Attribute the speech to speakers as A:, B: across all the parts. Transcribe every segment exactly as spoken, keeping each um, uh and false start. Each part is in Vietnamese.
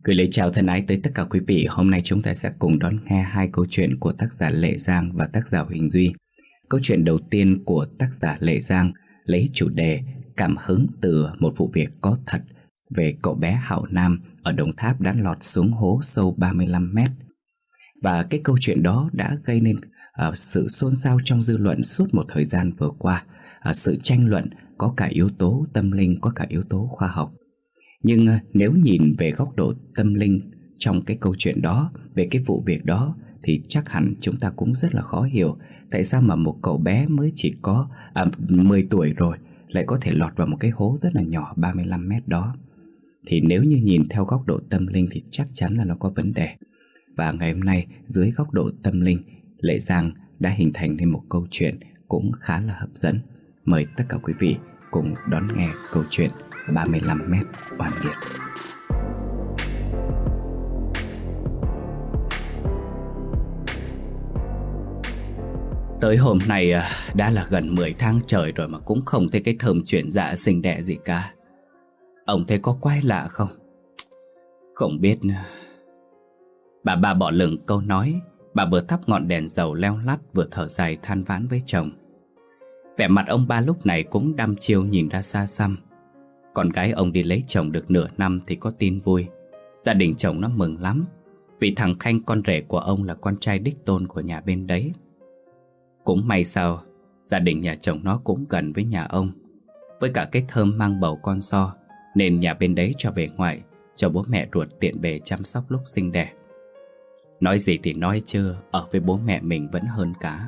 A: Gửi lời chào thân ái tới tất cả quý vị. Hôm nay chúng ta sẽ cùng đón nghe hai câu chuyện của tác giả Lệ Giang và tác giả Huỳnh Duy. Câu chuyện đầu tiên của tác giả Lệ Giang lấy chủ đề cảm hứng từ một vụ việc có thật về cậu bé Hạo Nam ở Đồng Tháp đã lọt xuống hố sâu ba mươi lăm mét. Và cái câu chuyện đó đã gây nên uh, sự xôn xao trong dư luận suốt một thời gian vừa qua. uh, Sự tranh luận có cả yếu tố tâm linh, có cả yếu tố khoa học. Nhưng nếu nhìn về góc độ tâm linh trong cái câu chuyện đó, về cái vụ việc đó, thì chắc hẳn chúng ta cũng rất là khó hiểu tại sao mà một cậu bé mới chỉ có à, mười tuổi rồi lại có thể lọt vào một cái hố rất là nhỏ ba mươi lăm mét đó. Thì nếu như nhìn theo góc độ tâm linh thì chắc chắn là nó có vấn đề. Và ngày hôm nay dưới góc độ tâm linh, Lệ Giang đã hình thành nên một câu chuyện cũng khá là hấp dẫn. Mời tất cả quý vị cùng đón nghe câu chuyện ba mươi lăm mét oan nghiệt. Tới hôm nay đã là gần mười tháng trời rồi mà cũng không thấy cái thơm chuyển dạ sinh đẻ gì cả. Ông thấy có quái lạ không? Không biết. Bà ba bỏ lửng câu nói. Bà vừa thắp ngọn đèn dầu leo lắt, vừa thở dài than vãn với chồng. Vẻ mặt ông ba lúc này cũng đăm chiêu nhìn ra xa xăm. Con gái ông đi lấy chồng được nửa năm thì có tin vui. Gia đình chồng nó mừng lắm, vì thằng Khanh con rể của ông là con trai đích tôn của nhà bên đấy. Cũng may sao gia đình nhà chồng nó cũng gần với nhà ông. Với cả cái thơm mang bầu con so, nên nhà bên đấy cho về ngoại, cho bố mẹ ruột tiện bề chăm sóc lúc sinh đẻ. Nói gì thì nói chứ, ở với bố mẹ mình vẫn hơn cả.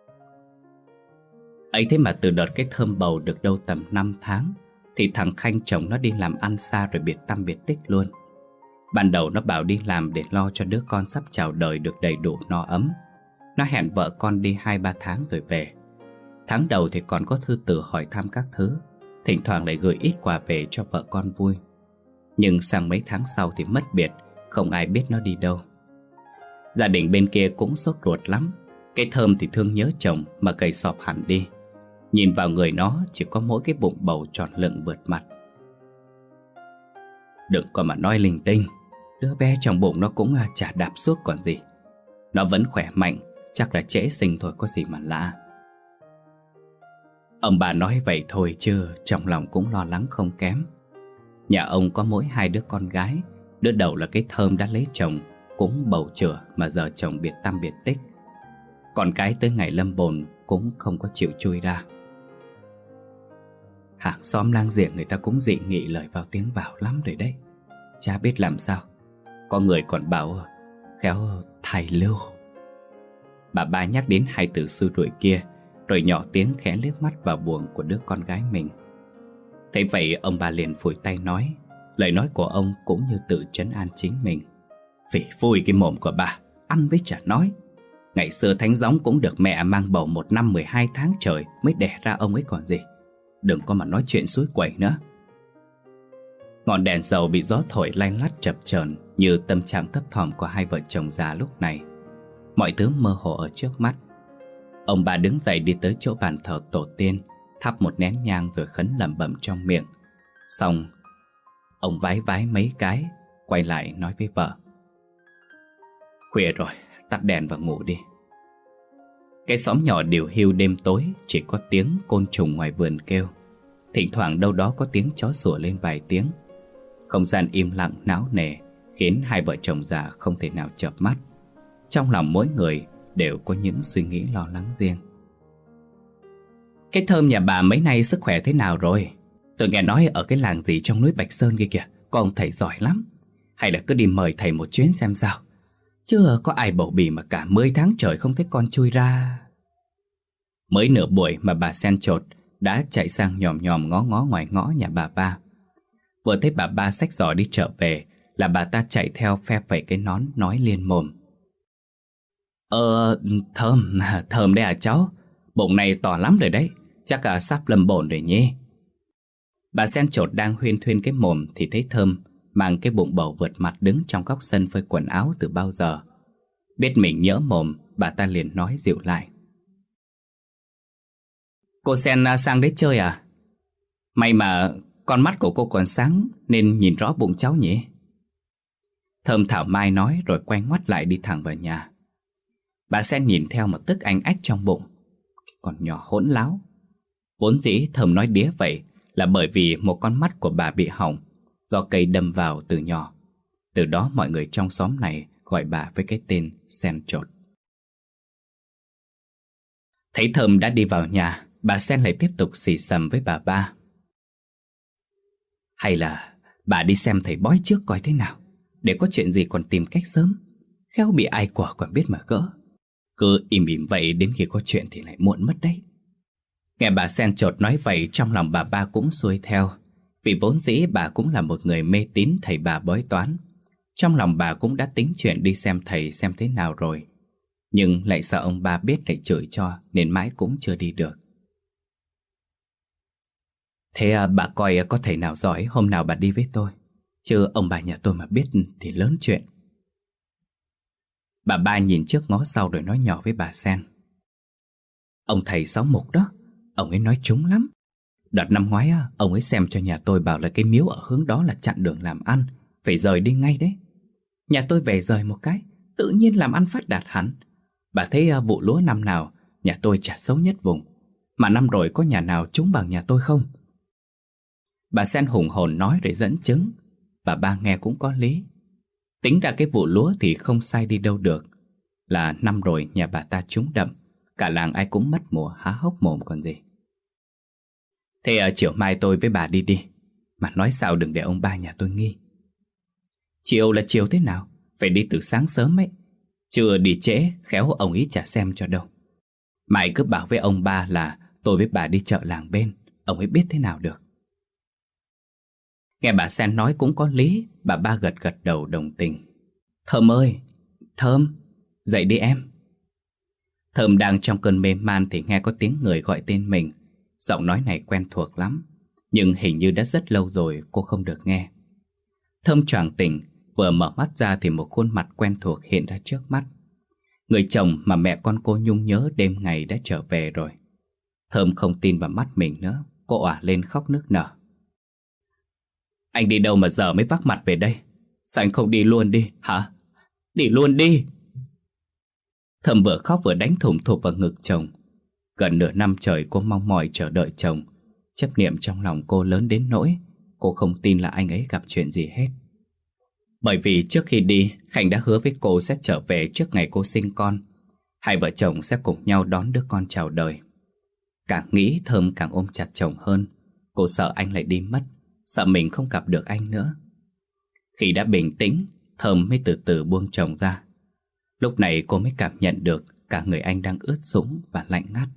A: Ấy thế mà từ đợt cái thơm bầu được đâu tầm năm tháng thì thằng Khanh chồng nó đi làm ăn xa rồi biệt tăm biệt tích luôn. Ban đầu nó bảo đi làm để lo cho đứa con sắp chào đời được đầy đủ no ấm. Nó hẹn vợ con đi hai ba tháng rồi về. Tháng đầu thì còn có thư từ hỏi thăm các thứ, thỉnh thoảng lại gửi ít quà về cho vợ con vui. Nhưng sang mấy tháng sau thì mất biệt, không ai biết nó đi đâu. Gia đình bên kia cũng sốt ruột lắm. Cái thơm thì thương nhớ chồng mà gầy sọp hẳn đi. Nhìn vào người nó chỉ có mỗi cái bụng bầu tròn lựng vượt mặt. Đừng có mà nói linh tinh, đứa bé trong bụng nó cũng chả đạp suốt còn gì. Nó vẫn khỏe mạnh, chắc là trễ sinh thôi có gì mà lạ. Ông bà nói vậy thôi chứ trong lòng cũng lo lắng không kém. Nhà ông có mỗi hai đứa con gái. Đứa đầu là cái thơm đã lấy chồng, cũng bầu chửa mà giờ chồng biệt tăm biệt tích. Còn cái tới ngày lâm bồn cũng không có chịu chui ra. Hàng xóm láng giềng người ta cũng dị nghị lời vào tiếng vào lắm rồi đấy. Chả biết làm sao. Có người còn bảo khéo thầy lưu. Bà ba nhắc đến hai từ xui rủi kia, rồi nhỏ tiếng khẽ liếc mắt vào buồng của đứa con gái mình. Thế vậy ông bà liền phủi tay nói. Lời nói của ông cũng như tự trấn an chính mình. Phỉ phui cái mồm của bà, ăn với chả nói. Ngày xưa Thánh Gióng cũng được mẹ mang bầu một năm mười hai tháng trời mới đẻ ra ông ấy còn gì. Đừng có mà nói chuyện suối quẩy nữa. Ngọn đèn dầu bị gió thổi lanh lắt chập chờn như tâm trạng thấp thỏm của hai vợ chồng già lúc này. Mọi thứ mơ hồ ở trước mắt. Ông bà đứng dậy đi tới chỗ bàn thờ tổ tiên, thắp một nén nhang rồi khấn lẩm bẩm trong miệng. Xong ông vái vái mấy cái, quay lại nói với vợ. Khuya rồi, tắt đèn và ngủ đi. Cái xóm nhỏ điều hiu đêm tối, chỉ có tiếng côn trùng ngoài vườn kêu. Thỉnh thoảng đâu đó có tiếng chó sủa lên vài tiếng. Không gian im lặng náo nề, khiến hai vợ chồng già không thể nào chợp mắt. Trong lòng mỗi người đều có những suy nghĩ lo lắng riêng. Cái thơm nhà bà mấy nay sức khỏe thế nào rồi? Tôi nghe nói ở cái làng gì trong núi Bạch Sơn kia kìa, có ông thầy giỏi lắm. Hay là cứ đi mời thầy một chuyến xem sao. Chứ có ai bầu bì mà cả mười tháng trời không thấy con chui ra. Mới nửa buổi mà bà sen chột đã chạy sang nhòm nhòm ngó ngó ngoài ngõ nhà bà ba. Vừa thấy bà ba xách giỏ đi chợ về là bà ta chạy theo phe phẩy cái nón nói liên mồm. Ờ, thơm, thơm đấy à cháu. Bụng này to lắm rồi đấy, chắc là sắp lâm bồn rồi nhé. Bà sen chột đang huyên thuyên cái mồm thì thấy thơm mang cái bụng bầu vượt mặt đứng trong góc sân phơi quần áo từ bao giờ. Biết mình nhỡ mồm, bà ta liền nói dịu lại. Cô Sen sang đấy chơi à? May mà con mắt của cô còn sáng nên nhìn rõ bụng cháu nhỉ? Thơm thảo mai nói rồi quay ngoắt lại đi thẳng vào nhà. Bà Sen nhìn theo một tức anh ách trong bụng. Còn nhỏ hỗn láo. Vốn dĩ Thơm nói đía vậy là bởi vì một con mắt của bà bị hỏng do cây đâm vào từ nhỏ. Từ đó mọi người trong xóm này gọi bà với cái tên Sen chột. Thấy Thơm đã đi vào nhà, bà Sen lại tiếp tục xì xầm với bà ba. Hay là bà đi xem thầy bói trước coi thế nào, để có chuyện gì còn tìm cách sớm, khéo bị ai quả còn biết mà gỡ. Cứ im ỉm vậy đến khi có chuyện thì lại muộn mất đấy. Nghe bà Sen chột nói vậy, trong lòng bà ba cũng xuôi theo. Vì vốn dĩ bà cũng là một người mê tín thầy bà bói toán. Trong lòng bà cũng đã tính chuyện đi xem thầy xem thế nào rồi, nhưng lại sợ ông ba biết lại chửi cho, nên mãi cũng chưa đi được. Thế à, bà coi có thầy nào giỏi hôm nào bà đi với tôi, chứ ông bà nhà tôi mà biết thì lớn chuyện. Bà ba nhìn trước ngó sau rồi nói nhỏ với bà Sen. Ông thầy Sáu Mục đó, ông ấy nói trúng lắm. Đợt năm ngoái ông ấy xem cho nhà tôi bảo là cái miếu ở hướng đó là chặn đường làm ăn, phải rời đi ngay đấy. Nhà tôi về rời một cái, tự nhiên làm ăn phát đạt hẳn. Bà thấy vụ lúa năm nào nhà tôi chả xấu nhất vùng, mà năm rồi có nhà nào trúng bằng nhà tôi không? Bà Sen hùng hồn nói để dẫn chứng. Bà ba nghe cũng có lý. Tính ra cái vụ lúa thì không sai đi đâu được. Là năm rồi nhà bà ta trúng đậm, cả làng ai cũng mất mùa há hốc mồm còn gì. Thế à, chiều mai tôi với bà đi đi, mà nói sao đừng để ông ba nhà tôi nghi. Chiều là chiều thế nào? Phải đi từ sáng sớm ấy, chưa đi trễ khéo ông ý chả xem cho đâu. Mày cứ bảo với ông ba là tôi với bà đi chợ làng bên, ông ấy biết thế nào được. Nghe bà Sen nói cũng có lý, bà ba gật gật đầu đồng tình. Thơm ơi, Thơm, dậy đi em. Thơm đang trong cơn mê man thì nghe có tiếng người gọi tên mình. Giọng nói này quen thuộc lắm, nhưng hình như đã rất lâu rồi cô không được nghe. Thơm choàng tỉnh, vừa mở mắt ra thì một khuôn mặt quen thuộc hiện ra trước mắt. Người chồng mà mẹ con cô nhung nhớ đêm ngày đã trở về rồi. Thơm không tin vào mắt mình nữa, cô òa lên khóc nức nở. Anh đi đâu mà giờ mới vác mặt về đây? Sao anh không đi luôn đi hả? Đi luôn đi! Thơm vừa khóc vừa đánh thủng thụp vào ngực chồng. Gần nửa năm trời cô mong mỏi chờ đợi chồng. Chấp niệm trong lòng cô lớn đến nỗi cô không tin là anh ấy gặp chuyện gì hết. Bởi vì trước khi đi, Khanh đã hứa với cô sẽ trở về trước ngày cô sinh con. Hai vợ chồng sẽ cùng nhau đón đứa con chào đời. Càng nghĩ Thơm càng ôm chặt chồng hơn. Cô sợ anh lại đi mất, sợ mình không gặp được anh nữa. Khi đã bình tĩnh, Thơm mới từ từ buông chồng ra. Lúc này cô mới cảm nhận được cả người anh đang ướt sũng và lạnh ngắt.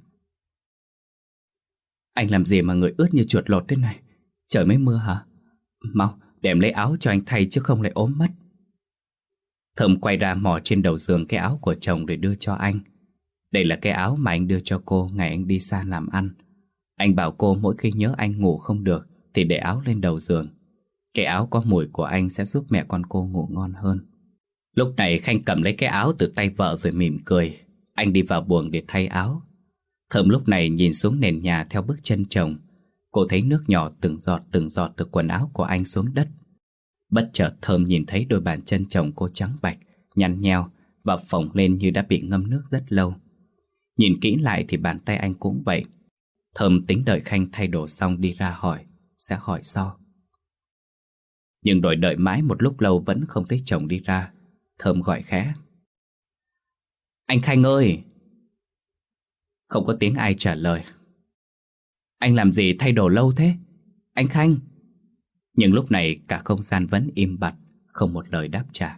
A: Anh làm gì mà người ướt như chuột lột thế này? Trời mới mưa hả? Mau, để em lấy áo cho anh thay chứ không lại ốm mất. Thơm quay ra mò trên đầu giường cái áo của chồng để đưa cho anh. Đây là cái áo mà anh đưa cho cô ngày anh đi xa làm ăn. Anh bảo cô mỗi khi nhớ anh ngủ không được thì để áo lên đầu giường. Cái áo có mùi của anh sẽ giúp mẹ con cô ngủ ngon hơn. Lúc này Khanh cầm lấy cái áo từ tay vợ rồi mỉm cười. Anh đi vào buồng để thay áo. Thơm lúc này nhìn xuống nền nhà theo bước chân chồng. Cô thấy nước nhỏ từng giọt từng giọt từ quần áo của anh xuống đất. Bất chợt Thơm nhìn thấy đôi bàn chân chồng cô trắng bạch, nhăn nheo và phồng lên như đã bị ngâm nước rất lâu. Nhìn kỹ lại thì bàn tay anh cũng vậy. Thơm tính đợi Khanh thay đồ xong đi ra hỏi, sẽ hỏi sau. Nhưng đợi đợi mãi một lúc lâu vẫn không thấy chồng đi ra. Thơm gọi khẽ. Anh Khanh ơi! Không có tiếng ai trả lời. Anh làm gì thay đồ lâu thế? Anh Khanh! Nhưng lúc này cả không gian vẫn im bặt, không một lời đáp trả.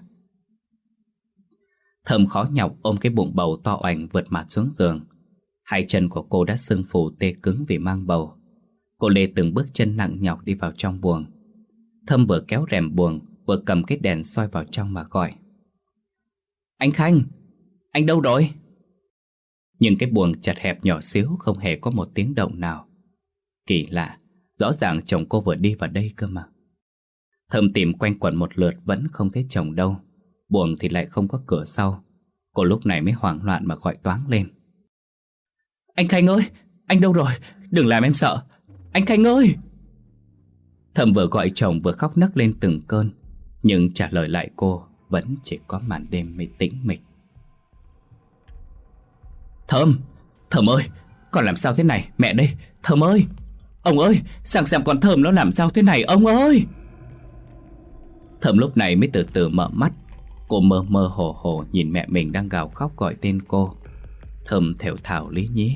A: Thơm khó nhọc ôm cái bụng bầu to oành vượt mặt xuống giường. Hai chân của cô đã sưng phù tê cứng vì mang bầu. Cô lê từng bước chân nặng nhọc đi vào trong buồng. Thơm vừa kéo rèm buồng, vừa cầm cái đèn soi vào trong mà gọi. Anh Khanh! Anh đâu rồi? Nhưng cái buồng chật hẹp nhỏ xíu không hề có một tiếng động nào. Kỳ lạ, rõ ràng chồng cô vừa đi vào đây cơ mà. Thơm tìm quanh quẩn một lượt vẫn không thấy chồng đâu. Buồng thì lại không có cửa sau. Cô lúc này mới hoảng loạn mà gọi toáng lên. Anh Khanh ơi! Anh đâu rồi? Đừng làm em sợ! Anh Khanh ơi! Thơm vừa gọi chồng vừa khóc nấc lên từng cơn. Nhưng trả lời lại cô vẫn chỉ có màn đêm mới tĩnh mịch. Thơm, Thơm ơi, con làm sao thế này? Mẹ đây, Thơm ơi! Ông ơi, sang xem con Thơm nó làm sao thế này, ông ơi! Thơm lúc này mới từ từ mở mắt. Cô mơ mơ hồ hồ nhìn mẹ mình đang gào khóc gọi tên cô. Thơm thều thào lý nhí: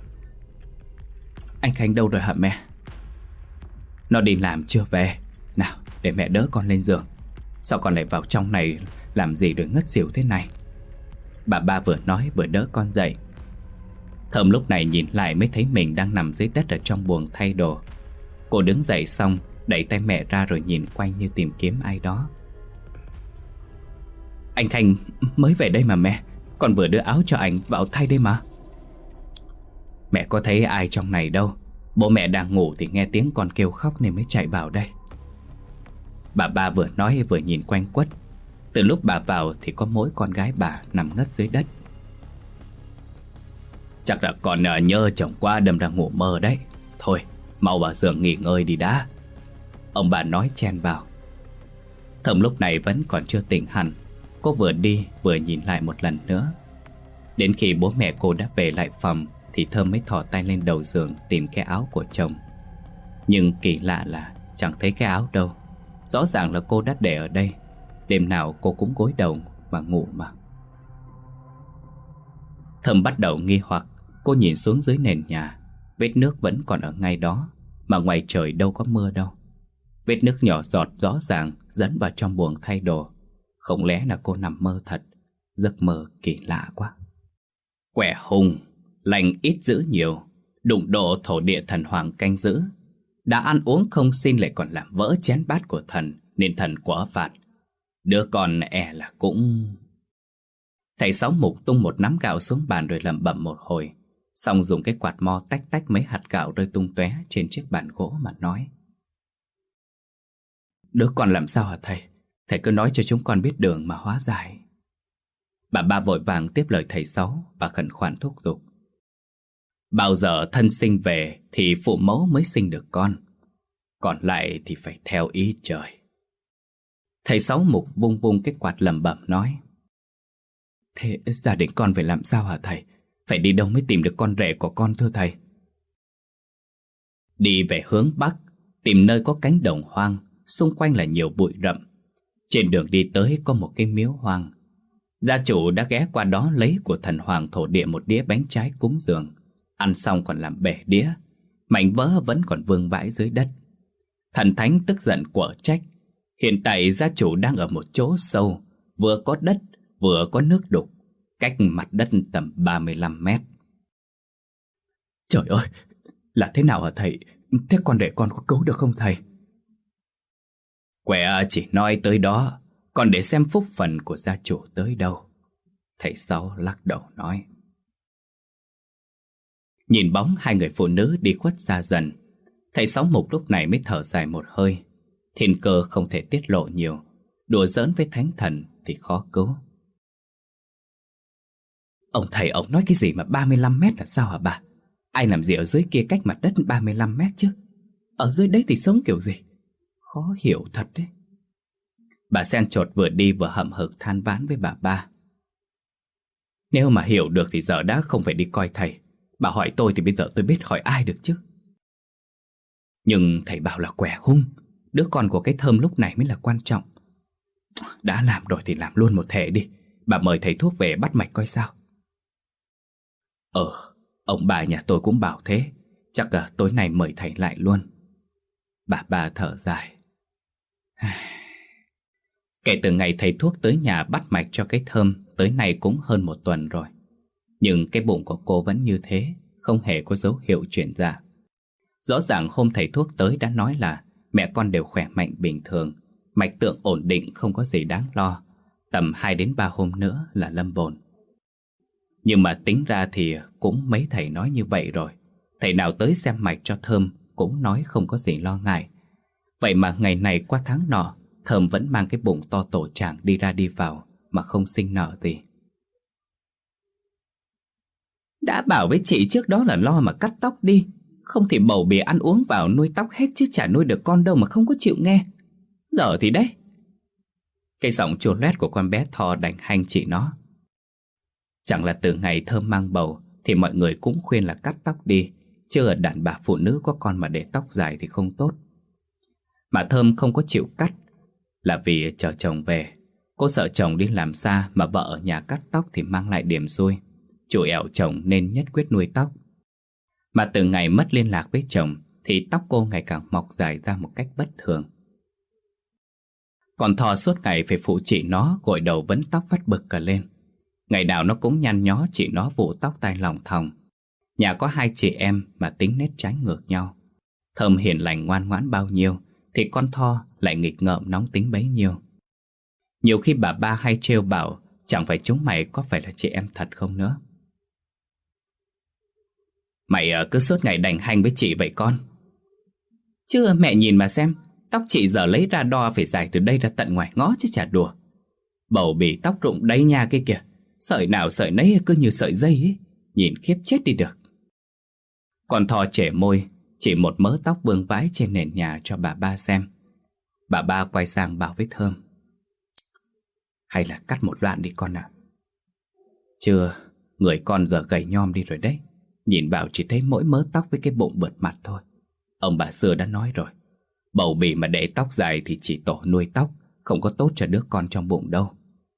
A: Anh Khánh đâu rồi hả mẹ? Nó đi làm chưa về. Nào, để mẹ đỡ con lên giường. Sao con lại vào trong này làm gì rồi ngất xỉu thế này? Bà ba vừa nói vừa đỡ con dậy. Thơm lúc này nhìn lại mới thấy mình đang nằm dưới đất ở trong buồng thay đồ. Cô đứng dậy xong đẩy tay mẹ ra rồi nhìn quanh như tìm kiếm ai đó. Anh Khanh mới về đây mà mẹ. Con vừa đưa áo cho anh vào thay đây mà. Mẹ có thấy ai trong này đâu. Bố mẹ đang ngủ thì nghe tiếng con kêu khóc nên mới chạy vào đây. Bà ba vừa nói vừa nhìn quanh quất. Từ lúc bà vào thì có mỗi con gái bà nằm ngất dưới đất. Chắc là con nhớ chồng quá đâm ra ngủ mơ đấy. Thôi, mau vào giường nghỉ ngơi đi đã. Ông bà nói chen vào. Thơm lúc này vẫn còn chưa tỉnh hẳn. Cô vừa đi vừa nhìn lại một lần nữa. Đến khi bố mẹ cô đã về lại phòng thì Thơm mới thò tay lên đầu giường tìm cái áo của chồng. Nhưng kỳ lạ là chẳng thấy cái áo đâu. Rõ ràng là cô đã để ở đây. Đêm nào cô cũng gối đầu mà ngủ mà. Thơm bắt đầu nghi hoặc. Cô nhìn xuống dưới nền nhà. Vết nước vẫn còn ở ngay đó, mà ngoài trời đâu có mưa đâu. Vết nước nhỏ giọt rõ ràng dẫn vào trong buồng thay đồ. Không lẽ là cô nằm mơ thật? Giấc mơ kỳ lạ quá. Quẻ hùng, lành ít giữ nhiều, đụng độ thổ địa thần hoàng canh giữ. Đã ăn uống không xin lại còn làm vỡ chén bát của thần, nên thần quả phạt. Đứa con e là cũng... Thầy Sáu Mục tung một nắm gạo xuống bàn rồi lẩm bẩm một hồi, xong dùng cái quạt mo tách tách mấy hạt gạo rơi tung tóe trên chiếc bàn gỗ mà nói: Đứa con làm sao hả thầy? Thầy cứ nói cho chúng con biết đường mà hóa giải. Bà ba vội vàng tiếp lời thầy Sáu và khẩn khoản thúc giục: Bao giờ thân sinh về thì phụ mẫu mới sinh được con, còn lại thì phải theo ý trời. Thầy Sáu Mục vung vung cái quạt lẩm bẩm nói: Thế gia đình con phải làm sao hả thầy? Phải đi đâu mới tìm được con rể của con thưa thầy? Đi về hướng Bắc, tìm nơi có cánh đồng hoang, xung quanh là nhiều bụi rậm. Trên đường đi tới có một cái miếu hoang. Gia chủ đã ghé qua đó lấy của thần hoàng thổ địa một đĩa bánh trái cúng dường. Ăn xong còn làm bể đĩa, mảnh vỡ vẫn còn vương vãi dưới đất. Thần thánh tức giận quở trách: Hiện tại gia chủ đang ở một chỗ sâu, vừa có đất vừa có nước đục, cách mặt đất tầm ba mươi lăm mét. Trời ơi, là thế nào hả thầy? Thế con để con có cứu được không thầy? Quẻ chỉ nói tới đó, còn để xem phúc phần của gia chủ tới đâu. Thầy Sáu lắc đầu nói. Nhìn bóng hai người phụ nữ đi khuất xa dần, thầy Sáu Mục lúc này mới thở dài một hơi. Thiên cơ không thể tiết lộ nhiều, đùa giỡn với thánh thần thì khó cứu. Ông thầy ông nói cái gì mà ba mươi lăm mét là sao hả bà? Ai làm gì ở dưới kia cách mặt đất ba mươi lăm mét chứ? Ở dưới đấy thì sống kiểu gì? Khó hiểu thật đấy. Bà Sen Chột vừa đi vừa hậm hực than vãn với bà ba. Nếu mà hiểu được thì giờ đã không phải đi coi thầy. Bà hỏi tôi thì bây giờ tôi biết hỏi ai được chứ? Nhưng thầy bảo là quẻ hung, đứa con của cái Thơm lúc này mới là quan trọng. Đã làm rồi thì làm luôn một thể đi. Bà mời thầy thuốc về bắt mạch coi sao. Ờ, ông bà nhà tôi cũng bảo thế. Chắc là tối nay mời thầy lại luôn. Bà bà thở dài. Kể từ ngày thầy thuốc tới nhà bắt mạch cho cái Thơm, tới nay cũng hơn một tuần rồi. Nhưng cái bụng của cô vẫn như thế, không hề có dấu hiệu chuyển dạ. Rõ ràng hôm thầy thuốc tới đã nói là mẹ con đều khỏe mạnh bình thường, mạch tượng ổn định, không có gì đáng lo. Tầm hai đến ba hôm nữa là lâm bồn. Nhưng mà tính ra thì cũng mấy thầy nói như vậy rồi. Thầy nào tới xem mạch cho Thơm cũng nói không có gì lo ngại. Vậy mà ngày này qua tháng nọ, Thơm vẫn mang cái bụng to tổ chảng đi ra đi vào mà không sinh nở gì. Đã bảo với chị trước đó là lo mà cắt tóc đi, không thì bầu bìa ăn uống vào nuôi tóc hết chứ chả nuôi được con đâu mà không có chịu nghe. Giờ thì đấy. Cái giọng chua loét của con bé Tho đành hanh chị nó. Chẳng là từ ngày Thơm mang bầu thì mọi người cũng khuyên là cắt tóc đi, chứ ở đàn bà phụ nữ có con mà để tóc dài thì không tốt. Mà Thơm không có chịu cắt là vì chờ chồng về. Cô sợ chồng đi làm xa mà vợ ở nhà cắt tóc thì mang lại điểm xui. Chủ ẻo chồng nên nhất quyết nuôi tóc. Mà từ ngày mất liên lạc với chồng thì tóc cô ngày càng mọc dài ra một cách bất thường. Còn Thò suốt ngày phải phụ chị nó gội đầu vấn tóc vắt bực cả lên. Ngày nào nó cũng nhăn nhó chị nó vụ tóc tai lòng thòng. Nhà có hai chị em mà tính nết trái ngược nhau. Thơm hiền lành ngoan ngoãn bao nhiêu thì con Tho lại nghịch ngợm nóng tính bấy nhiêu. Nhiều khi bà ba hay trêu bảo chẳng phải chúng mày có phải là chị em thật không nữa. Mày cứ suốt ngày đành hanh với chị vậy con. Chứ mẹ nhìn mà xem, tóc chị giờ lấy ra đo phải dài từ đây ra tận ngoài ngõ chứ chả đùa. Bầu bì tóc rụng đầy nhà kia kìa, sợi nào sợi nấy cứ như sợi dây ấy, nhìn khiếp chết đi được. Con Thò trẻ môi, chỉ một mớ tóc vương vãi trên nền nhà cho bà ba xem. Bà ba quay sang bảo với Thơm: hay là cắt một đoạn đi con ạ. À. Chưa, người con giờ gầy nhom đi rồi đấy. Nhìn vào chỉ thấy mỗi mớ tóc với cái bụng vượt mặt thôi. Ông bà xưa đã nói rồi, bầu bì mà để tóc dài thì chỉ tổ nuôi tóc, không có tốt cho đứa con trong bụng đâu.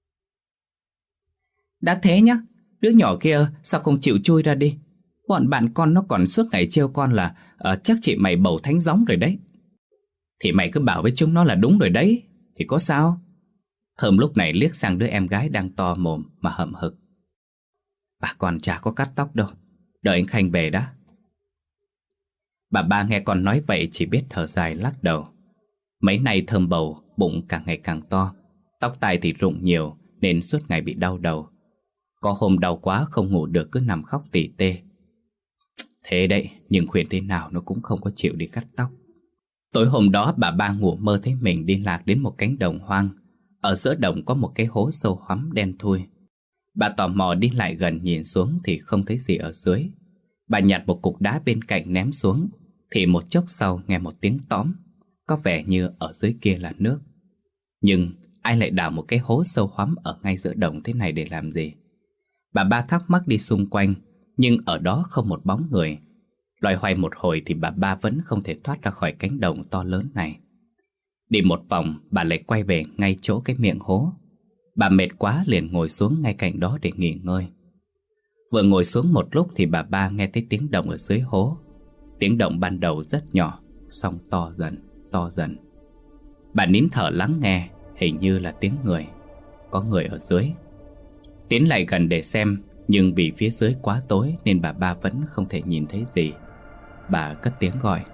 A: Đã thế nhá, đứa nhỏ kia sao không chịu chui ra đi. Bọn bạn con nó còn suốt ngày trêu con là uh, chắc chị mày bầu thánh gióng rồi đấy. Thì mày cứ bảo với chúng nó là đúng rồi đấy, thì có sao. Thơm lúc này liếc sang đứa em gái đang to mồm mà hậm hực. Bà con chả có cắt tóc đâu, đợi anh Khanh về đã. Bà ba nghe con nói vậy chỉ biết thở dài lắc đầu. Mấy nay Thơm bầu, bụng càng ngày càng to, tóc tai thì rụng nhiều nên suốt ngày bị đau đầu. Có hôm đau quá không ngủ được cứ nằm khóc tỉ tê. Thế đấy, nhưng khuyên thế nào nó cũng không có chịu đi cắt tóc. Tối hôm đó bà ba ngủ mơ thấy mình đi lạc đến một cánh đồng hoang. Ở giữa đồng có một cái hố sâu hoắm đen thui. Bà tò mò đi lại gần nhìn xuống thì không thấy gì ở dưới. Bà nhặt một cục đá bên cạnh ném xuống, thì một chốc sau nghe một tiếng tõm, có vẻ như ở dưới kia là nước. Nhưng ai lại đào một cái hố sâu hoắm ở ngay giữa đồng thế này để làm gì? Bà ba thắc mắc đi xung quanh, nhưng ở đó không một bóng người. Loay hoay một hồi thì bà ba vẫn không thể thoát ra khỏi cánh đồng to lớn này. Đi một vòng, bà lại quay về ngay chỗ cái miệng hố. Bà mệt quá liền ngồi xuống ngay cạnh đó để nghỉ ngơi. Vừa ngồi xuống một lúc thì bà ba nghe thấy tiếng động ở dưới hố. Tiếng động ban đầu rất nhỏ, xong to dần, to dần. Bà nín thở lắng nghe, hình như là tiếng người. Có người ở dưới. Tiến lại gần để xem, nhưng vì phía dưới quá tối nên bà ba vẫn không thể nhìn thấy gì. Bà cất tiếng gọi: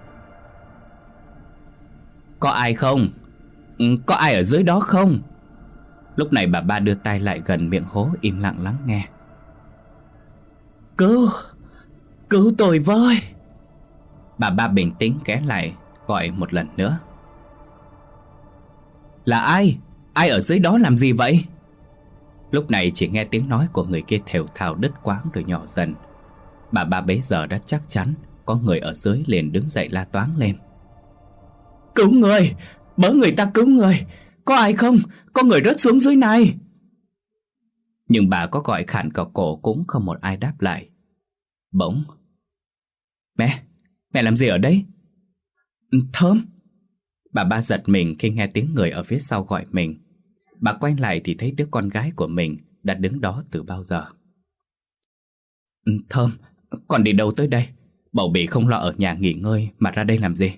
A: có ai không? Ừ, có ai ở dưới đó không? Lúc này bà ba đưa tay lại gần miệng hố, im lặng lắng nghe. Cứu, cứu tôi với. Bà ba bình tĩnh ghé lại gọi một lần nữa. Là ai? Ai ở dưới đó làm gì vậy? Lúc này chỉ nghe tiếng nói của người kia thều thào đứt quãng rồi nhỏ dần. Bà ba bấy giờ đã chắc chắn có người ở dưới liền đứng dậy la toáng lên. Cứu người! Bớ người ta cứu người! Có ai không? Có người rớt xuống dưới này! Nhưng bà có gọi khản cả cổ cũng không một ai đáp lại. Bỗng: Mẹ! Mẹ làm gì ở đây? Thơm! Bà ba giật mình khi nghe tiếng người ở phía sau gọi mình. Bà quay lại thì thấy đứa con gái của mình đã đứng đó từ bao giờ. Thơm! Con đi đâu tới đây? Bầu bì không lo ở nhà nghỉ ngơi mà ra đây làm gì?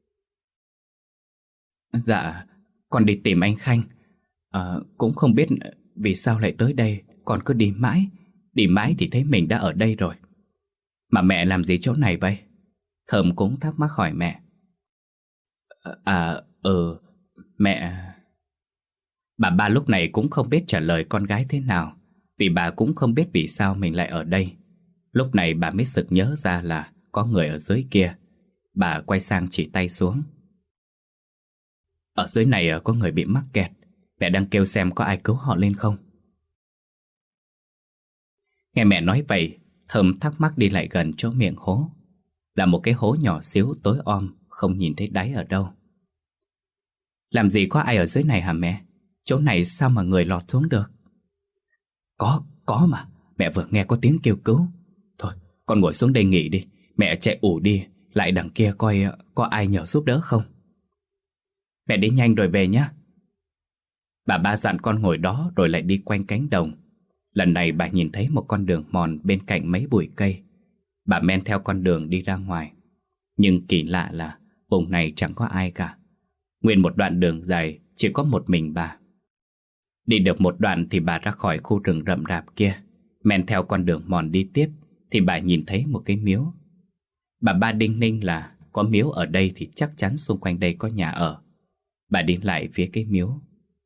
A: Dạ, con đi tìm anh Khanh. à, Cũng không biết vì sao lại tới đây. Con cứ đi mãi Đi mãi thì thấy mình đã ở đây rồi. Mà mẹ làm gì chỗ này vậy? Thơm cũng thắc mắc hỏi mẹ. À, ừ, mẹ... Bà ba lúc này cũng không biết trả lời con gái thế nào, vì bà cũng không biết vì sao mình lại ở đây. Lúc này bà mới sực nhớ ra là có người ở dưới kia. Bà quay sang chỉ tay xuống. Ở dưới này có người bị mắc kẹt. Mẹ đang kêu xem có ai cứu họ lên không. Nghe mẹ nói vậy, Thơm thắc mắc đi lại gần chỗ miệng hố. Là một cái hố nhỏ xíu tối om, không nhìn thấy đáy ở đâu. Làm gì có ai ở dưới này hả mẹ? chỗ này sao mà người lọt xuống được? Có, có mà, mẹ vừa nghe có tiếng kêu cứu. Thôi, con ngồi xuống đây nghỉ đi, mẹ chạy ủ đi, lại đằng kia coi có ai nhờ giúp đỡ không. Mẹ đi nhanh rồi về nhé. Bà ba dặn con ngồi đó rồi lại đi quanh cánh đồng. Lần này bà nhìn thấy một con đường mòn bên cạnh mấy bụi cây. Bà men theo con đường đi ra ngoài. Nhưng kỳ lạ là vùng này chẳng có ai cả. Nguyên một đoạn đường dài chỉ có một mình bà. Đi được một đoạn thì bà ra khỏi khu rừng rậm rạp kia. Men theo con đường mòn đi tiếp thì bà nhìn thấy một cái miếu. Bà ba đinh ninh là có miếu ở đây thì chắc chắn xung quanh đây có nhà ở. Bà đi lại phía cái miếu.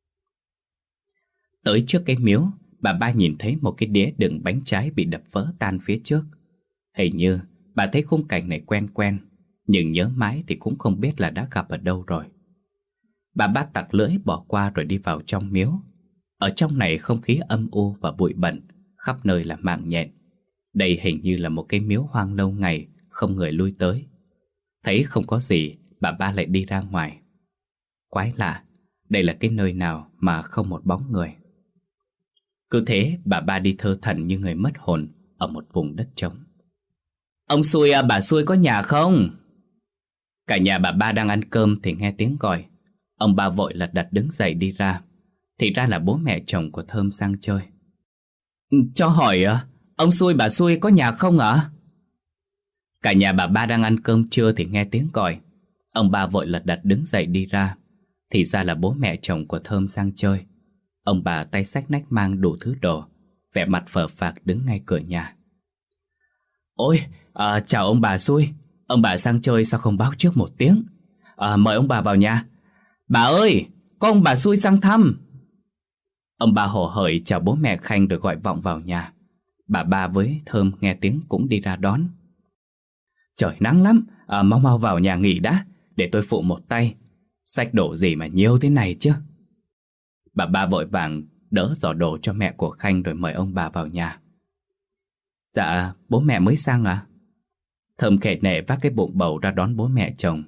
A: Tới trước cái miếu, bà ba nhìn thấy một cái đĩa đựng bánh trái bị đập vỡ tan phía trước. Hình như bà thấy khung cảnh này quen quen, nhưng nhớ mãi thì cũng không biết là đã gặp ở đâu rồi. Bà ba tặc lưỡi bỏ qua rồi đi vào trong miếu. Ở trong này không khí âm u và bụi bẩn, khắp nơi là mạng nhện. Đây hình như là một cái miếu hoang lâu ngày, không người lui tới. Thấy không có gì, bà ba lại đi ra ngoài. Quái lạ, đây là cái nơi nào mà không một bóng người. Cứ thế bà ba đi thơ thẩn như người mất hồn ở một vùng đất trống. Ông xui à, bà xui có nhà không? Cả nhà bà ba đang ăn cơm thì nghe tiếng gọi. Ông ba vội lật đật đứng dậy đi ra. Thì ra là bố mẹ chồng của Thơm sang chơi. Cho hỏi à, ông xui bà xui có nhà không ạ? Cả nhà bà ba đang ăn cơm trưa thì nghe tiếng gọi. Ông ba vội lật đật đứng dậy đi ra. Thì ra là bố mẹ chồng của Thơm sang chơi. Ông bà tay xách nách mang đủ thứ đồ, vẻ mặt phờ phạc đứng ngay cửa nhà. Ôi, à, chào ông bà xui. Ông bà sang chơi sao không báo trước một tiếng? À, mời ông bà vào nhà. Bà ơi, có ông bà xui sang thăm. Ông bà hổ hởi chào bố mẹ Khanh rồi gọi vọng vào nhà. Bà ba với Thơm nghe tiếng cũng đi ra đón. Trời nắng lắm, à, mau mau vào nhà nghỉ đã, để tôi phụ một tay. Xách đồ gì mà nhiều thế này chứ? Bà ba vội vàng đỡ giỏ đồ cho mẹ của Khanh rồi mời ông bà vào nhà. Dạ, bố mẹ mới sang à? Thơm khệ nệ vác cái bụng bầu ra đón bố mẹ chồng.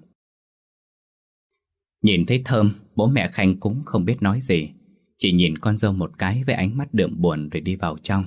A: Nhìn thấy Thơm, bố mẹ Khanh cũng không biết nói gì, chỉ nhìn con dâu một cái với ánh mắt đượm buồn rồi đi vào trong.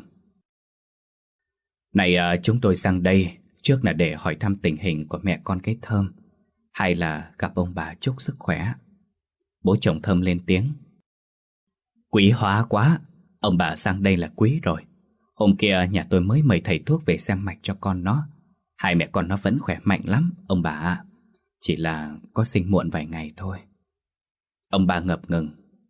A: Này à, chúng tôi sang đây trước là để hỏi thăm tình hình của mẹ con cái Thơm, hay là gặp ông bà chúc sức khỏe. Bố chồng Thơm lên tiếng. Quý hóa quá, ông bà sang đây là quý rồi. Hôm kia nhà tôi mới mời thầy thuốc về xem mạch cho con nó. Hai mẹ con nó vẫn khỏe mạnh lắm, ông bà ạ. Chỉ là có sinh muộn vài ngày thôi. Ông bà ngập ngừng.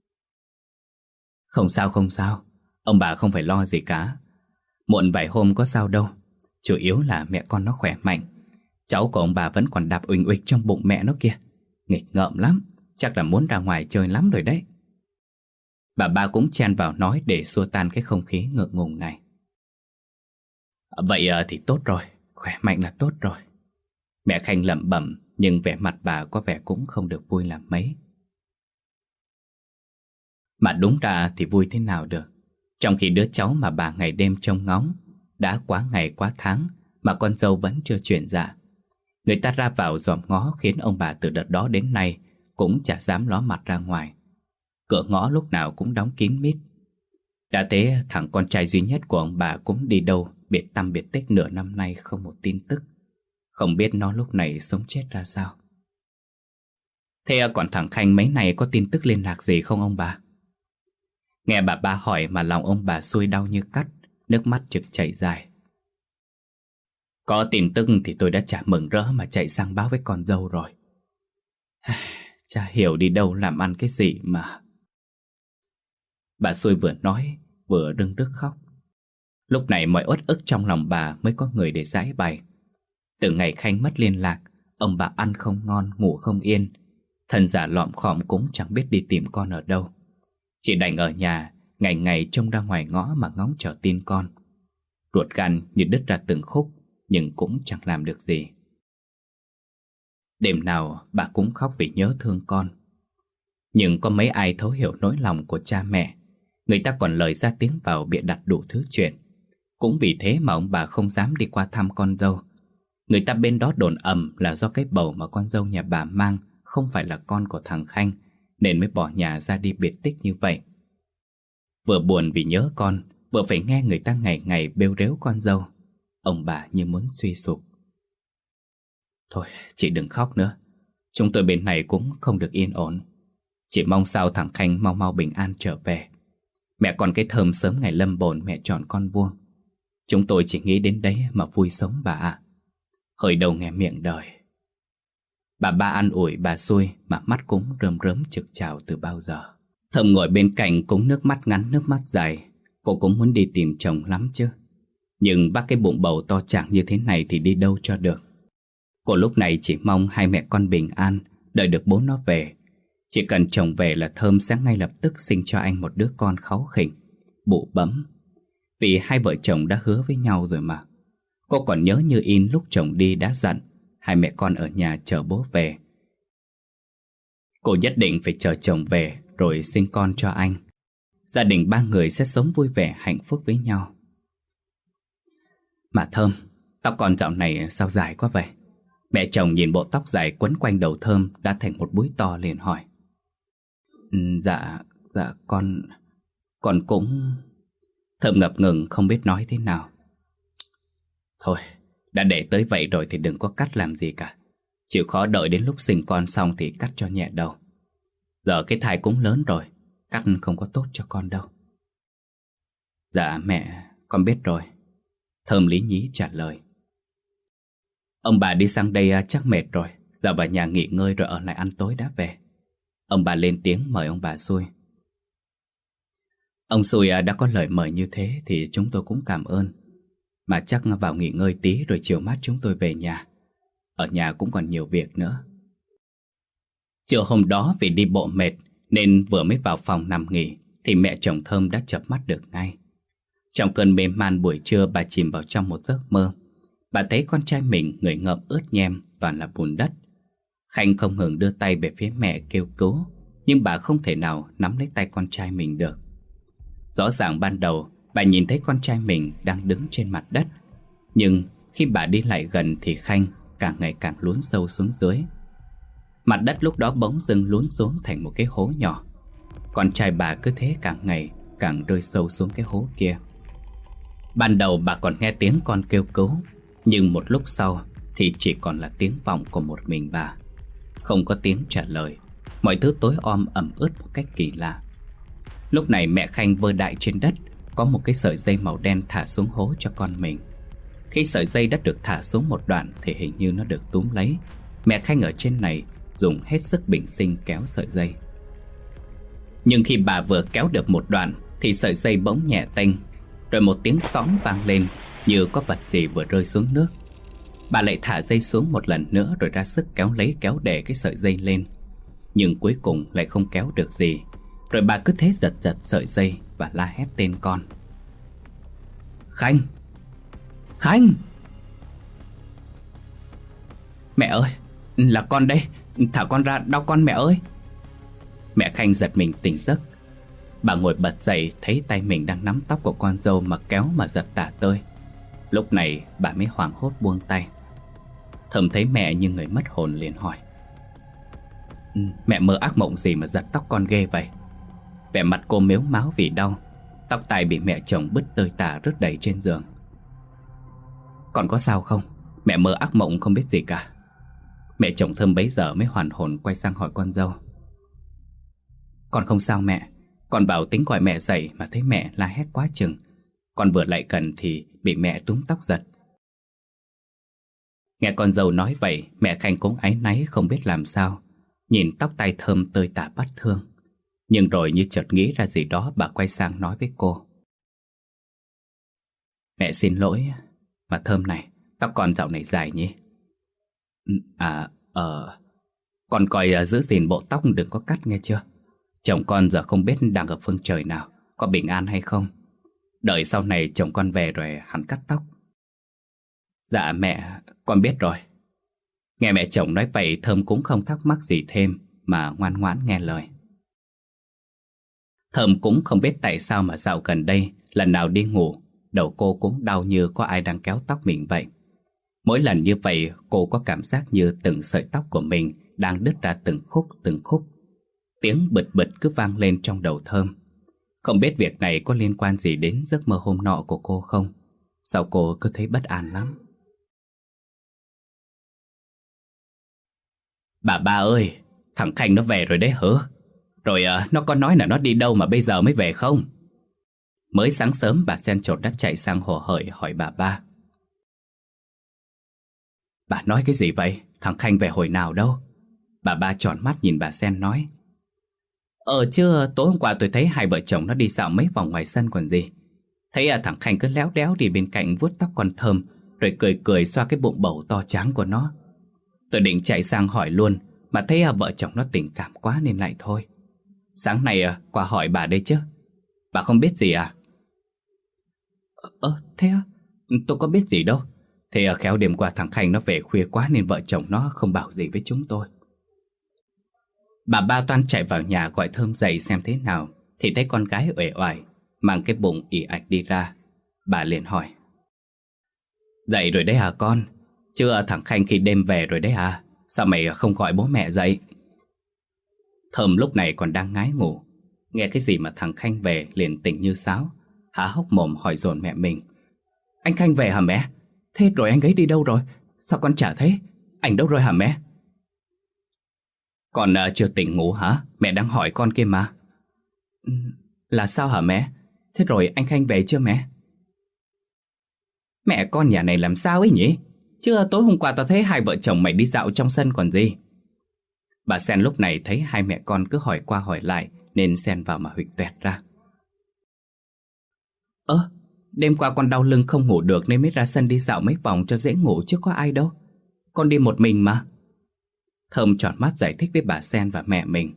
A: Không sao không sao, ông bà không phải lo gì cả. Muộn vài hôm có sao đâu. Chủ yếu là mẹ con nó khỏe mạnh. Cháu của ông bà vẫn còn đạp uỳnh uịch trong bụng mẹ nó kia. Nghịch ngợm lắm, chắc là muốn ra ngoài chơi lắm rồi đấy. Bà ba cũng chen vào nói để xua tan cái không khí ngượng ngùng này. Vậy thì tốt rồi, khỏe mạnh là tốt rồi. Mẹ Khanh lẩm bẩm, nhưng vẻ mặt bà có vẻ cũng không được vui làm mấy. Mà đúng ra thì vui thế nào được, trong khi đứa cháu mà bà ngày đêm trông ngóng đã quá ngày quá tháng mà con dâu vẫn chưa chuyển dạ. Người ta ra vào dòm ngó khiến ông bà từ đợt đó đến nay cũng chả dám ló mặt ra ngoài. Cửa ngõ lúc nào cũng đóng kín mít. Đã thế thằng con trai duy nhất của ông bà cũng đi đâu biệt tăm biệt tích nửa năm nay không một tin tức. Không biết nó lúc này sống chết ra sao. Thế còn thằng Khanh mấy này có tin tức liên lạc gì không ông bà? Nghe bà ba hỏi mà lòng ông bà xui đau như cắt, nước mắt trực chảy dài. Có tin tức thì tôi đã chả mừng rỡ mà chạy sang báo với con dâu rồi. Chả hiểu đi đâu làm ăn cái gì mà. Bà xui vừa nói vừa rưng rức khóc. Lúc này mọi uất ức trong lòng bà mới có người để giải bày. Từ ngày Khanh mất liên lạc, ông bà ăn không ngon, ngủ không yên. Thân già lọm khọm cũng chẳng biết đi tìm con ở đâu. Chỉ đành ở nhà, ngày ngày trông ra ngoài ngõ mà ngóng chờ tin con. Ruột gan như đứt ra từng khúc, nhưng cũng chẳng làm được gì. Đêm nào bà cũng khóc vì nhớ thương con. Nhưng có mấy ai thấu hiểu nỗi lòng của cha mẹ. Người ta còn lời ra tiếng vào bịa đặt đủ thứ chuyện. Cũng vì thế mà ông bà không dám đi qua thăm con dâu. Người ta bên đó đồn ầm là do cái bầu mà con dâu nhà bà mang không phải là con của thằng Khanh, nên mới bỏ nhà ra đi biệt tích như vậy. Vừa buồn vì nhớ con, vừa phải nghe người ta ngày ngày bêu rếu con dâu. Ông bà như muốn suy sụp. Thôi, chị đừng khóc nữa. Chúng tôi bên này cũng không được yên ổn. Chỉ mong sao thằng Khanh mau mau bình an trở về. Mẹ còn cái thơm sớm ngày lâm bồn mẹ chọn con vuông. Chúng tôi chỉ nghĩ đến đấy mà vui sống bà ạ. Hơi đầu nghe miệng đời. Bà ba an ủi bà xui mà mắt cũng rơm rớm trực trào từ bao giờ. Thơm ngồi bên cạnh cũng nước mắt ngắn nước mắt dài. Cô cũng muốn đi tìm chồng lắm chứ. Nhưng bác cái bụng bầu to chạc như thế này thì đi đâu cho được. Cô lúc này chỉ mong hai mẹ con bình an, đợi được bố nó về. Chỉ cần chồng về là Thơm sẽ ngay lập tức sinh cho anh một đứa con kháu khỉnh, bụ bẫm. Vì hai vợ chồng đã hứa với nhau rồi mà. Cô còn nhớ như in lúc chồng đi đã dặn hai mẹ con ở nhà chờ bố về. Cô nhất định phải chờ chồng về rồi sinh con cho anh. Gia đình ba người sẽ sống vui vẻ hạnh phúc với nhau. Mà Thơm, tóc con dạo này sao dài quá vậy? Mẹ chồng nhìn bộ tóc dài quấn quanh đầu Thơm đã thành một búi to liền hỏi. Ừ, dạ, dạ con, con cũng... Thơm ngập ngừng không biết nói thế nào. Thôi, đã để tới vậy rồi thì đừng có cắt làm gì cả. Chịu khó đợi đến lúc sinh con xong thì cắt cho nhẹ đầu. Giờ cái thai cũng lớn rồi, cắt không có tốt cho con đâu. Dạ mẹ, con biết rồi. Thơm lý nhí trả lời. Ông bà đi sang đây chắc mệt rồi, giờ vào nhà nghỉ ngơi rồi ở lại ăn tối đã về. Ông bà lên tiếng mời ông bà xui. Ông xui đã có lời mời như thế thì chúng tôi cũng cảm ơn. Mà chắc vào nghỉ ngơi tí rồi chiều mát chúng tôi về nhà. Ở nhà cũng còn nhiều việc nữa. Chiều hôm đó vì đi bộ mệt nên vừa mới vào phòng nằm nghỉ thì mẹ chồng Thơm đã chợp mắt được ngay. Trong cơn mê man buổi trưa, bà chìm vào trong một giấc mơ. Bà thấy con trai mình người ngợm ướt nhem toàn là bùn đất. Khanh không ngừng đưa tay về phía mẹ kêu cứu, nhưng bà không thể nào nắm lấy tay con trai mình được. Rõ ràng ban đầu bà nhìn thấy con trai mình đang đứng trên mặt đất, nhưng khi bà đi lại gần thì Khanh càng ngày càng lún sâu xuống dưới. Mặt đất lúc đó bỗng dưng lún xuống thành một cái hố nhỏ. Con trai bà cứ thế càng ngày càng rơi sâu xuống cái hố kia. Ban đầu bà còn nghe tiếng con kêu cứu, nhưng một lúc sau thì chỉ còn là tiếng vọng của một mình bà. Không có tiếng trả lời. Mọi thứ tối om ẩm ướt một cách kỳ lạ. Lúc này mẹ Khanh vơ đại trên đất có một cái sợi dây màu đen thả xuống hố cho con mình. Khi sợi dây đã được thả xuống một đoạn thì hình như nó được túm lấy. Mẹ Khanh ở trên này dùng hết sức bình sinh kéo sợi dây. Nhưng khi bà vừa kéo được một đoạn thì sợi dây bỗng nhẹ tênh, rồi một tiếng tóm vang lên như có vật gì vừa rơi xuống nước. Bà lại thả dây xuống một lần nữa rồi ra sức kéo lấy kéo để cái sợi dây lên. Nhưng cuối cùng lại không kéo được gì. Rồi bà cứ thế giật giật sợi dây và la hét tên con. Khanh! Khanh! Mẹ ơi! Là con đây! Thả con ra, đau con mẹ ơi! Mẹ Khanh giật mình tỉnh giấc. Bà ngồi bật dậy thấy tay mình đang nắm tóc của con dâu mà kéo mà giật tả tơi. Lúc này bà mới hoảng hốt buông tay. Thơm thấy mẹ như người mất hồn liền hỏi. Mẹ mơ ác mộng gì mà giật tóc con ghê vậy? Vẻ mặt cô mếu máo vì đau. Tóc tai bị mẹ chồng bứt tơi tả rớt đầy trên giường. Con có sao không? Mẹ mơ ác mộng không biết gì cả. Mẹ chồng Thơm bấy giờ mới hoàn hồn quay sang hỏi con dâu. Con không sao mẹ. Con bảo tính gọi mẹ dậy mà thấy mẹ la hét quá chừng. Con vừa lại gần thì bị mẹ túm tóc giật. Nghe con dâu nói vậy, mẹ Khanh cũng áy náy không biết làm sao. Nhìn tóc tai Thơm tơi tả bắt thương. Nhưng rồi như chợt nghĩ ra gì đó, bà quay sang nói với cô. Mẹ xin lỗi. Mà Thơm này, tóc con dạo này dài nhỉ? À, ờ con coi giữ gìn bộ tóc đừng có cắt nghe chưa. Chồng con giờ không biết đang ở phương trời nào, có bình an hay không. Đợi sau này chồng con về rồi hắn cắt tóc. Dạ mẹ, con biết rồi. Nghe mẹ chồng nói vậy, Thơm cũng không thắc mắc gì thêm mà ngoan ngoãn nghe lời. Thơm cũng không biết tại sao mà dạo gần đây lần nào đi ngủ, đầu cô cũng đau như có ai đang kéo tóc mình vậy. Mỗi lần như vậy cô có cảm giác như từng sợi tóc của mình đang đứt ra từng khúc từng khúc. Tiếng bật bật cứ vang lên trong đầu Thơm. Không biết việc này có liên quan gì đến giấc mơ hôm nọ của cô không? Sao cô cứ thấy bất an lắm? Bà ba ơi, thằng Khanh nó về rồi đấy hả? Rồi à, nó có nói là nó đi đâu mà bây giờ mới về không? Mới sáng sớm bà Sen Chột đã chạy sang hồ hởi hỏi bà ba. Bà nói cái gì vậy? Thằng Khanh về hồi nào đâu? Bà ba tròn mắt nhìn bà Sen nói. Ờ chứ tối hôm qua tôi thấy hai vợ chồng nó đi dạo mấy vòng ngoài sân còn gì. Thấy à, thằng Khanh cứ léo đéo đi bên cạnh vuốt tóc con Thơm, rồi cười cười xoa cái bụng bầu to trắng của nó. Tôi định chạy sang hỏi luôn, mà thấy à, vợ chồng nó tình cảm quá nên lại thôi. Sáng nay à, qua hỏi bà đây chứ. Bà không biết gì à? Ờ thế á? Tôi có biết gì đâu. Thế à, khéo đêm qua thằng Khanh nó về khuya quá nên vợ chồng nó không bảo gì với chúng tôi. Bà ba toan chạy vào nhà gọi Thơm dậy xem thế nào, thì thấy con gái uể oải mang cái bụng ì ạch đi ra. Bà liền hỏi. Dậy rồi đấy hả con? Chưa thằng Khanh khi đêm về rồi đấy à? Sao mày không gọi bố mẹ dậy? Thơm lúc này còn đang ngái ngủ, nghe cái gì mà thằng Khanh về liền tỉnh như sáo, há hốc mồm hỏi dồn mẹ mình. Anh Khanh về hả mẹ? Thế rồi anh ấy đi đâu rồi? Sao con chả thấy? Anh đâu rồi hả mẹ? Con uh, chưa tỉnh ngủ hả? Mẹ đang hỏi con kia mà. Ừ, là sao hả mẹ? Thế rồi anh Khanh về chưa mẹ? Mẹ con nhà này làm sao ấy nhỉ? Chứ tối hôm qua tao thấy hai vợ chồng mày đi dạo trong sân còn gì. Bà Sen lúc này thấy hai mẹ con cứ hỏi qua hỏi lại nên xen vào mà huỵch toẹt ra. Ơ, đêm qua con đau lưng không ngủ được nên mới ra sân đi dạo mấy vòng cho dễ ngủ chứ có ai đâu. Con đi một mình mà. Thơm tròn mắt giải thích với bà Sen và mẹ mình.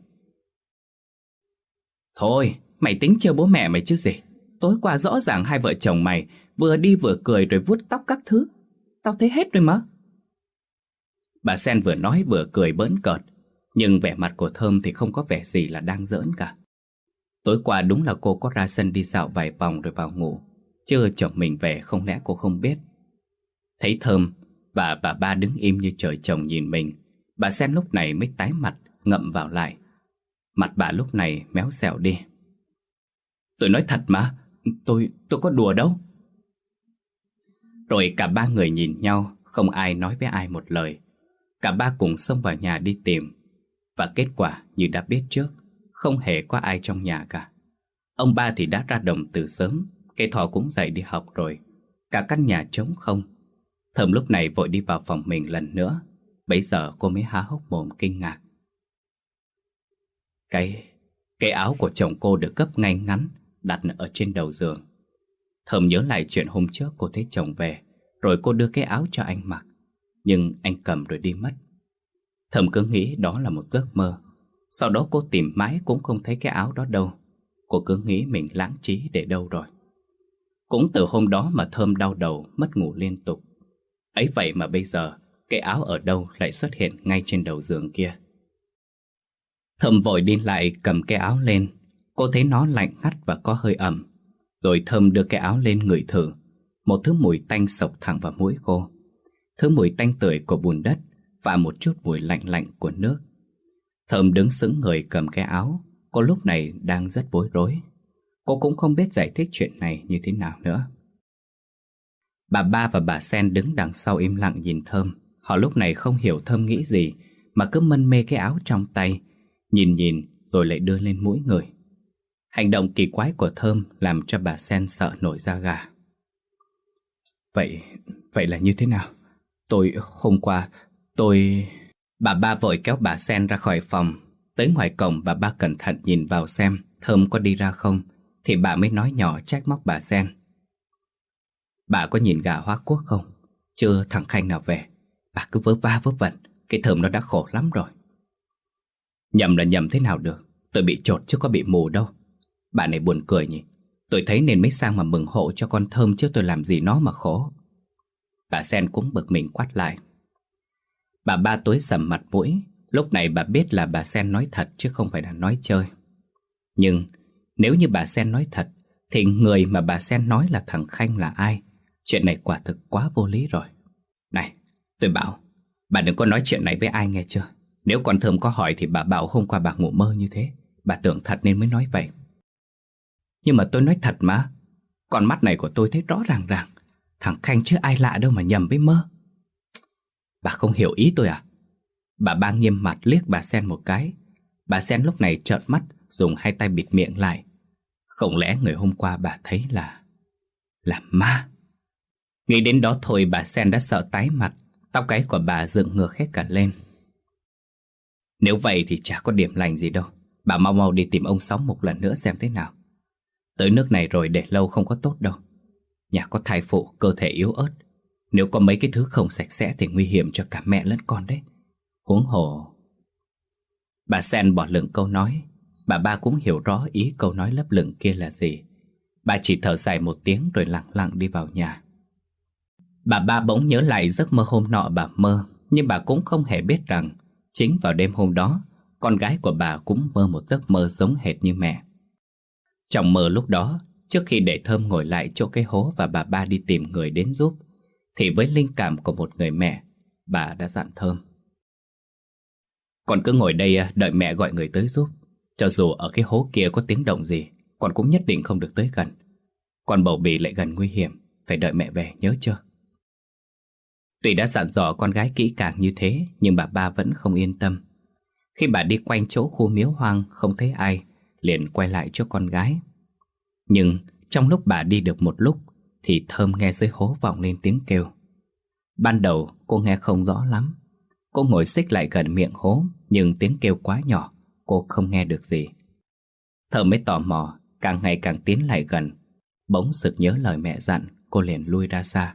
A: Thôi, mày tính trêu bố mẹ mày chứ gì. Tối qua rõ ràng hai vợ chồng mày vừa đi vừa cười rồi vuốt tóc các thứ. Tao thấy hết rồi mà. Bà Sen vừa nói vừa cười bỡn cợt, nhưng vẻ mặt của Thơm thì không có vẻ gì là đang giỡn cả. Tối qua đúng là cô có ra sân đi dạo vài vòng rồi vào ngủ, chứ chồng mình về không lẽ cô không biết. Thấy Thơm và bà ba đứng im như trời trồng nhìn mình, bà Sen lúc này mới tái mặt ngậm vào lại. Mặt bà lúc này méo xẹo đi. Tôi nói thật mà, Tôi tôi có đùa đâu. Rồi cả ba người nhìn nhau, không ai nói với ai một lời. Cả ba cùng xông vào nhà đi tìm. Và kết quả như đã biết trước, không hề có ai trong nhà cả. Ông ba thì đã ra đồng từ sớm, cây Thỏ cũng dậy đi học rồi. Cả căn nhà trống không. Thơm lúc này vội đi vào phòng mình lần nữa. Bấy giờ cô mới há hốc mồm kinh ngạc. Cái, cái áo của chồng cô được gấp ngay ngắn, đặt ở trên đầu giường. Thơm nhớ lại chuyện hôm trước cô thấy chồng về, rồi cô đưa cái áo cho anh mặc, nhưng anh cầm rồi đi mất. Thơm cứ nghĩ đó là một giấc mơ. Sau đó cô tìm mãi cũng không thấy cái áo đó đâu. Cô cứ nghĩ mình lãng trí để đâu rồi. Cũng từ hôm đó mà Thơm đau đầu, mất ngủ liên tục. Ấy vậy mà bây giờ cái áo ở đâu lại xuất hiện ngay trên đầu giường kia. Thơm vội đi lại cầm cái áo lên. Cô thấy nó lạnh ngắt và có hơi ẩm. Rồi Thơm đưa cái áo lên ngửi thử. Một thứ mùi tanh xộc thẳng vào mũi cô. Thứ mùi tanh tưởi của bùn đất và một chút mùi lạnh lạnh của nước. Thơm đứng sững người cầm cái áo. Cô lúc này đang rất bối rối. Cô cũng không biết giải thích chuyện này như thế nào nữa. Bà ba và bà Sen đứng đằng sau im lặng nhìn Thơm. Họ lúc này không hiểu Thơm nghĩ gì, mà cứ mân mê cái áo trong tay, nhìn nhìn rồi lại đưa lên mũi người. Hành động kỳ quái của Thơm làm cho bà Sen sợ nổi da gà. Vậy, vậy là như thế nào? Tôi, hôm qua, tôi... Bà ba vội kéo bà Sen ra khỏi phòng. Tới ngoài cổng bà ba cẩn thận nhìn vào xem Thơm có đi ra không, thì bà mới nói nhỏ trách móc bà Sen. Bà có nhìn gà Hóa Quốc không? Chưa thằng Khanh nào về. Bà cứ vớ va vớ vẩn, cái Thơm nó đã khổ lắm rồi. Nhầm là nhầm thế nào được, tôi bị chột chứ có bị mù đâu. Bà này buồn cười nhỉ. Tôi thấy nên mới sang mà mừng hộ cho con Thơm, chứ tôi làm gì nó mà khổ. Bà Sen cũng bực mình quát lại. Bà ba tối sầm mặt mũi. Lúc này bà biết là bà Sen nói thật chứ không phải là nói chơi. Nhưng nếu như bà Sen nói thật, thì người mà bà Sen nói là thằng Khanh là ai? Chuyện này quả thực quá vô lý rồi. Này, tôi bảo bà đừng có nói chuyện này với ai nghe chưa. Nếu con Thơm có hỏi thì bà bảo hôm qua bà ngủ mơ như thế. Bà tưởng thật nên mới nói vậy. Nhưng mà tôi nói thật mà. Con mắt này của tôi thấy rõ ràng ràng. Thằng Khanh chứ ai lạ đâu mà nhầm với Mơ. Bà không hiểu ý tôi à? Bà ba nghiêm mặt liếc bà Sen một cái. Bà Sen lúc này trợn mắt, dùng hai tay bịt miệng lại. Không lẽ người hôm qua bà thấy là Là ma? Nghĩ đến đó thôi bà Sen đã sợ tái mặt. Tóc gáy của bà dựng ngược hết cả lên. Nếu vậy thì chả có điểm lành gì đâu. Bà mau mau đi tìm ông Sáu một lần nữa xem thế nào. Tới nước này rồi để lâu không có tốt đâu. Nhà có thai phụ, cơ thể yếu ớt. Nếu có mấy cái thứ không sạch sẽ thì nguy hiểm cho cả mẹ lẫn con đấy. Huống hồ. Bà Sen bỏ lửng câu nói. Bà ba cũng hiểu rõ ý câu nói lấp lửng kia là gì. Bà chỉ thở dài một tiếng rồi lặng lặng đi vào nhà. Bà ba bỗng nhớ lại giấc mơ hôm nọ bà mơ. Nhưng bà cũng không hề biết rằng chính vào đêm hôm đó, con gái của bà cũng mơ một giấc mơ giống hệt như mẹ. Trong mơ lúc đó, trước khi để Thơm ngồi lại chỗ cái hố và bà ba đi tìm người đến giúp, thì với linh cảm của một người mẹ, bà đã dặn Thơm: con cứ ngồi đây đợi mẹ gọi người tới giúp. Cho dù ở cái hố kia có tiếng động gì, con cũng nhất định không được tới gần. Con bầu bì lại gần nguy hiểm, phải đợi mẹ về, nhớ chưa? Tuy đã dặn dò con gái kỹ càng như thế, nhưng bà ba vẫn không yên tâm. Khi bà đi quanh chỗ khu miếu hoang không thấy ai, liền quay lại cho con gái. Nhưng trong lúc bà đi được một lúc thì Thơm nghe dưới hố vọng lên tiếng kêu. Ban đầu cô nghe không rõ lắm. Cô ngồi xích lại gần miệng hố, nhưng tiếng kêu quá nhỏ, cô không nghe được gì. Thơm mới tò mò, càng ngày càng tiến lại gần. Bỗng sực nhớ lời mẹ dặn, cô liền lui ra xa.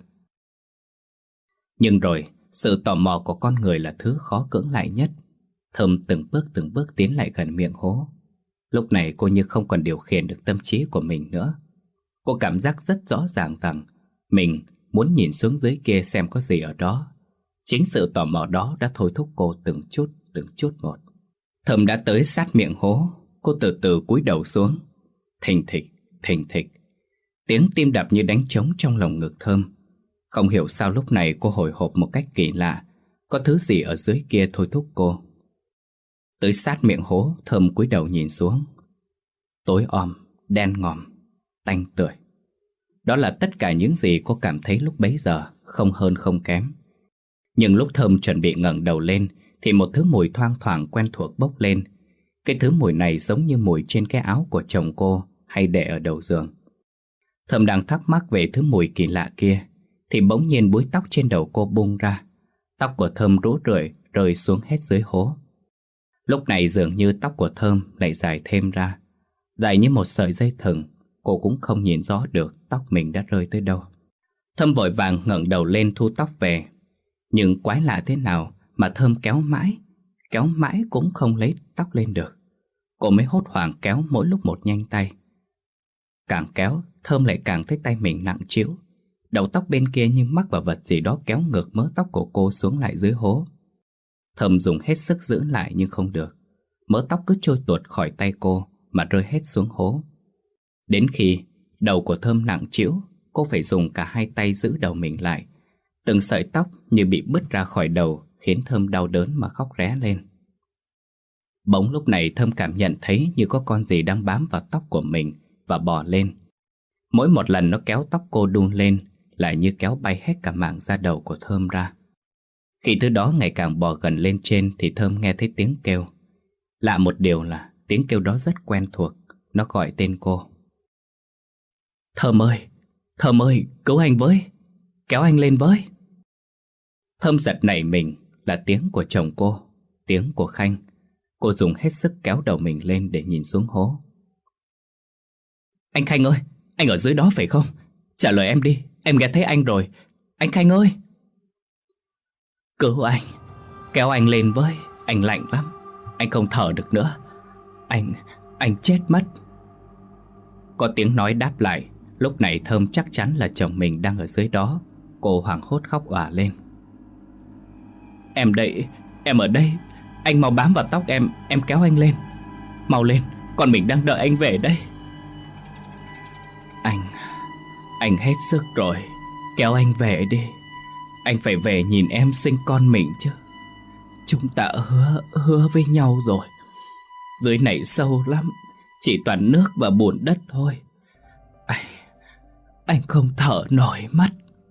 A: Nhưng rồi, sự tò mò của con người là thứ khó cưỡng lại nhất. Thơm từng bước từng bước tiến lại gần miệng hố. Lúc này cô như không còn điều khiển được tâm trí của mình nữa. Cô cảm giác rất rõ ràng rằng mình muốn nhìn xuống dưới kia xem có gì ở đó. Chính sự tò mò đó đã thôi thúc cô từng chút, từng chút một. Thơm đã tới sát miệng hố. Cô từ từ cúi đầu xuống. Thình thịch, thình thịch. Tiếng tim đập như đánh trống trong lồng ngực Thơm. Không hiểu sao lúc này cô hồi hộp một cách kỳ lạ. Có thứ gì ở dưới kia thôi thúc cô. Tới sát miệng hố, Thơm cúi đầu nhìn xuống. Tối om, đen ngòm, tanh tưởi. Đó là tất cả những gì cô cảm thấy lúc bấy giờ, không hơn không kém. Nhưng lúc Thơm chuẩn bị ngẩng đầu lên thì một thứ mùi thoang thoảng quen thuộc bốc lên. Cái thứ mùi này giống như mùi trên cái áo của chồng cô hay để ở đầu giường. Thơm đang thắc mắc về thứ mùi kỳ lạ kia thì bỗng nhiên búi tóc trên đầu cô bung ra. Tóc của Thơm rũ rượi rơi xuống hết dưới hố. Lúc này dường như tóc của Thơm lại dài thêm ra, dài như một sợi dây thừng. Cô cũng không nhìn rõ được tóc mình đã rơi tới đâu. Thơm vội vàng ngẩng đầu lên thu tóc về. Nhưng quái lạ thế nào mà Thơm kéo mãi, kéo mãi cũng không lấy tóc lên được. Cô mới hốt hoảng kéo mỗi lúc một nhanh tay. Càng kéo, Thơm lại càng thấy tay mình nặng trĩu. Đầu tóc bên kia như mắc vào vật gì đó kéo ngược mớ tóc của cô xuống lại dưới hố. Thơm dùng hết sức giữ lại nhưng không được. Mớ tóc cứ trôi tuột khỏi tay cô mà rơi hết xuống hố. Đến khi đầu của Thơm nặng trĩu, cô phải dùng cả hai tay giữ đầu mình lại. Từng sợi tóc như bị bứt ra khỏi đầu, khiến Thơm đau đớn mà khóc ré lên. Bỗng lúc này Thơm cảm nhận thấy như có con gì đang bám vào tóc của mình và bò lên. Mỗi một lần nó kéo tóc cô đun lên lại như kéo bay hết cả mảng da đầu của Thơm ra. Khi thứ đó ngày càng bò gần lên trên thì Thơm nghe thấy tiếng kêu. Lạ một điều là tiếng kêu đó rất quen thuộc. Nó gọi tên cô. Thơm ơi, Thơm ơi, cứu anh với, kéo anh lên với. Thơm giật nảy mình là tiếng của chồng cô, tiếng của Khanh. Cô dùng hết sức kéo đầu mình lên để nhìn xuống hố. Anh Khanh ơi, anh ở dưới đó phải không? Trả lời em đi, em nghe thấy anh rồi. Anh Khanh ơi! Cứu anh, kéo anh lên với, anh lạnh lắm. Anh không thở được nữa. Anh, anh chết mất. Có tiếng nói đáp lại. Lúc này Thơm chắc chắn là chồng mình đang ở dưới đó. Cô hoảng hốt khóc òa lên. Em đây, em ở đây. Anh mau bám vào tóc em, em kéo anh lên. Mau lên, con mình đang đợi anh về đây. Anh, anh hết sức rồi. Kéo anh về đi. Anh phải về nhìn em sinh con mình chứ. Chúng ta hứa, hứa với nhau rồi. Dưới này sâu lắm, chỉ toàn nước và bùn đất thôi. Anh, anh không thở nổi mất.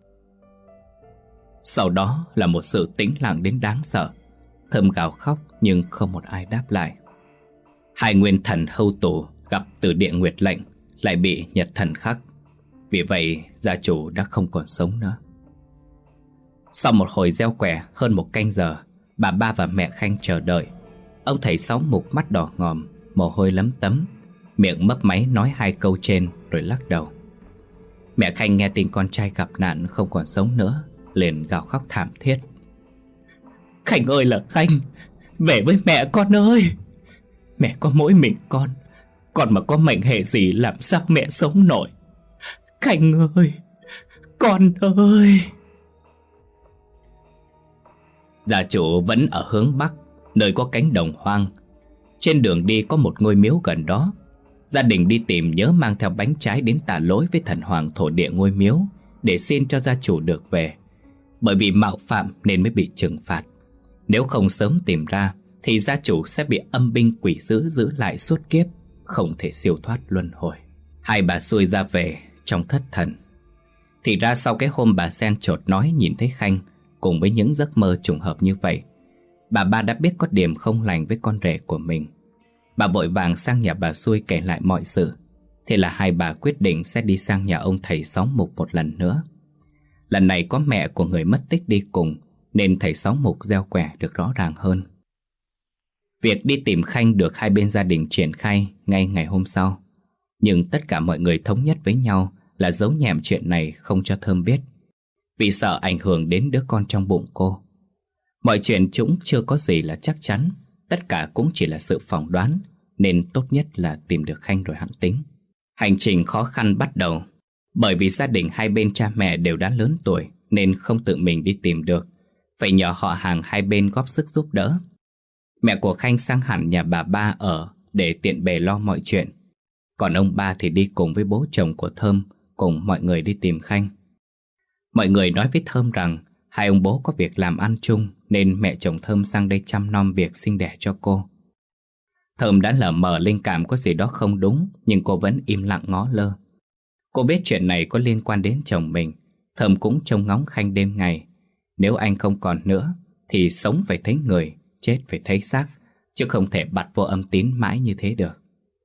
A: Sau đó là một sự tĩnh lặng đến đáng sợ. Thơm gào khóc nhưng không một ai đáp lại. Hai nguyên thần hầu tù gặp từ địa nguyệt lệnh lại bị nhật thần khắc. Vì vậy gia chủ đã không còn sống nữa. Sau một hồi gieo quẻ hơn một canh giờ, bà ba và mẹ Khanh chờ đợi. Ông thầy Sáu Mục mắt đỏ ngòm, mồ hôi lấm tấm, miệng mấp máy nói hai câu trên rồi lắc đầu. Mẹ Khanh nghe tin con trai gặp nạn không còn sống nữa, liền gào khóc thảm thiết. Khanh ơi là Khanh, về với mẹ con ơi. Mẹ có mỗi mình con, con mà có mệnh hệ gì làm sao mẹ sống nổi. Khanh ơi, con ơi. Gia chủ vẫn ở hướng Bắc, nơi có cánh đồng hoang. Trên đường đi có một ngôi miếu gần đó. Gia đình đi tìm nhớ mang theo bánh trái đến tạ lỗi với thần hoàng thổ địa ngôi miếu, để xin cho gia chủ được về. Bởi vì mạo phạm nên mới bị trừng phạt. Nếu không sớm tìm ra thì gia chủ sẽ bị âm binh quỷ dữ giữ lại suốt kiếp, không thể siêu thoát luân hồi. Hai bà xui ra về trong thất thần. Thì ra sau cái hôm bà Sen chột nói nhìn thấy Khanh cùng với những giấc mơ trùng hợp như vậy, bà ba đã biết có điểm không lành với con rể của mình. Bà vội vàng sang nhà bà xui kể lại mọi sự. Thế là hai bà quyết định sẽ đi sang nhà ông thầy Sáu Mục một lần nữa. Lần này có mẹ của người mất tích đi cùng, nên thầy Sáu Mục gieo quẻ được rõ ràng hơn. Việc đi tìm Khanh được hai bên gia đình triển khai ngay ngày hôm sau. Nhưng tất cả mọi người thống nhất với nhau là giấu nhẹm chuyện này không cho Thơm biết, vì sợ ảnh hưởng đến đứa con trong bụng cô. Mọi chuyện chúng chưa có gì là chắc chắn, tất cả cũng chỉ là sự phỏng đoán, nên tốt nhất là tìm được Khanh rồi hẵng tính. Hành trình khó khăn bắt đầu. Bởi vì gia đình hai bên cha mẹ đều đã lớn tuổi nên không tự mình đi tìm được, phải nhờ họ hàng hai bên góp sức giúp đỡ. Mẹ của Khanh sang hẳn nhà bà ba ở để tiện bề lo mọi chuyện. Còn ông ba thì đi cùng với bố chồng của Thơm cùng mọi người đi tìm Khanh. Mọi người nói với Thơm rằng hai ông bố có việc làm ăn chung nên mẹ chồng Thơm sang đây chăm nom việc sinh đẻ cho cô. Thơm đã lờ mờ linh cảm có gì đó không đúng, nhưng cô vẫn im lặng ngó lơ. Cô biết chuyện này có liên quan đến chồng mình. Thơm cũng trông ngóng Khanh đêm ngày. Nếu anh không còn nữa thì sống phải thấy người, chết phải thấy xác, chứ không thể bặt vô âm tín mãi như thế được.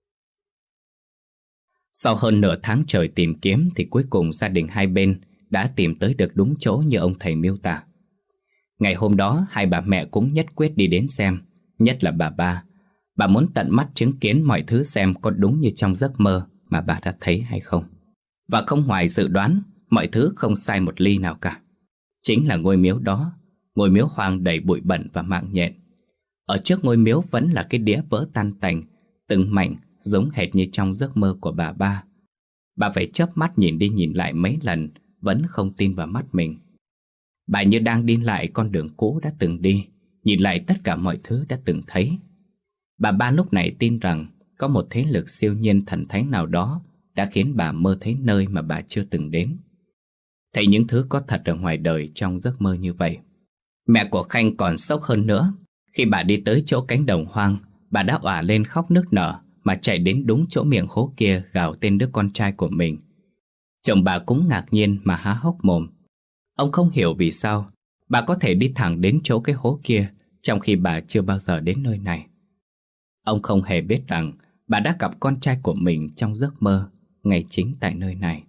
A: Sau hơn nửa tháng trời tìm kiếm thì cuối cùng gia đình hai bên đã tìm tới được đúng chỗ như ông thầy miêu tả. Ngày hôm đó hai bà mẹ cũng nhất quyết đi đến xem, nhất là bà ba. Bà muốn tận mắt chứng kiến mọi thứ xem có đúng như trong giấc mơ mà bà đã thấy hay không. Và không ngoài dự đoán, mọi thứ không sai một ly nào cả. Chính là ngôi miếu đó, ngôi miếu hoang đầy bụi bẩn và mạng nhện. Ở trước ngôi miếu vẫn là cái đĩa vỡ tan tành, từng mảnh giống hệt như trong giấc mơ của bà ba. Bà phải chớp mắt nhìn đi nhìn lại mấy lần, vẫn không tin vào mắt mình. Bà như đang đi lại con đường cũ đã từng đi, nhìn lại tất cả mọi thứ đã từng thấy. Bà ba lúc này tin rằng có một thế lực siêu nhiên thần thánh nào đó đã khiến bà mơ thấy nơi mà bà chưa từng đến. Thấy những thứ có thật ở ngoài đời trong giấc mơ như vậy. Mẹ của Khanh còn sốc hơn nữa. Khi bà đi tới chỗ cánh đồng hoang, bà đã òa lên khóc nức nở mà chạy đến đúng chỗ miệng hố kia gào tên đứa con trai của mình. Chồng bà cũng ngạc nhiên mà há hốc mồm. Ông không hiểu vì sao bà có thể đi thẳng đến chỗ cái hố kia trong khi bà chưa bao giờ đến nơi này. Ông không hề biết rằng bà đã gặp con trai của mình trong giấc mơ ngay chính tại nơi này.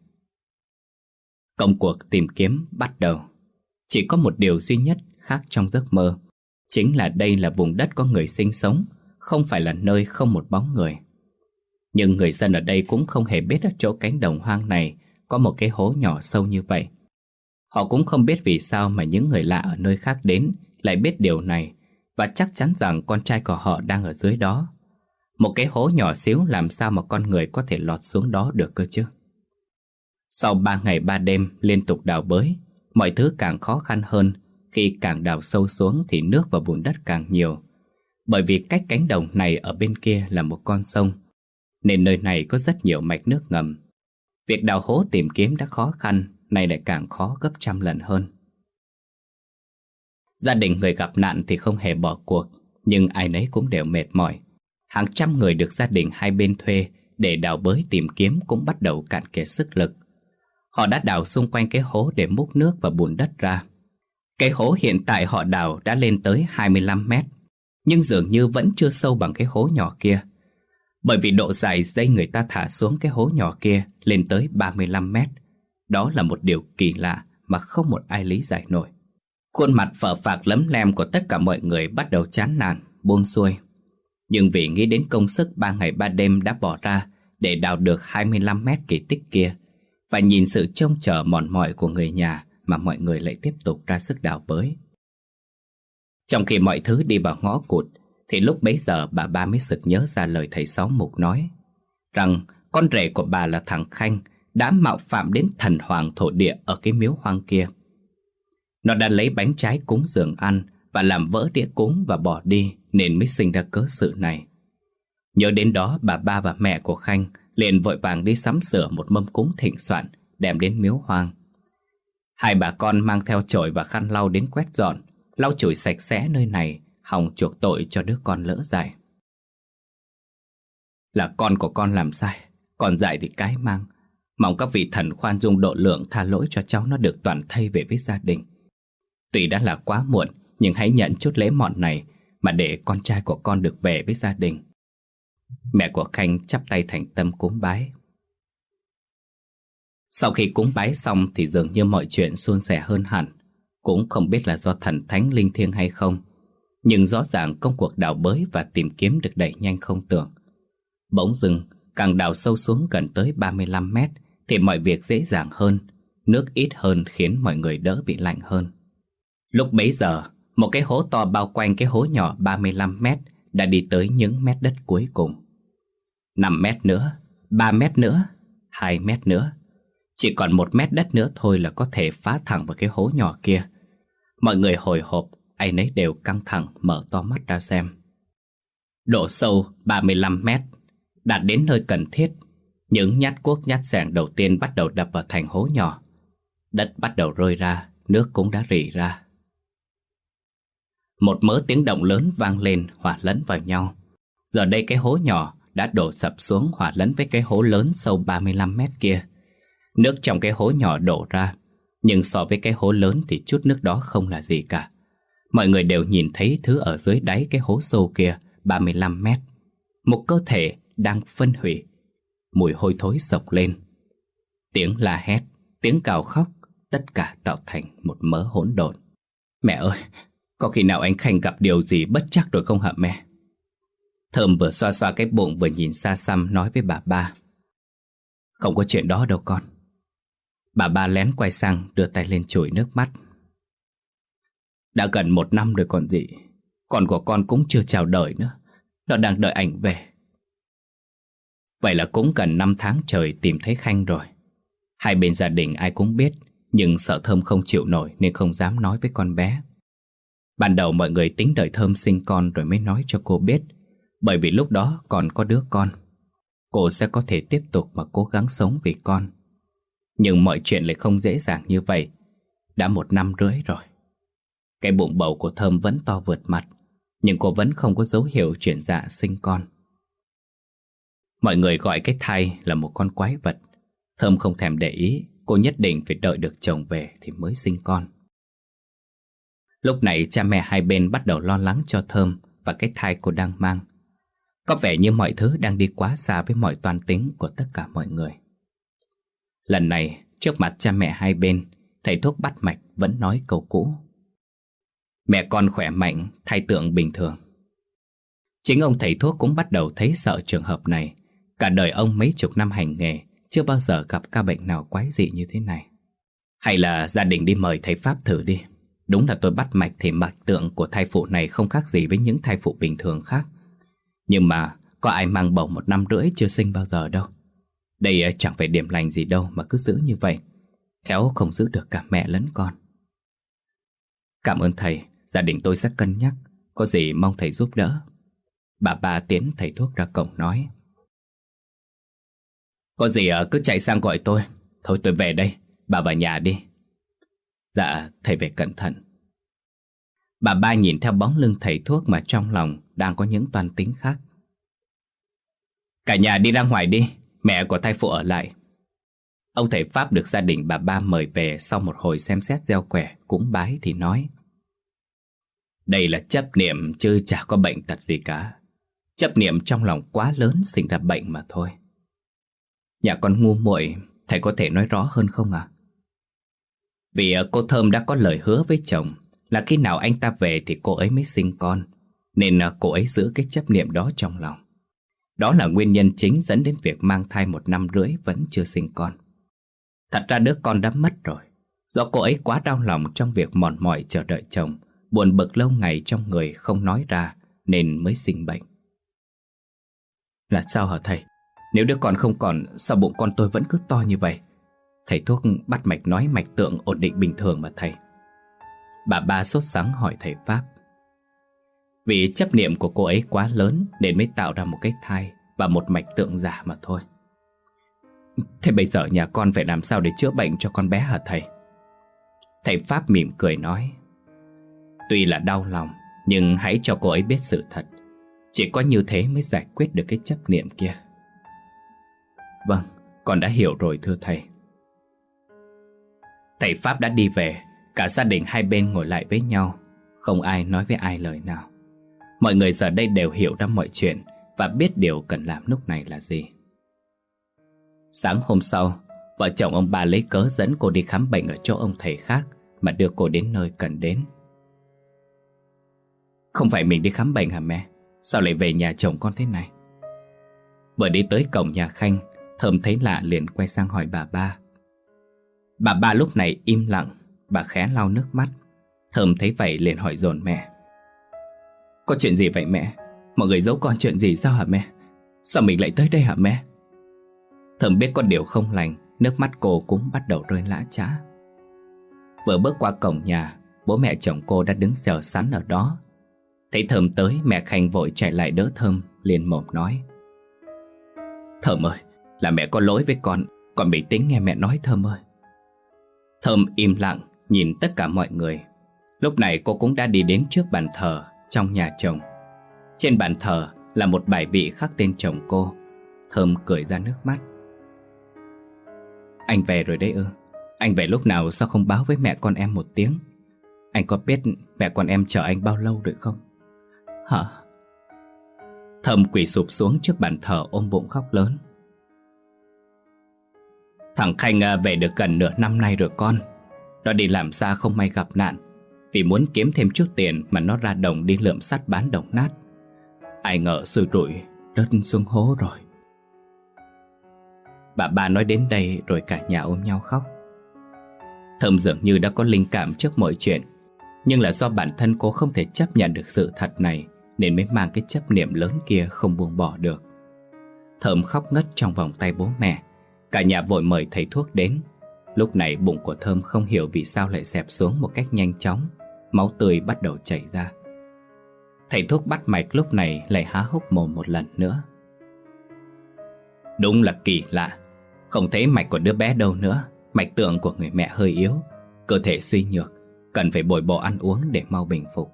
A: Công cuộc tìm kiếm bắt đầu. Chỉ có một điều duy nhất khác trong giấc mơ, chính là đây là vùng đất có người sinh sống, không phải là nơi không một bóng người. Nhưng người dân ở đây cũng không hề biết ở chỗ cánh đồng hoang này có một cái hố nhỏ sâu như vậy. Họ cũng không biết vì sao mà những người lạ ở nơi khác đến lại biết điều này, và chắc chắn rằng con trai của họ đang ở dưới đó. Một cái hố nhỏ xíu làm sao mà con người có thể lọt xuống đó được cơ chứ. Sau ba ngày ba đêm liên tục đào bới, mọi thứ càng khó khăn hơn. Khi càng đào sâu xuống thì nước và bùn đất càng nhiều. Bởi vì cách cánh đồng này ở bên kia là một con sông, nên nơi này có rất nhiều mạch nước ngầm. Việc đào hố tìm kiếm đã khó khăn, nay lại càng khó gấp trăm lần hơn. Gia đình người gặp nạn thì không hề bỏ cuộc, nhưng ai nấy cũng đều mệt mỏi. Hàng trăm người được gia đình hai bên thuê để đào bới tìm kiếm cũng bắt đầu cạn kiệt sức lực. Họ đã đào xung quanh cái hố để múc nước và bùn đất ra. Cái hố hiện tại họ đào đã lên tới hai mươi lăm mét, nhưng dường như vẫn chưa sâu bằng cái hố nhỏ kia. Bởi vì độ dài dây người ta thả xuống cái hố nhỏ kia lên tới ba mươi lăm mét. Đó là một điều kỳ lạ mà không một ai lý giải nổi. Khuôn mặt phờ phạc lấm lem của tất cả mọi người bắt đầu chán nản, buông xuôi. Nhưng vì nghĩ đến công sức ba ngày ba đêm đã bỏ ra để đào được hai mươi lăm mét kỳ tích kia, và nhìn sự trông chờ mòn mỏi của người nhà, mà mọi người lại tiếp tục ra sức đào bới. Trong khi mọi thứ đi vào ngõ cụt, thì lúc bấy giờ bà ba mới sực nhớ ra lời thầy Sáu Mục nói, rằng con rể của bà là thằng Khanh đã mạo phạm đến thần hoàng thổ địa ở cái miếu hoang kia. Nó đã lấy bánh trái cúng dường ăn và làm vỡ đĩa cúng và bỏ đi, nên mới sinh ra cớ sự này. Nhớ đến đó, bà ba và mẹ của Khanh liền vội vàng đi sắm sửa một mâm cúng thịnh soạn đem đến miếu hoang. Hai bà con mang theo chổi và khăn lau đến quét dọn, lau chùi sạch sẽ nơi này, hòng chuộc tội cho đứa con lỡ dại. Là con của con làm sai, còn dại thì cái mang. Mong các vị thần khoan dung độ lượng, tha lỗi cho cháu nó được toàn thây về với gia đình. Tuy đã là quá muộn, nhưng hãy nhận chút lễ mọn này mà để con trai của con được về với gia đình. Mẹ của Khanh chắp tay thành tâm cúng bái. Sau khi cúng bái xong thì dường như mọi chuyện suôn sẻ hơn hẳn. Cũng không biết là do thần thánh linh thiêng hay không, nhưng rõ ràng công cuộc đào bới và tìm kiếm được đẩy nhanh không tưởng. Bỗng dưng, càng đào sâu xuống gần tới ba mươi lăm mét thì mọi việc dễ dàng hơn, nước ít hơn khiến mọi người đỡ bị lạnh hơn. Lúc bấy giờ, một cái hố to bao quanh cái hố nhỏ ba mươi lăm mét đã đi tới những mét đất cuối cùng. năm mét nữa, ba mét nữa, hai mét nữa. Chỉ còn một mét đất nữa thôi là có thể phá thẳng vào cái hố nhỏ kia. Mọi người hồi hộp, ai nấy đều căng thẳng mở to mắt ra xem. Độ sâu ba mươi lăm mét, đạt đến nơi cần thiết. Những nhát cuốc nhát xẻng đầu tiên bắt đầu đập vào thành hố nhỏ. Đất bắt đầu rơi ra, nước cũng đã rỉ ra. Một mớ tiếng động lớn vang lên hòa lẫn vào nhau. Giờ đây cái hố nhỏ đã đổ sập xuống hòa lẫn với cái hố lớn sâu ba mươi lăm mét kia. Nước trong cái hố nhỏ đổ ra, nhưng so với cái hố lớn thì chút nước đó không là gì cả. Mọi người đều nhìn thấy thứ ở dưới đáy cái hố sâu kia ba mươi lăm mét. Một cơ thể đang phân hủy. Mùi hôi thối sộc lên. Tiếng la hét, tiếng cào khóc, tất cả tạo thành một mớ hỗn độn. Mẹ ơi, có khi nào anh Khanh gặp điều gì bất trắc rồi không hả mẹ? Thơm vừa xoa xoa cái bụng vừa nhìn xa xăm nói với bà ba. Không có chuyện đó đâu con. Bà ba lén quay sang đưa tay lên chùi nước mắt. Đã gần một năm rồi còn gì. Con của con cũng chưa chào đời nữa. Nó đang đợi ảnh về. Vậy là cũng gần năm tháng trời tìm thấy Khanh rồi. Hai bên gia đình ai cũng biết, nhưng sợ Thơm không chịu nổi nên không dám nói với con bé. Ban đầu mọi người tính đợi Thơm sinh con rồi mới nói cho cô biết, bởi vì lúc đó còn có đứa con. Cô sẽ có thể tiếp tục mà cố gắng sống vì con. Nhưng mọi chuyện lại không dễ dàng như vậy. Đã một năm rưỡi rồi. Cái bụng bầu của Thơm vẫn to vượt mặt, nhưng cô vẫn không có dấu hiệu chuyển dạ sinh con. Mọi người gọi cái thai là một con quái vật. Thơm không thèm để ý, cô nhất định phải đợi được chồng về thì mới sinh con. Lúc này cha mẹ hai bên bắt đầu lo lắng cho Thơm và cái thai cô đang mang. Có vẻ như mọi thứ đang đi quá xa với mọi toan tính của tất cả mọi người. Lần này, trước mặt cha mẹ hai bên, thầy thuốc bắt mạch vẫn nói câu cũ. Mẹ con khỏe mạnh, thai tượng bình thường. Chính ông thầy thuốc cũng bắt đầu thấy sợ trường hợp này. Cả đời ông mấy chục năm hành nghề, chưa bao giờ gặp ca bệnh nào quái dị như thế này. Hay là gia đình đi mời thầy Pháp thử đi. Đúng là tôi bắt mạch thì mạch tượng của thai phụ này không khác gì với những thai phụ bình thường khác. Nhưng mà có ai mang bầu một năm rưỡi chưa sinh bao giờ đâu. Đây chẳng phải điểm lành gì đâu mà cứ giữ như vậy. Khéo không giữ được cả mẹ lẫn con. Cảm ơn thầy, gia đình tôi sẽ cân nhắc. Có gì mong thầy giúp đỡ. Bà ba tiến thầy thuốc ra cổng nói. Có gì cứ chạy sang gọi tôi. Thôi tôi về đây, bà vào nhà đi. Dạ, thầy về cẩn thận. Bà ba nhìn theo bóng lưng thầy thuốc mà trong lòng đang có những toan tính khác. Cả nhà đi ra ngoài đi, mẹ của thai phụ ở lại. Ông thầy Pháp được gia đình bà ba mời về sau một hồi xem xét gieo quẻ, cúng bái thì nói: Đây là chấp niệm chứ chả có bệnh tật gì cả. Chấp niệm trong lòng quá lớn sinh ra bệnh mà thôi. Nhà con ngu muội, thầy có thể nói rõ hơn không ạ? À? Vì cô Thơm đã có lời hứa với chồng là khi nào anh ta về thì cô ấy mới sinh con, nên cô ấy giữ cái chấp niệm đó trong lòng. Đó là nguyên nhân chính dẫn đến việc mang thai một năm rưỡi vẫn chưa sinh con. Thật ra đứa con đã mất rồi, do cô ấy quá đau lòng trong việc mòn mỏi chờ đợi chồng, buồn bực lâu ngày trong người không nói ra nên mới sinh bệnh. Là sao hả thầy? Nếu đứa con không còn, sao bụng con tôi vẫn cứ to như vậy? Thầy thuốc bắt mạch nói mạch tượng ổn định bình thường mà thầy. Bà ba sốt sắng hỏi thầy Pháp. Vì chấp niệm của cô ấy quá lớn nên mới tạo ra một cái thai và một mạch tượng giả mà thôi. Thế bây giờ nhà con phải làm sao để chữa bệnh cho con bé hả thầy? Thầy Pháp mỉm cười nói: Tuy là đau lòng, nhưng hãy cho cô ấy biết sự thật. Chỉ có như thế mới giải quyết được cái chấp niệm kia. Vâng, con đã hiểu rồi thưa thầy. Thầy Pháp đã đi về. Cả gia đình hai bên ngồi lại với nhau, không ai nói với ai lời nào. Mọi người giờ đây đều hiểu ra mọi chuyện và biết điều cần làm lúc này là gì. Sáng hôm sau, vợ chồng ông bà lấy cớ dẫn cô đi khám bệnh ở chỗ ông thầy khác mà đưa cô đến nơi cần đến. Không phải mình đi khám bệnh hả mẹ? Sao lại về nhà chồng con thế này? Vừa đi tới cổng nhà Khanh, Thơm thấy lạ liền quay sang hỏi bà ba. Bà ba lúc này im lặng, bà khẽ lau nước mắt. Thơm thấy vậy liền hỏi dồn mẹ. Có chuyện gì vậy mẹ? Mọi người giấu con chuyện gì sao hả mẹ? Sao mình lại tới đây hả mẹ? Thơm biết có điều không lành, nước mắt cô cũng bắt đầu rơi lã chã. Vừa bước qua cổng nhà, bố mẹ chồng cô đã đứng chờ sẵn ở đó. Thấy Thơm tới, mẹ Khanh vội chạy lại đỡ Thơm, liền mồm nói. Thơm ơi, là mẹ có lỗi với con, con bình tĩnh nghe mẹ nói Thơm ơi. Thơm im lặng nhìn tất cả mọi người. Lúc này cô cũng đã đi đến trước bàn thờ trong nhà chồng. Trên bàn thờ là một bài vị khắc tên chồng cô. Thơm cười ra nước mắt. Anh về rồi đấy ư? Anh về lúc nào sao không báo với mẹ con em một tiếng? Anh có biết mẹ con em chờ anh bao lâu rồi không? Hả? Thơm quỳ sụp xuống trước bàn thờ ôm bụng khóc lớn. Thằng Khanh về được gần nửa năm nay rồi con. Nó đi làm xa không may gặp nạn. Vì muốn kiếm thêm chút tiền mà nó ra đồng đi lượm sắt bán đồng nát. Ai ngờ xui rủi rớt xuống hố rồi. Bà ba nói đến đây rồi cả nhà ôm nhau khóc. Thơm dường như đã có linh cảm trước mọi chuyện, nhưng là do bản thân cô không thể chấp nhận được sự thật này nên mới mang cái chấp niệm lớn kia không buông bỏ được. Thơm khóc ngất trong vòng tay bố mẹ. Cả nhà vội mời thầy thuốc đến. Lúc này bụng của Thơm không hiểu vì sao lại xẹp xuống một cách nhanh chóng. Máu tươi bắt đầu chảy ra. Thầy thuốc bắt mạch lúc này lại há hốc mồm một lần nữa. Đúng là kỳ lạ. Không thấy mạch của đứa bé đâu nữa. Mạch tượng của người mẹ hơi yếu, cơ thể suy nhược, cần phải bồi bổ ăn uống để mau bình phục.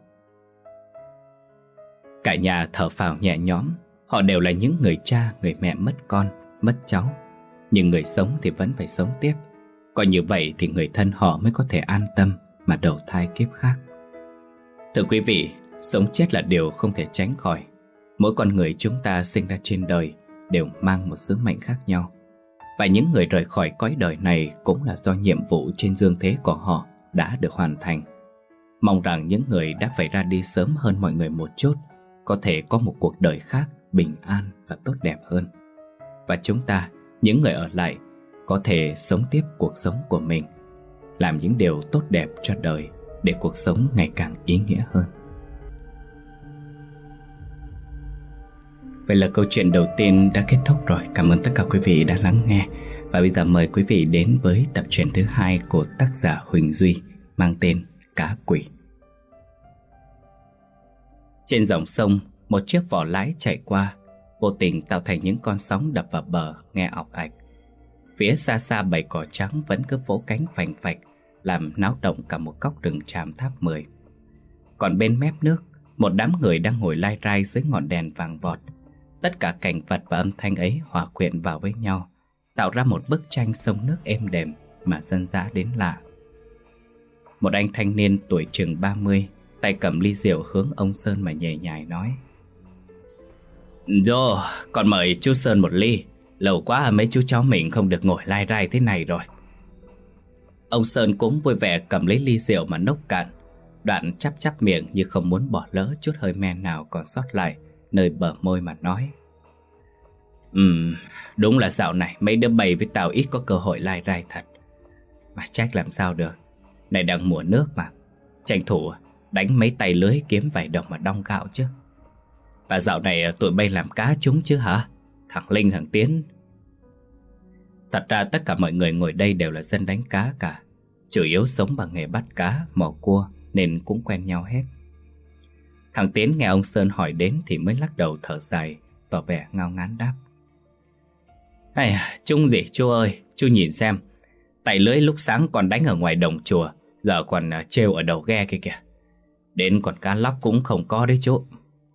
A: Cả nhà thở phào nhẹ nhõm. Họ đều là những người cha, người mẹ mất con, mất cháu. Nhưng người sống thì vẫn phải sống tiếp. Có như vậy thì người thân họ mới có thể an tâm mà đầu thai kiếp khác. Thưa quý vị, sống chết là điều không thể tránh khỏi. Mỗi con người chúng ta sinh ra trên đời đều mang một sứ mệnh khác nhau. Và những người rời khỏi cõi đời này cũng là do nhiệm vụ trên dương thế của họ đã được hoàn thành. Mong rằng những người đã phải ra đi sớm hơn mọi người một chút có thể có một cuộc đời khác bình an và tốt đẹp hơn. Và chúng ta, những người ở lại, có thể sống tiếp cuộc sống của mình, làm những điều tốt đẹp cho đời để cuộc sống ngày càng ý nghĩa hơn. Vậy là câu chuyện đầu tiên đã kết thúc rồi. Cảm ơn tất cả quý vị đã lắng nghe. Và bây giờ mời quý vị đến với tập truyện thứ hai của tác giả Huỳnh Duy, mang tên Cá Quỷ. Trên dòng sông, một chiếc vỏ lái chạy qua, vô tình tạo thành những con sóng đập vào bờ nghe ọc ạch. Phía xa xa bầy cỏ trắng vẫn cứ vỗ cánh phành phạch, làm náo động cả một góc rừng Tràm Tháp Mười. Còn bên mép nước, một đám người đang ngồi lai rai dưới ngọn đèn vàng vọt. Tất cả cảnh vật và âm thanh ấy hòa quyện vào với nhau, tạo ra một bức tranh sông nước êm đềm mà dân dã đến lạ. Một anh thanh niên tuổi chừng ba mươi, tay cầm ly rượu hướng ông Sơn mà nhẹ nhàng nói: "Rồi, con mời chú Sơn một ly. Lâu quá mấy chú cháu mình không được ngồi lai rai thế này rồi." Ông Sơn cũng vui vẻ cầm lấy ly rượu mà nốc cạn, đoạn chắp chắp miệng như không muốn bỏ lỡ chút hơi men nào còn sót lại nơi bờ môi mà nói: Ừm, đúng là dạo này mấy đứa bầy với tao ít có cơ hội lai rai thật. Mà trách làm sao được, này đang mùa nước mà, tranh thủ đánh mấy tay lưới kiếm vài đồng mà đong gạo chứ. Và dạo này tụi bay làm cá trúng chứ hả, thằng Linh thằng Tiến? Thật ra tất cả mọi người ngồi đây đều là dân đánh cá cả, chủ yếu sống bằng nghề bắt cá, mò cua nên cũng quen nhau hết. Thằng Tiến nghe ông Sơn hỏi đến thì mới lắc đầu thở dài, tỏ vẻ ngao ngán đáp: "Ây, chung gì chú ơi, chú nhìn xem, tay lưới lúc sáng còn đánh ở ngoài đồng chùa, giờ còn trêu ở đầu ghe kia kìa. Đến còn cá lóc cũng không có đấy chú."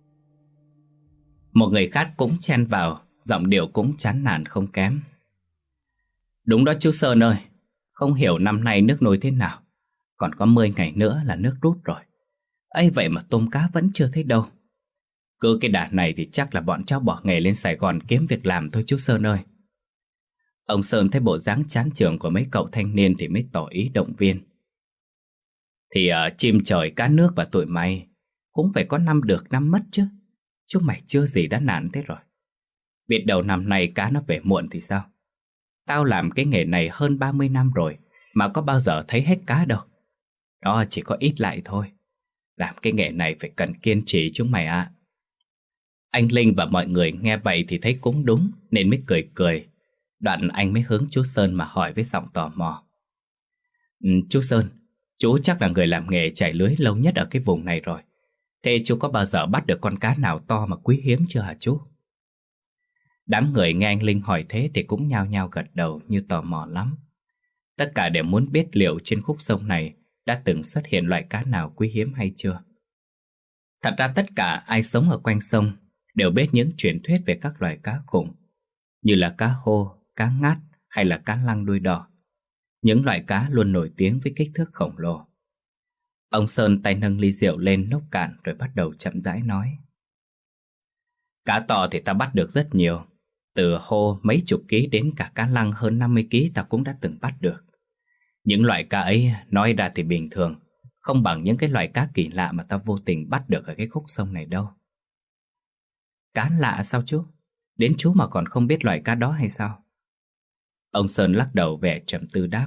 A: Một người khác cũng chen vào, giọng điệu cũng chán nản không kém: "Đúng đó chú Sơn ơi, không hiểu năm nay nước nổi thế nào, còn có mười ngày nữa là nước rút rồi. Ấy vậy mà tôm cá vẫn chưa thấy đâu. Cứ cái đà này thì chắc là bọn cháu bỏ nghề lên Sài Gòn kiếm việc làm thôi chú Sơn ơi." Ông Sơn thấy bộ dáng chán chường của mấy cậu thanh niên thì mới tỏ ý động viên: "Thì uh, chim trời cá nước và tụi mày cũng phải có năm được năm mất chứ. Chúng mày chưa gì đã nản thế rồi. Biết đầu năm nay cá nó về muộn thì sao? Tao làm cái nghề này hơn ba mươi năm rồi mà có bao giờ thấy hết cá đâu. Đó chỉ có ít lại thôi. Làm cái nghề này phải cần kiên trì chúng mày ạ." Anh Linh và mọi người nghe vậy thì thấy cũng đúng nên mới cười cười. Đoạn anh mới hướng chú Sơn mà hỏi với giọng tò mò: ừ, "Chú Sơn, chú chắc là người làm nghề chài lưới lâu nhất ở cái vùng này rồi. Thế chú có bao giờ bắt được con cá nào to mà quý hiếm chưa hả chú?" Đám người nghe anh Linh hỏi thế thì cũng nhao nhao gật đầu như tò mò lắm. Tất cả đều muốn biết liệu trên khúc sông này đã từng xuất hiện loại cá nào quý hiếm hay chưa. Thật ra tất cả ai sống ở quanh sông đều biết những truyền thuyết về các loài cá khủng, như là cá hô, cá ngát hay là cá lăng đuôi đỏ. Những loại cá luôn nổi tiếng với kích thước khổng lồ. Ông Sơn tay nâng ly rượu lên nốc cạn rồi bắt đầu chậm rãi nói: "Cá to thì ta bắt được rất nhiều. Từ hô mấy chục ký đến cả cá lăng hơn năm mươi ký ta cũng đã từng bắt được. Những loại cá ấy nói ra thì bình thường, không bằng những cái loại cá kỳ lạ mà ta vô tình bắt được ở cái khúc sông này đâu." "Cá lạ sao chú? Đến chú mà còn không biết loại cá đó hay sao?" Ông Sơn lắc đầu vẻ trầm tư đáp: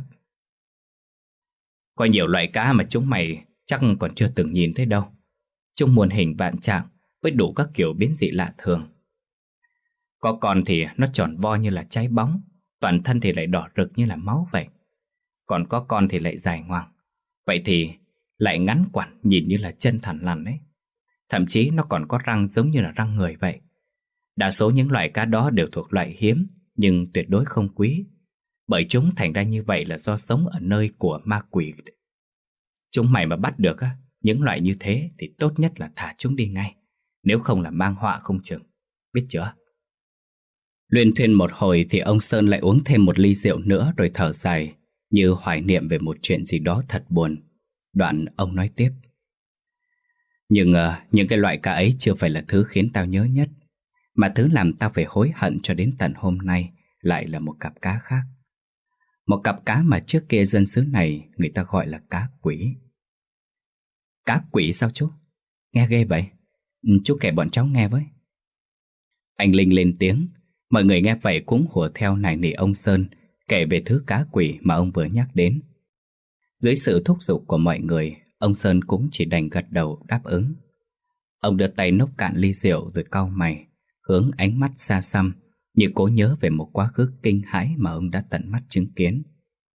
A: "Có nhiều loại cá mà chúng mày chắc còn chưa từng nhìn thấy đâu. Chúng muôn hình vạn trạng với đủ các kiểu biến dị lạ thường. Có con thì nó tròn vo như là trái bóng, toàn thân thì lại đỏ rực như là máu vậy. Còn có con thì lại dài ngoằng, vậy thì lại ngắn quằn nhìn như là chân thằn lằn ấy. Thậm chí nó còn có răng giống như là răng người vậy. Đa số những loại cá đó đều thuộc loại hiếm, nhưng tuyệt đối không quý, bởi chúng thành ra như vậy là do sống ở nơi của ma quỷ. Chúng mày mà bắt được á, những loại như thế thì tốt nhất là thả chúng đi ngay, nếu không là mang họa không chừng, biết chưa?" Luyên thuyên một hồi thì ông Sơn lại uống thêm một ly rượu nữa rồi thở dài, như hoài niệm về một chuyện gì đó thật buồn. Đoạn ông nói tiếp: Nhưng uh, những cái loại cá ấy chưa phải là thứ khiến tao nhớ nhất, mà thứ làm tao phải hối hận cho đến tận hôm nay lại là một cặp cá khác. Một cặp cá mà trước kia dân xứ này người ta gọi là cá quỷ." "Cá quỷ sao chú? Nghe ghê vậy. Ừ, chú kể bọn cháu nghe với." Anh Linh lên tiếng. Mọi người nghe vậy cũng hùa theo nài nỉ ông Sơn kể về thứ cá quỷ mà ông vừa nhắc đến. Dưới sự thúc giục của mọi người, ông Sơn cũng chỉ đành gật đầu đáp ứng. Ông đưa tay nốc cạn ly rượu rồi cau mày, hướng ánh mắt xa xăm như cố nhớ về một quá khứ kinh hãi mà ông đã tận mắt chứng kiến.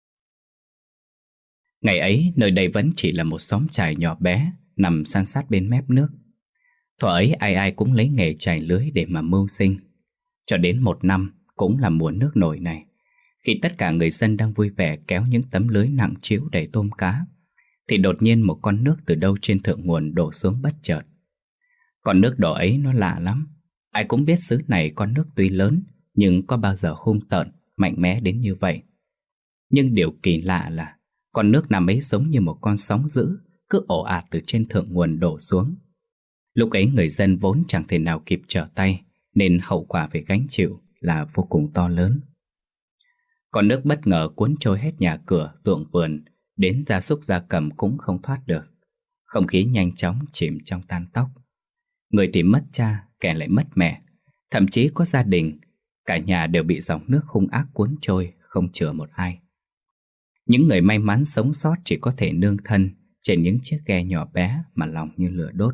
A: Ngày ấy, nơi đây vẫn chỉ là một xóm chài nhỏ bé nằm san sát bên mép nước. Thuở ấy ai ai cũng lấy nghề chài lưới để mà mưu sinh. Cho đến một năm, cũng là mùa nước nổi này, khi tất cả người dân đang vui vẻ kéo những tấm lưới nặng trĩu đầy tôm cá, thì đột nhiên một con nước từ đâu trên thượng nguồn đổ xuống bất chợt. Con nước đổ ấy nó lạ lắm. Ai cũng biết xứ này con nước tuy lớn, nhưng có bao giờ hung tợn, mạnh mẽ đến như vậy. Nhưng điều kỳ lạ là con nước nằm ấy giống như một con sóng dữ, cứ ồ ạt từ trên thượng nguồn đổ xuống. Lúc ấy người dân vốn chẳng thể nào kịp trở tay, nên hậu quả phải gánh chịu là vô cùng to lớn. Con nước bất ngờ cuốn trôi hết nhà cửa, ruộng vườn, đến gia súc gia cầm cũng không thoát được. Không khí nhanh chóng chìm trong tan tóc. Người thì mất cha, kẻ lại mất mẹ. Thậm chí có gia đình, cả nhà đều bị dòng nước hung ác cuốn trôi, không chừa một ai. Những người may mắn sống sót chỉ có thể nương thân trên những chiếc ghe nhỏ bé mà lòng như lửa đốt.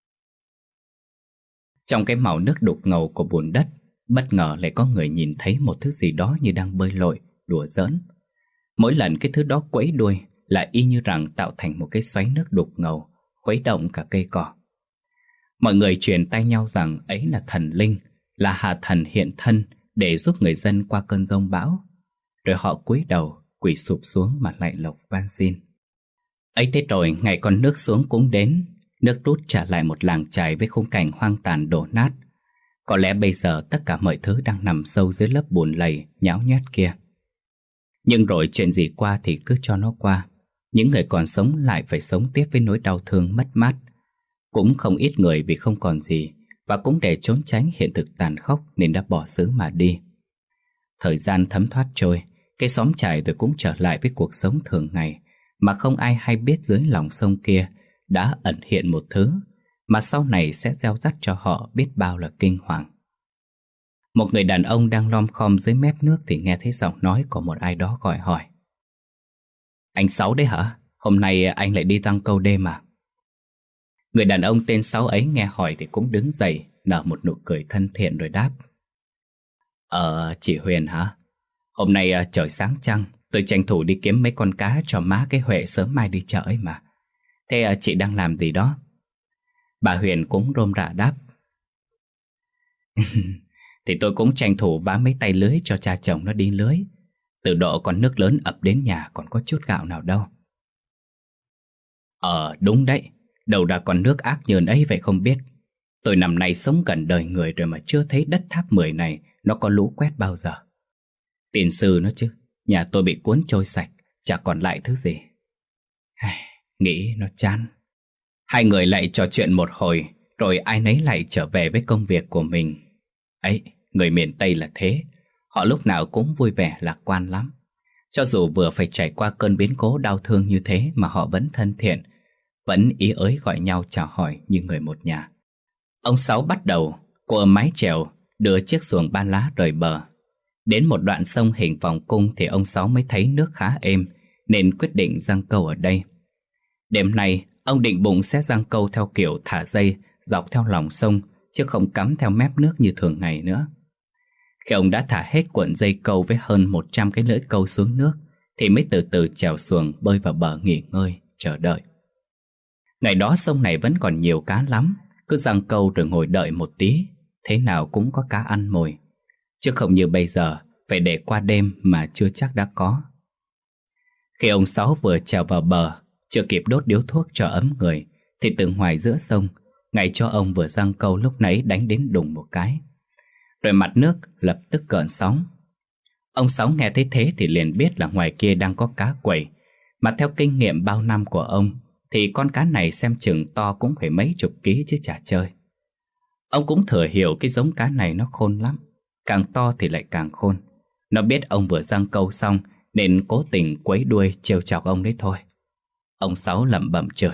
A: Trong cái màu nước đục ngầu của bùn đất, bất ngờ lại có người nhìn thấy một thứ gì đó như đang bơi lội, đùa giỡn. Mỗi lần cái thứ đó quẫy đuôi là y như rằng tạo thành một cái xoáy nước đục ngầu, khuấy động cả cây cỏ. Mọi người truyền tai nhau rằng ấy là thần linh, là hà thần hiện thân để giúp người dân qua cơn giông bão. Rồi họ cúi đầu, quỳ sụp xuống mà lạy lộc van xin. Ấy thế rồi ngày con nước xuống cũng đến. Nước rút trả lại một làng chài với khung cảnh hoang tàn đổ nát. Có lẽ bây giờ tất cả mọi thứ đang nằm sâu dưới lớp bùn lầy nhão nhoét kia. Nhưng rồi chuyện gì qua thì cứ cho nó qua. Những người còn sống lại phải sống tiếp với nỗi đau thương mất mát. Cũng không ít người vì không còn gì, và cũng để trốn tránh hiện thực tàn khốc nên đã bỏ xứ mà đi. Thời gian thấm thoát trôi, cái xóm chài rồi cũng trở lại với cuộc sống thường ngày, mà không ai hay biết dưới lòng sông kia đã ẩn hiện một thứ mà sau này sẽ gieo rắc cho họ biết bao là kinh hoàng. Một người đàn ông đang lom khom dưới mép nước thì nghe thấy giọng nói của một ai đó gọi hỏi: "Anh Sáu đấy hả? Hôm nay anh lại đi giăng câu đêm à?" Người đàn ông tên Sáu ấy nghe hỏi thì cũng đứng dậy, nở một nụ cười thân thiện rồi đáp: Ờ, chị Huyền hả? Hôm nay trời sáng trăng, tôi tranh thủ đi kiếm mấy con cá cho má cái Huệ sớm mai đi chợ ấy mà. Thế chị đang làm gì đó? Bà Huyền cũng rôm rả đáp: Thì tôi cũng tranh thủ vá mấy tay lưới cho cha chồng nó đi lưới. Từ độ con nước lớn ập đến nhà còn có chút gạo nào đâu. Ờ, đúng đấy. Đâu ra con nước ác nhờn ấy vậy không biết. Tôi năm nay sống gần đời người rồi mà chưa thấy đất tháp mười này nó có lũ quét bao giờ. Tiền sư nó chứ, nhà tôi bị cuốn trôi sạch, chả còn lại thứ gì. Nghĩ nó chán. Hai người lại trò chuyện một hồi, rồi ai nấy lại trở về với công việc của mình. Ấy, người miền Tây là thế, họ lúc nào cũng vui vẻ lạc quan lắm. Cho dù vừa phải trải qua cơn biến cố đau thương như thế mà họ vẫn thân thiện, vẫn ý ới gọi nhau chào hỏi như người một nhà. Ông Sáu bắt đầu, cô ôm mái chèo, đưa chiếc xuồng ba lá rời bờ. Đến một đoạn sông hình vòng cung thì ông Sáu mới thấy nước khá êm, nên quyết định giăng câu ở đây. Đêm nay, ông định bụng sẽ giăng câu theo kiểu thả dây dọc theo lòng sông, chứ không cắm theo mép nước như thường ngày nữa. Khi ông đã thả hết cuộn dây câu với hơn một trăm cái lưỡi câu xuống nước, thì mới từ từ chèo xuồng bơi vào bờ nghỉ ngơi, chờ đợi. Ngày đó sông này vẫn còn nhiều cá lắm, cứ giăng câu rồi ngồi đợi một tí, thế nào cũng có cá ăn mồi. Chứ không như bây giờ, phải để qua đêm mà chưa chắc đã có. Khi ông Sáu vừa trèo vào bờ, chưa kịp đốt điếu thuốc cho ấm người, thì từ ngoài giữa sông, ngay cho ông vừa giăng câu lúc nãy đánh đến đùng một cái. Rồi mặt nước lập tức gợn sóng. Ông Sáu nghe thấy thế thì liền biết là ngoài kia đang có cá quẩy, mà theo kinh nghiệm bao năm của ông thì con cá này xem chừng to cũng phải mấy chục ký chứ chả chơi. Ông cũng thừa hiểu cái giống cá này nó khôn lắm, càng to thì lại càng khôn. Nó biết ông vừa giăng câu xong nên cố tình quấy đuôi trêu chọc ông đấy thôi. Ông Sáu lẩm bẩm chửi: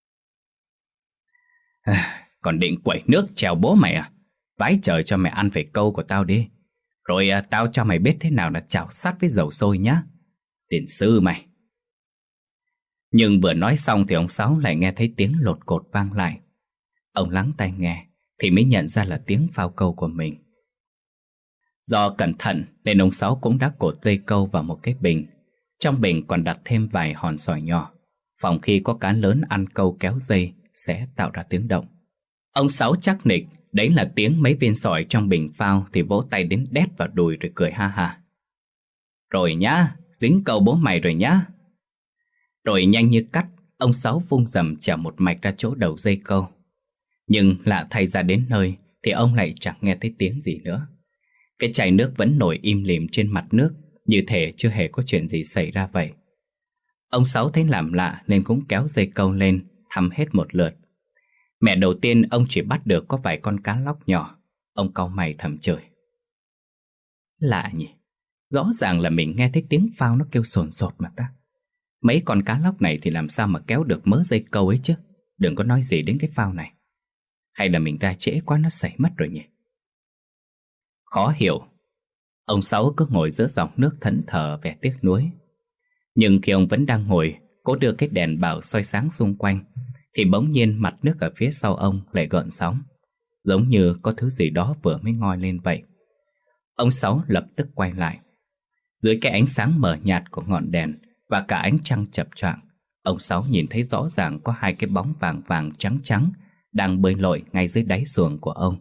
A: à, còn định quẩy nước trèo bố mày à? Vái trời cho mày ăn phải câu của tao đi. Rồi à, tao cho mày biết thế nào là chảo sắt với dầu sôi nhá. Tiền sư mày. Nhưng vừa nói xong thì ông Sáu lại nghe thấy tiếng lột cột vang lại. Ông lắng tai nghe thì mới nhận ra là tiếng phao câu của mình. Do cẩn thận nên ông Sáu cũng đã cột dây câu vào một cái bình. Trong bình còn đặt thêm vài hòn sỏi nhỏ, phòng khi có cá lớn ăn câu kéo dây sẽ tạo ra tiếng động. Ông Sáu chắc nịch đấy là tiếng mấy viên sỏi trong bình phao thì vỗ tay đến đét vào đùi rồi cười ha ha. Rồi nhá, dính câu bố mày rồi nhá. Rồi nhanh như cắt, ông Sáu vung dầm chèo một mạch ra chỗ đầu dây câu. Nhưng lạ thay ra đến nơi thì ông lại chẳng nghe thấy tiếng gì nữa. Cái chai nước vẫn nổi im lìm trên mặt nước, như thể chưa hề có chuyện gì xảy ra vậy. Ông Sáu thấy làm lạ nên cũng kéo dây câu lên, thăm hết một lượt. Mẹ đầu tiên ông chỉ bắt được có vài con cá lóc nhỏ. Ông cau mày thầm chửi. Lạ nhỉ, rõ ràng là mình nghe thấy tiếng phao nó kêu sồn sột mà ta. Mấy con cá lóc này thì làm sao mà kéo được mớ dây câu ấy chứ. Đừng có nói gì đến cái phao này. Hay là mình ra trễ quá nó xảy mất rồi nhỉ? Khó hiểu. Ông Sáu cứ ngồi giữa dòng nước thẫn thờ vẻ tiếc nuối. Nhưng khi ông vẫn đang ngồi, cố đưa cái đèn bảo soi sáng xung quanh, thì bỗng nhiên mặt nước ở phía sau ông lại gợn sóng, giống như có thứ gì đó vừa mới ngoi lên vậy. Ông Sáu lập tức quay lại. Dưới cái ánh sáng mờ nhạt của ngọn đèn và cả ánh trăng chập choạng, ông Sáu nhìn thấy rõ ràng có hai cái bóng vàng vàng trắng trắng đang bơi lội ngay dưới đáy xuồng của ông.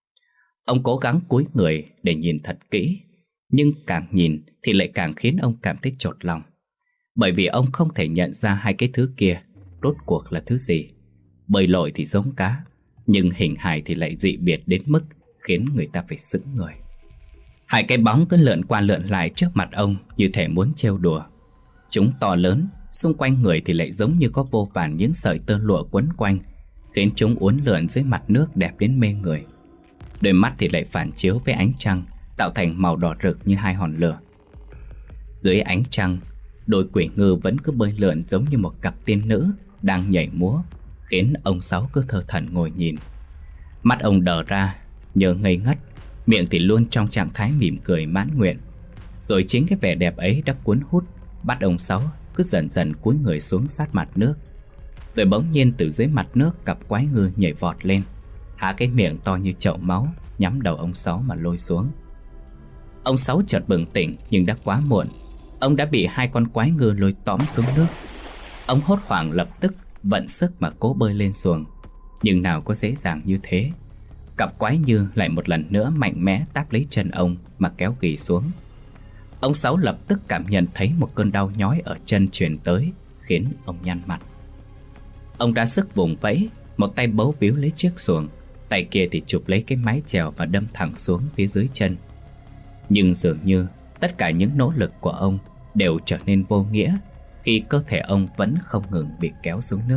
A: Ông cố gắng cúi người để nhìn thật kỹ, nhưng càng nhìn thì lại càng khiến ông cảm thấy chột lòng. Bởi vì ông không thể nhận ra hai cái thứ kia rốt cuộc là thứ gì. Bơi lội thì giống cá, nhưng hình hài thì lại dị biệt đến mức khiến người ta phải sững người. Hai cái bóng cứ lượn qua lượn lại trước mặt ông như thể muốn trêu đùa. Chúng to lớn, xung quanh người thì lại giống như có vô vàn những sợi tơ lụa quấn quanh, khiến chúng uốn lượn dưới mặt nước đẹp đến mê người. Đôi mắt thì lại phản chiếu với ánh trăng, tạo thành màu đỏ rực như hai hòn lửa. Dưới ánh trăng, đôi quỷ ngư vẫn cứ bơi lượn giống như một cặp tiên nữ đang nhảy múa, khiến ông Sáu cứ thơ thẩn ngồi nhìn. Mắt ông đờ ra, nhớ ngây ngất, miệng thì luôn trong trạng thái mỉm cười mãn nguyện. Rồi chính cái vẻ đẹp ấy đã cuốn hút, bắt ông Sáu cứ dần dần cúi người xuống sát mặt nước. Rồi bỗng nhiên từ dưới mặt nước, cặp quái ngư nhảy vọt lên, há cái miệng to như chậu máu, nhắm đầu ông Sáu mà lôi xuống. Ông Sáu chợt bừng tỉnh, nhưng đã quá muộn. Ông đã bị hai con quái ngư lôi tóm xuống nước. Ông hốt hoảng lập tức vận sức mà cố bơi lên xuồng, nhưng nào có dễ dàng như thế. Cặp quái ngư lại một lần nữa mạnh mẽ táp lấy chân ông mà kéo ghì xuống. Ông Sáu lập tức cảm nhận thấy một cơn đau nhói ở chân truyền tới, khiến ông nhăn mặt. Ông đã sức vùng vẫy, một tay bấu víu lấy chiếc xuồng, tay kia thì chụp lấy cái mái chèo và đâm thẳng xuống phía dưới chân. Nhưng dường như tất cả những nỗ lực của ông đều trở nên vô nghĩa khi cơ thể ông vẫn không ngừng bị kéo xuống nước.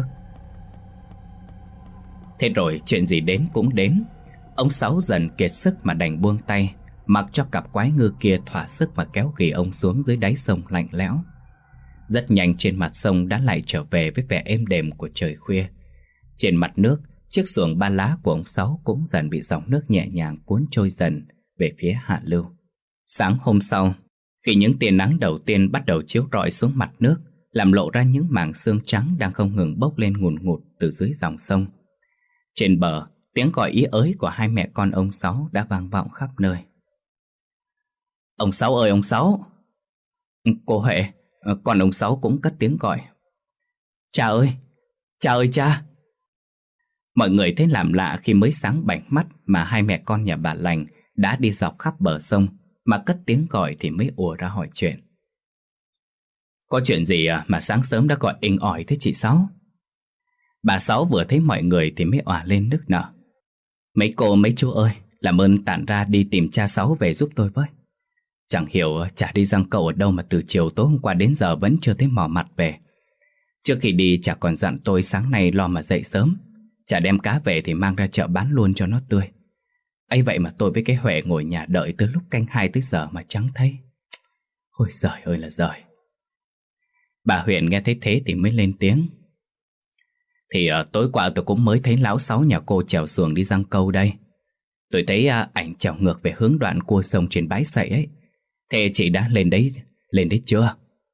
A: Thế rồi chuyện gì đến cũng đến. Ông Sáu dần kiệt sức mà đành buông tay, mặc cho cặp quái ngư kia thỏa sức mà kéo ghì ông xuống dưới đáy sông lạnh lẽo. Rất nhanh trên mặt sông đã lại trở về với vẻ êm đềm của trời khuya. Trên mặt nước, chiếc xuồng ba lá của ông Sáu cũng dần bị dòng nước nhẹ nhàng cuốn trôi dần về phía hạ lưu. Sáng hôm sau, khi những tia nắng đầu tiên bắt đầu chiếu rọi xuống mặt nước, làm lộ ra những mảng xương trắng đang không ngừng bốc lên ngùn ngụt từ dưới dòng sông. Trên bờ, tiếng gọi ý ới của hai mẹ con ông Sáu đã vang vọng khắp nơi. Ông Sáu ơi ông Sáu! Cô Huệ, con ông Sáu cũng cất tiếng gọi. Cha ơi! Cha ơi cha! Mọi người thấy làm lạ khi mới sáng bảnh mắt mà hai mẹ con nhà bà Lành đã đi dọc khắp bờ sông, mà cất tiếng gọi thì mới ùa ra hỏi chuyện. Có chuyện gì à mà sáng sớm đã gọi inh ỏi thế chị Sáu? Bà Sáu vừa thấy mọi người thì mới òa lên nức nở. Mấy cô mấy chú ơi, làm ơn tản ra đi tìm cha Sáu về giúp tôi với. Chẳng hiểu chả đi giăng câu ở đâu mà từ chiều tối hôm qua đến giờ vẫn chưa thấy mò mặt về. Trước khi đi chả còn dặn tôi sáng nay lo mà dậy sớm, chả đem cá về thì mang ra chợ bán luôn cho nó tươi. Ấy vậy mà tôi với cái Huệ ngồi nhà đợi từ lúc canh hai tới giờ mà chẳng thấy. Ôi giời ơi là giời. Bà Huyền nghe thấy thế thì mới lên tiếng. Thì uh, tối qua tôi cũng mới thấy lão Sáu nhà cô chèo xuồng đi giăng câu đây. Tôi thấy uh, ảnh chèo ngược về hướng đoạn cua sông trên bãi sậy ấy. Thế chị đã lên đấy, lên đấy chưa?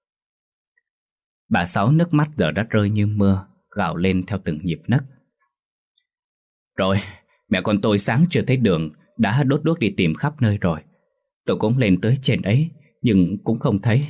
A: Bà Sáu nước mắt giờ đã rơi như mưa, gào lên theo từng nhịp nấc. Rồi, mẹ con tôi sáng chưa thấy đường đã đốt đuốc đi tìm khắp nơi rồi. Tôi cũng lên tới trên ấy, nhưng cũng không thấy.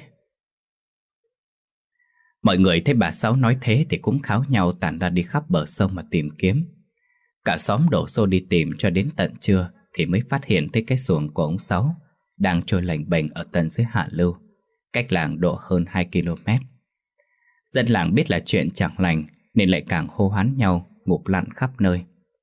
A: Mọi người thấy bà Sáu nói thế thì cũng kháo nhau tản ra đi khắp bờ sông mà tìm kiếm. Cả xóm đổ xô đi tìm cho đến tận trưa thì mới phát hiện thấy cái xuồng của ông Sáu đang trôi lềnh bềnh ở tận dưới hạ lưu, cách làng độ hơn hai ki lô mét. Dân làng biết là chuyện chẳng lành nên lại càng hô hoán nhau ngụp lặn khắp nơi.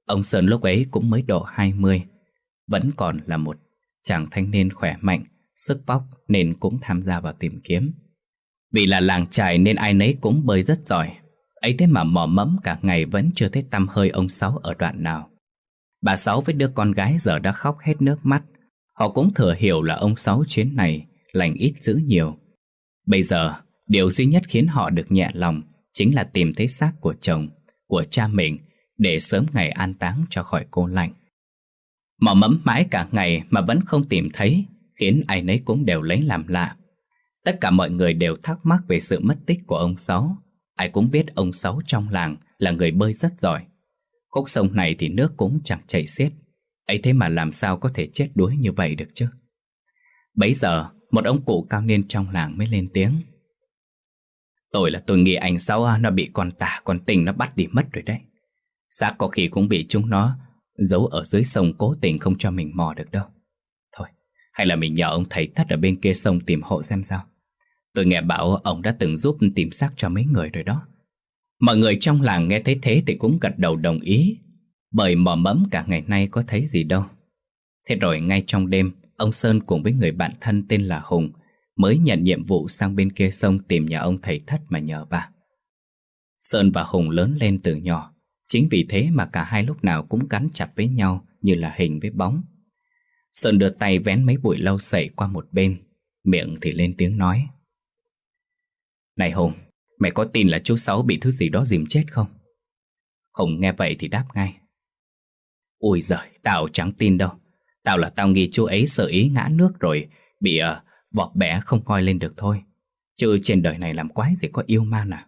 A: Ông Sơn lúc ấy cũng mới độ hai mươi, vẫn còn là một chàng thanh niên khỏe mạnh, sức vóc nên cũng tham gia vào tìm kiếm. Vì là làng chài nên ai nấy cũng bơi rất giỏi. Ấy thế mà mò mẫm cả ngày vẫn chưa thấy tăm hơi ông Sáu ở đoạn nào. Bà Sáu với đứa con gái giờ đã khóc hết nước mắt. Họ cũng thừa hiểu là ông Sáu chuyến này lành ít dữ nhiều. Bây giờ, điều duy nhất khiến họ được nhẹ lòng chính là tìm thấy xác của chồng, của cha mình, để sớm ngày an táng cho khỏi cô lạnh. Mò mẫm mãi cả ngày mà vẫn không tìm thấy, khiến ai nấy cũng đều lấy làm lạ. Tất cả mọi người đều thắc mắc về sự mất tích của ông Sáu. Ai cũng biết ông Sáu trong làng là người bơi rất giỏi. Khúc sông này thì nước cũng chẳng chảy xiết, ấy thế mà làm sao có thể chết đuối như vậy được chứ. Bấy giờ một ông cụ cao niên trong làng mới lên tiếng. Tôi là tôi nghĩ anh Sáu nó bị con tả con tình nó bắt đi mất rồi đấy. Xác có khi cũng bị chúng nó giấu ở dưới sông, cố tình không cho mình mò được đâu. Thôi, hay là mình nhờ ông thầy Thất ở bên kia sông tìm hộ xem sao. Tôi nghe bảo ông đã từng giúp tìm xác cho mấy người rồi đó. Mọi người trong làng nghe thấy thế thì cũng gật đầu đồng ý, bởi mò mẫm cả ngày nay có thấy gì đâu. Thế rồi ngay trong đêm, ông Sơn cùng với người bạn thân tên là Hùng mới nhận nhiệm vụ sang bên kia sông tìm nhà ông thầy Thất mà nhờ vả. Sơn và Hùng lớn lên từ nhỏ, chính vì thế mà cả hai lúc nào cũng gắn chặt với nhau như là hình với bóng. Sơn đưa tay vén mấy bụi lau sậy qua một bên, miệng thì lên tiếng nói. Này Hùng, mày có tin là chú Sáu bị thứ gì đó dìm chết không? Hùng nghe vậy thì đáp ngay. Ui giời, tao chẳng tin đâu. Tao là tao nghĩ chú ấy sợ ý ngã nước rồi bị uh, vọt bẻ không ngoi lên được thôi. Chứ trên đời này làm quái gì có yêu ma nào.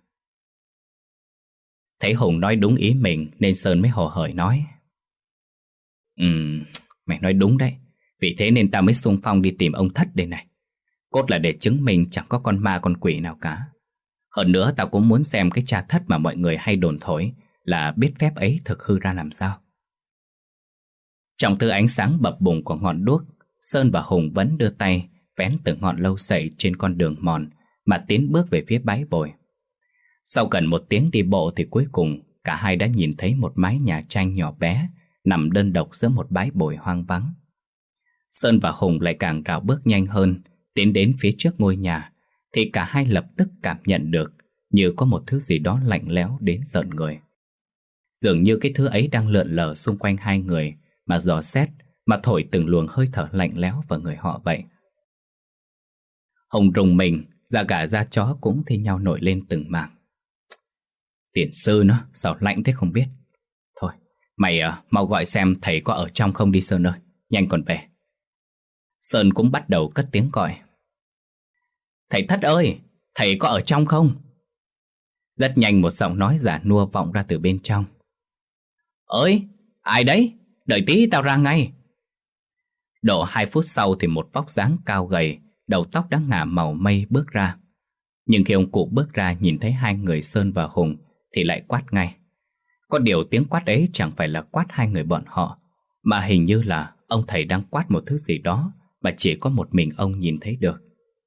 A: Thấy Hùng nói đúng ý mình nên Sơn mới hồ hởi nói. Ừm, mày nói đúng đấy. Vì thế nên tao mới xung phong đi tìm ông Thất đây này. Cốt là để chứng minh chẳng có con ma con quỷ nào cả. Hơn nữa tao cũng muốn xem cái cha Thất mà mọi người hay đồn thổi là biết phép ấy thực hư ra làm sao. Trong thứ ánh sáng bập bùng của ngọn đuốc, Sơn và Hùng vẫn đưa tay vén từng ngọn lâu sậy trên con đường mòn mà tiến bước về phía bãi bồi. Sau gần một tiếng đi bộ thì cuối cùng cả hai đã nhìn thấy một mái nhà tranh nhỏ bé nằm đơn độc giữa một bãi bồi hoang vắng. Sơn và Hùng lại càng rảo bước nhanh hơn, tiến đến phía trước ngôi nhà thì cả hai lập tức cảm nhận được như có một thứ gì đó lạnh lẽo đến rợn người. Dường như cái thứ ấy đang lượn lờ xung quanh hai người mà dò xét, mà thổi từng luồng hơi thở lạnh lẽo vào người họ vậy. Hùng rùng mình, da gà da chó cũng thi nhau nổi lên từng mảng. Tiền sư nó, sao lạnh thế không biết. Thôi, mày à, mau gọi xem thầy có ở trong không đi Sơn ơi, nhanh còn về. Sơn cũng bắt đầu cất tiếng gọi. Thầy Thất ơi, thầy có ở trong không? Rất nhanh một giọng nói giả nua vọng ra từ bên trong. Ơi, ai đấy? Đợi tí tao ra ngay. Độ hai phút sau thì một vóc dáng cao gầy, đầu tóc đã ngả màu mây bước ra. Nhưng khi ông cụ bước ra nhìn thấy hai người Sơn và Hùng thì lại quát ngay. Có điều tiếng quát ấy chẳng phải là quát hai người bọn họ, mà hình như là ông thầy đang quát một thứ gì đó mà chỉ có một mình ông nhìn thấy được.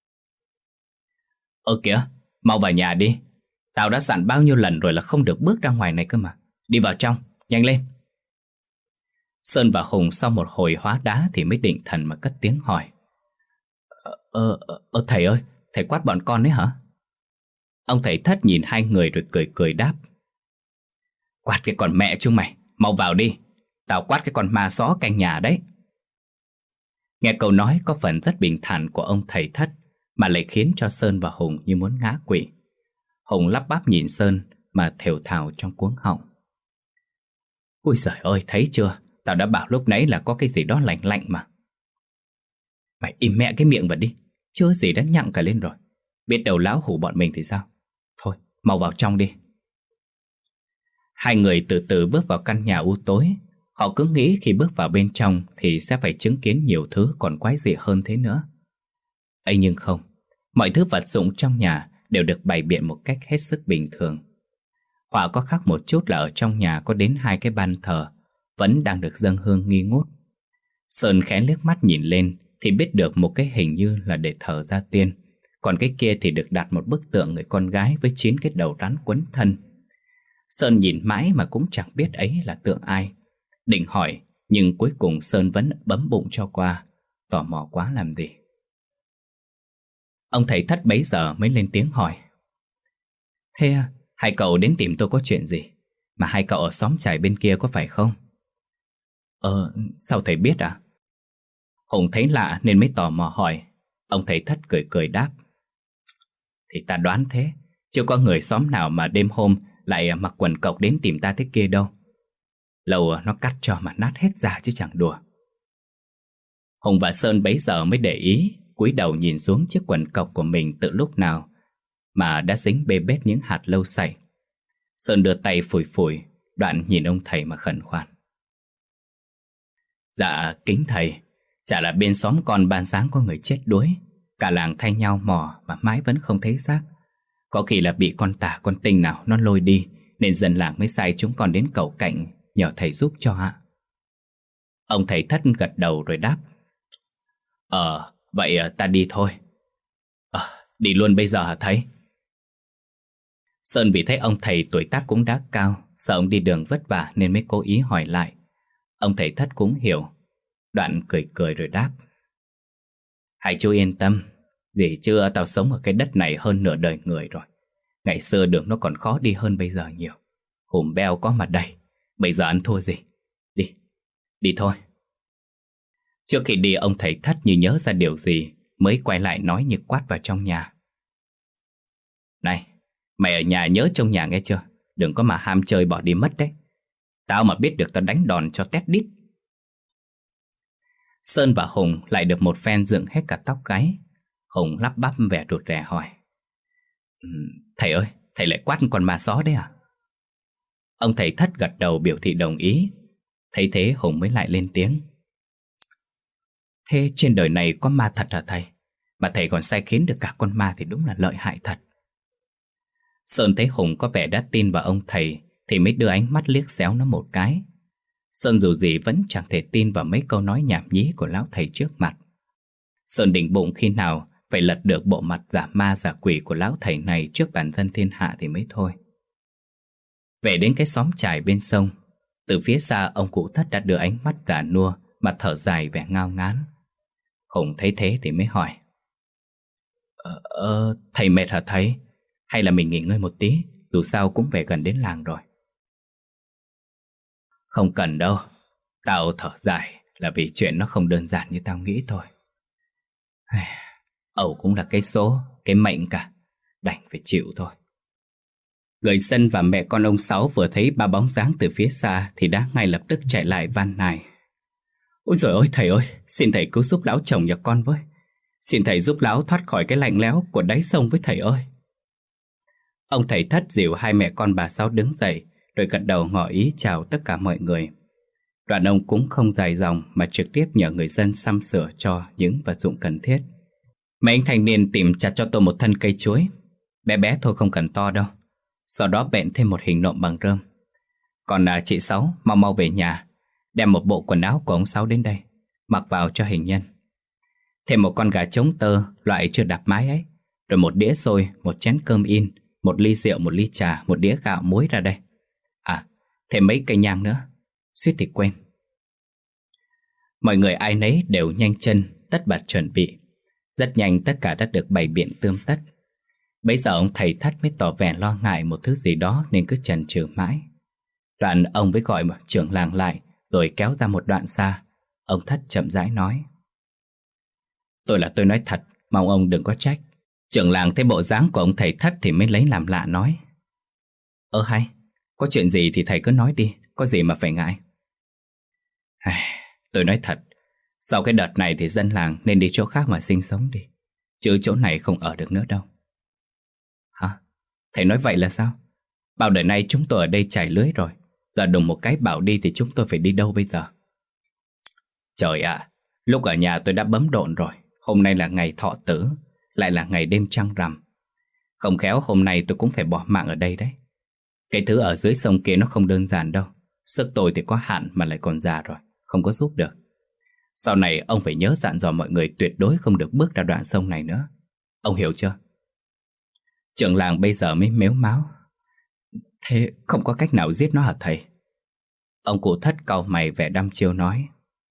A: Ơ kìa, mau vào nhà đi. Tao đã dặn bao nhiêu lần rồi là không được bước ra ngoài này cơ mà. Đi vào trong, nhanh lên. Sơn và Hùng sau một hồi hóa đá thì mới định thần mà cất tiếng hỏi. Ờ, ờ, ờ thầy ơi, thầy quát bọn con đấy hả? Ông thầy Thất nhìn hai người rồi cười cười đáp. Quát cái con mẹ chúng mày, mau vào đi. Tao quát cái con ma xó canh nhà đấy. Nghe câu nói có phần rất bình thản của ông thầy Thất mà lại khiến cho Sơn và Hùng như muốn ngã quỵ. Hùng lắp bắp nhìn Sơn mà thều thào trong cuống họng. Ui giời ơi, thấy chưa? Tao đã bảo lúc nãy là có cái gì đó lạnh lạnh mà. Mày im mẹ cái miệng vào đi, chưa gì đã nhặng cả lên rồi. Biết đầu láo hủ bọn mình thì sao? Thôi, mau vào trong đi. Hai người từ từ bước vào căn nhà u tối. Họ cứ nghĩ khi bước vào bên trong thì sẽ phải chứng kiến nhiều thứ còn quái dị hơn thế nữa. ấy nhưng không, mọi thứ vật dụng trong nhà đều được bày biện một cách hết sức bình thường. Họa có khác một chút là ở trong nhà có đến hai cái ban thờ vẫn đang được dâng hương nghi ngút. Sơn khẽ liếc mắt nhìn lên thì biết được một cái hình như là để thờ gia tiên, còn cái kia thì được đặt một bức tượng người con gái với chín cái đầu rắn quấn thân. Sơn nhìn mãi mà cũng chẳng biết ấy là tượng ai, Định hỏi, nhưng cuối cùng Sơn vẫn bấm bụng cho qua. Tò mò quá làm gì. Ông thầy Thất bấy giờ mới lên tiếng hỏi: Thế hai cậu đến tìm tôi có chuyện gì? Mà hai cậu ở xóm chài bên kia có phải không? Ờ, sao thầy biết à? Hùng thấy lạ nên mới tò mò hỏi. Ông thầy Thất cười cười đáp: Thì ta đoán thế, chưa có người xóm nào mà đêm hôm lại mặc quần cộc đến tìm ta thế kia đâu. Lâu nó cắt cho mà nát hết da chứ chẳng đùa. Hùng và Sơn bấy giờ mới để ý, cúi đầu nhìn xuống chiếc quần cộc của mình từ lúc nào mà đã dính bê bết những hạt lâu sậy. Sơn đưa tay phủi phủi, đoạn nhìn ông thầy mà khẩn khoản: Dạ kính thầy, chả là bên xóm con ban sáng có người chết đuối. Cả làng thay nhau mò mà mãi vẫn không thấy xác. Có khi là bị con tả con tinh nào nó lôi đi, nên dân làng mới sai chúng con đến cầu cạnh nhờ thầy giúp cho ạ. Ông thầy Thất gật đầu rồi đáp: Ờ, vậy ta đi thôi. Ờ, đi luôn bây giờ hả thầy? Sơn vì thấy ông thầy tuổi tác cũng đã cao, sợ ông đi đường vất vả nên mới cố ý hỏi lại. Ông thầy Thất cũng hiểu, đoạn cười cười rồi đáp: Hai chú yên tâm, gì chưa tao sống ở cái đất này hơn nửa đời người rồi. Ngày xưa đường nó còn khó đi hơn bây giờ nhiều. Hùm beo có mặt đây, bây giờ ăn thua gì. Đi, đi thôi. Trước khi đi, ông thầy Thất như nhớ ra điều gì, mới quay lại nói như quát vào trong nhà: Này, mày ở nhà nhớ trông nhà nghe chưa? Đừng có mà ham chơi bỏ đi mất đấy. Tao mà biết được tao đánh đòn cho tét đít. Sơn và Hùng lại được một phen dựng hết cả tóc gáy. Hùng lắp bắp vẻ rụt rè hỏi: Thầy ơi, thầy lại quát con ma só đấy à? Ông thầy Thất gật đầu biểu thị đồng ý. Thấy thế Hùng mới lại lên tiếng: Thế trên đời này có ma thật hả thầy? Mà thầy còn sai khiến được cả con ma thì đúng là lợi hại thật. Sơn thấy Hùng có vẻ đã tin vào ông thầy thì mới đưa ánh mắt liếc xéo nó một cái. Sơn dù gì vẫn chẳng thể tin vào mấy câu nói nhảm nhí của lão thầy trước mặt. Sơn định bụng khi nào phải lật được bộ mặt giả ma giả quỷ của lão thầy này trước bản dân thiên hạ thì mới thôi. Về đến cái xóm chài bên sông, từ phía xa ông cụ Thất đã đưa ánh mắt già nua, mặt thở dài vẻ ngao ngán. Hùng thấy thế thì mới hỏi: Ờ, ờ thầy mệt hả thầy? Hay là mình nghỉ ngơi một tí, dù sao cũng về gần đến làng rồi. Không cần đâu, tao thở dài là vì chuyện nó không đơn giản như tao nghĩ thôi. Ẩu cũng là cái số, cái mệnh cả, đành phải chịu thôi. Người dân và mẹ con ông Sáu vừa thấy ba bóng dáng từ phía xa thì đã ngay lập tức chạy lại van nài: Ôi giời ơi thầy ơi, xin thầy cứu giúp lão chồng nhà con với. Xin thầy giúp lão thoát khỏi cái lạnh lẽo của đáy sông với thầy ơi. Ông thầy Thất dìu hai mẹ con bà Sáu đứng dậy, rồi gật đầu ngỏ ý chào tất cả mọi người. Đoạn ông cũng không dài dòng mà trực tiếp nhờ người dân sắm sửa cho những vật dụng cần thiết. Mấy anh thanh niên tìm chặt cho tôi một thân cây chuối, bé bé thôi không cần to đâu. Sau đó bện thêm một hình nộm bằng rơm. Còn à, chị Sáu mau mau về nhà, đem một bộ quần áo của ông Sáu đến đây, mặc vào cho hình nhân. Thêm một con gà trống tơ loại chưa đạp mái ấy, rồi một đĩa xôi, một chén cơm in, một ly rượu, một ly trà, một đĩa gạo muối ra đây. À, thêm mấy cây nhang nữa, suýt thì quên. Mọi người ai nấy đều nhanh chân tất bật chuẩn bị. Rất nhanh tất cả đã được bày biện tươm tất. Bấy giờ ông thầy Thất mới tỏ vẻ lo ngại một thứ gì đó nên cứ chần chừ mãi. Đoạn ông mới gọi trưởng làng lại, rồi kéo ra một đoạn xa. Ông Thất chậm rãi nói: Tôi là tôi nói thật, mong ông đừng có trách. Trưởng làng thấy bộ dáng của ông thầy Thất thì mới lấy làm lạ nói: Ơ hay, có chuyện gì thì thầy cứ nói đi, có gì mà phải ngại. Tôi nói thật, sau cái đợt này thì dân làng nên đi chỗ khác mà sinh sống đi, chứ chỗ này không ở được nữa đâu. Hả? Thầy nói vậy là sao? Bao đời nay chúng tôi ở đây trải lưới rồi, giờ đùng một cái bảo đi thì chúng tôi phải đi đâu bây giờ? Trời ạ, à, lúc ở nhà tôi đã bấm độn rồi. Hôm nay là ngày thọ tử, lại là ngày đêm trăng rằm. Không khéo hôm nay tôi cũng phải bỏ mạng ở đây đấy. Cái thứ ở dưới sông kia nó không đơn giản đâu. Sức tôi thì có hạn mà lại còn già rồi, không có giúp được. Sau này ông phải nhớ dặn dò mọi người tuyệt đối không được bước ra đoạn sông này nữa. Ông hiểu chưa? Trưởng làng bây giờ mới mếu máo: Thế không có cách nào giết nó hả thầy? Ông cụ Thất cau mày vẻ đăm chiêu nói: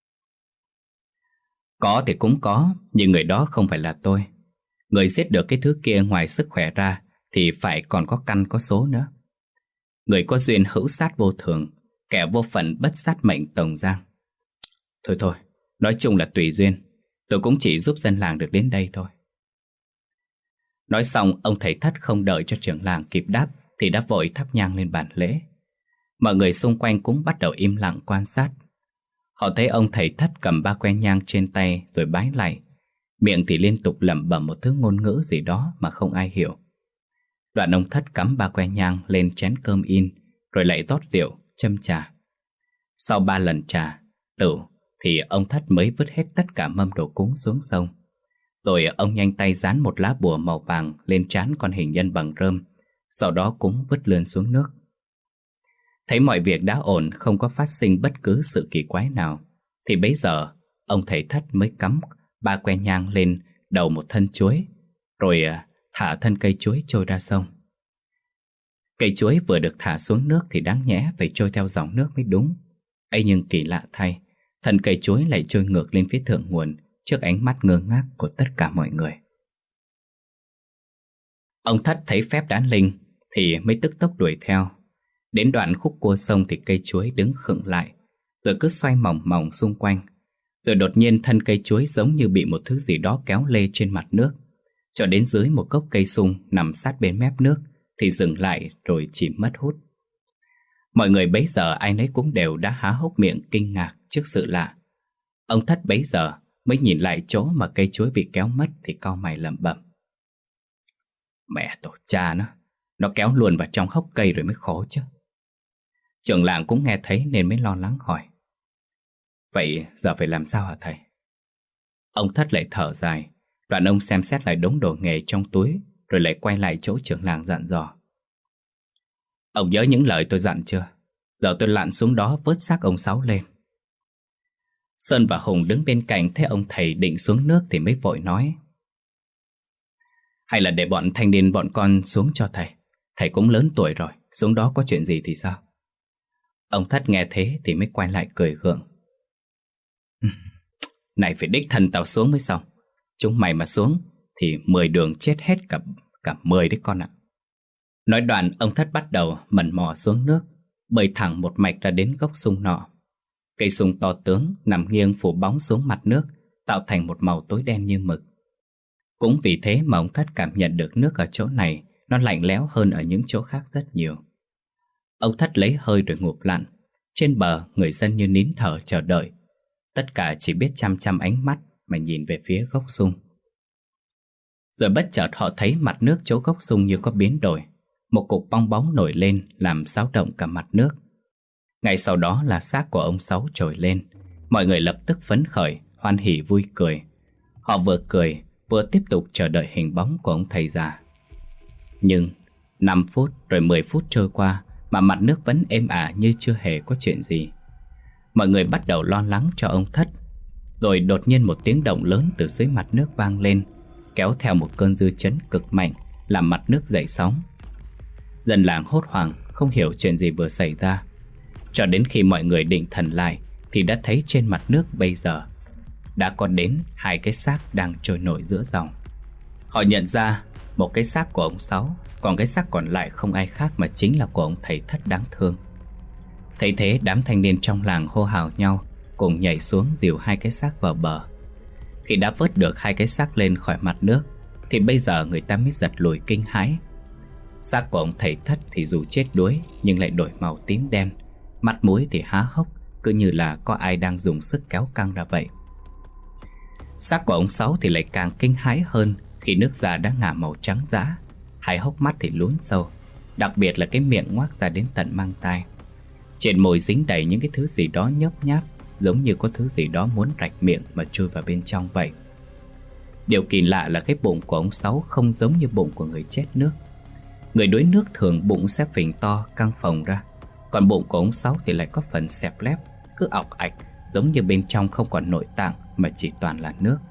A: Có thì cũng có, nhưng người đó không phải là tôi. Người giết được cái thứ kia ngoài sức khỏe ra thì phải còn có căn có số nữa. Người có duyên hữu sát vô thường, kẻ vô phận bất sát mệnh tổng giang. Thôi thôi, nói chung là tùy duyên. Tôi cũng chỉ giúp dân làng được đến đây thôi. Nói xong, ông thầy Thất không đợi cho trưởng làng kịp đáp thì đã vội thắp nhang lên bàn lễ. Mọi người xung quanh cũng bắt đầu im lặng quan sát. Họ thấy ông thầy Thất cầm ba que nhang trên tay rồi bái lạy, miệng thì liên tục lẩm bẩm một thứ ngôn ngữ gì đó mà không ai hiểu. Đoạn ông Thất cắm ba que nhang lên chén cơm in, rồi lại rót rượu, châm trà. Sau ba lần trà, tửu, thì ông Thất mới vứt hết tất cả mâm đồ cúng xuống sông. Rồi ông nhanh tay dán một lá bùa màu vàng lên trán con hình nhân bằng rơm, sau đó cũng vứt lươn xuống nước. Thấy mọi việc đã ổn, không có phát sinh bất cứ sự kỳ quái nào, thì bấy giờ ông thầy Thất mới cắm ba que nhang lên đầu một thân chuối, rồi thả thân cây chuối trôi ra sông. Cây chuối vừa được thả xuống nước thì đáng nhẽ phải trôi theo dòng nước mới đúng. Ấy nhưng kỳ lạ thay, thân cây chuối lại trôi ngược lên phía thượng nguồn trước ánh mắt ngơ ngác của tất cả mọi người. Ông Thất thấy phép đán linh thì mới tức tốc đuổi theo. Đến đoạn khúc cua sông thì cây chuối đứng khựng lại, rồi cứ xoay mòng mòng xung quanh. Rồi đột nhiên thân cây chuối giống như bị một thứ gì đó kéo lê trên mặt nước, cho đến dưới một gốc cây sung nằm sát bên mép nước thì dừng lại rồi chìm mất hút. Mọi người bấy giờ ai nấy cũng đều đã há hốc miệng kinh ngạc trước sự lạ. Ông Thất bấy giờ mới nhìn lại chỗ mà cây chuối bị kéo mất thì cau mày lẩm bẩm: Mẹ tổ cha nó, nó kéo luôn vào trong hốc cây rồi mới khổ chứ. Trưởng làng cũng nghe thấy nên mới lo lắng hỏi: Vậy giờ phải làm sao hả thầy? Ông Thất lại thở dài. Đoạn ông xem xét lại đống đồ nghề trong túi, rồi lại quay lại chỗ trưởng làng dặn dò: Ông nhớ những lời tôi dặn chưa? Giờ tôi lặn xuống đó vớt xác ông Sáu lên. Sơn và Hùng đứng bên cạnh thấy ông thầy định xuống nước thì mới vội nói: Hay là để bọn thanh niên bọn con xuống cho thầy. Thầy cũng lớn tuổi rồi, xuống đó có chuyện gì thì sao? Ông Thất nghe thế thì mới quay lại cười gượng: Này phải đích thân tao xuống mới xong. Chúng mày mà xuống thì mười đường chết hết cả, cả mười đấy con ạ. Nói đoạn ông Thất bắt đầu mần mò xuống nước, bơi thẳng một mạch ra đến gốc sung nọ. Cây sung to tướng nằm nghiêng phủ bóng xuống mặt nước, tạo thành một màu tối đen như mực. Cũng vì thế mà ông Thất cảm nhận được nước ở chỗ này nó lạnh lẽo hơn ở những chỗ khác rất nhiều. Ông Thất lấy hơi rồi ngụp lặn. Trên bờ người dân như nín thở chờ đợi. Tất cả chỉ biết chăm chăm ánh mắt mà nhìn về phía gốc sung. Rồi bất chợt họ thấy mặt nước chỗ gốc sung như có biến đổi. Một cục bong bóng nổi lên làm xáo động cả mặt nước. Ngay sau đó là xác của ông Sáu trồi lên. Mọi người lập tức phấn khởi, hoan hỉ vui cười. Họ vừa cười vừa tiếp tục chờ đợi hình bóng của ông thầy già. Nhưng năm phút rồi mười phút trôi qua mà mặt nước vẫn êm ả như chưa hề có chuyện gì. Mọi người bắt đầu lo lắng cho ông Thất. Rồi đột nhiên một tiếng động lớn từ dưới mặt nước vang lên, kéo theo một cơn dư chấn cực mạnh làm mặt nước dậy sóng. Dân làng hốt hoảng không hiểu chuyện gì vừa xảy ra. Cho đến khi mọi người định thần lại thì đã thấy trên mặt nước bây giờ đã có đến hai cái xác đang trôi nổi giữa dòng. Họ nhận ra một cái xác của ông Sáu, còn cái xác còn lại không ai khác mà chính là của ông thầy Thất đáng thương. Thấy thế đám thanh niên trong làng hô hào nhau, cùng nhảy xuống dìu hai cái xác vào bờ. Khi đã vớt được hai cái xác lên khỏi mặt nước thì bây giờ người ta mới giật lùi kinh hãi. Xác của ông thầy Thất thì dù chết đuối nhưng lại đổi màu tím đen, mặt mũi thì há hốc, cứ như là có ai đang dùng sức kéo căng ra vậy. Xác của ông Sáu thì lại càng kinh hãi hơn khi nước da đã ngả màu trắng dã, hai hốc mắt thì lún sâu, đặc biệt là cái miệng ngoác ra đến tận mang tai. Trên môi dính đầy những cái thứ gì đó nhấp nháp, giống như có thứ gì đó muốn rạch miệng mà chui vào bên trong vậy. Điều kỳ lạ là cái bụng của ông Sáu không giống như bụng của người chết nước. Người đuối nước thường bụng sẽ phình to, căng phồng ra, còn bụng của ông Sáu thì lại có phần xẹp lép, cứ ọc ạch, giống như bên trong không còn nội tạng mà chỉ toàn là nước.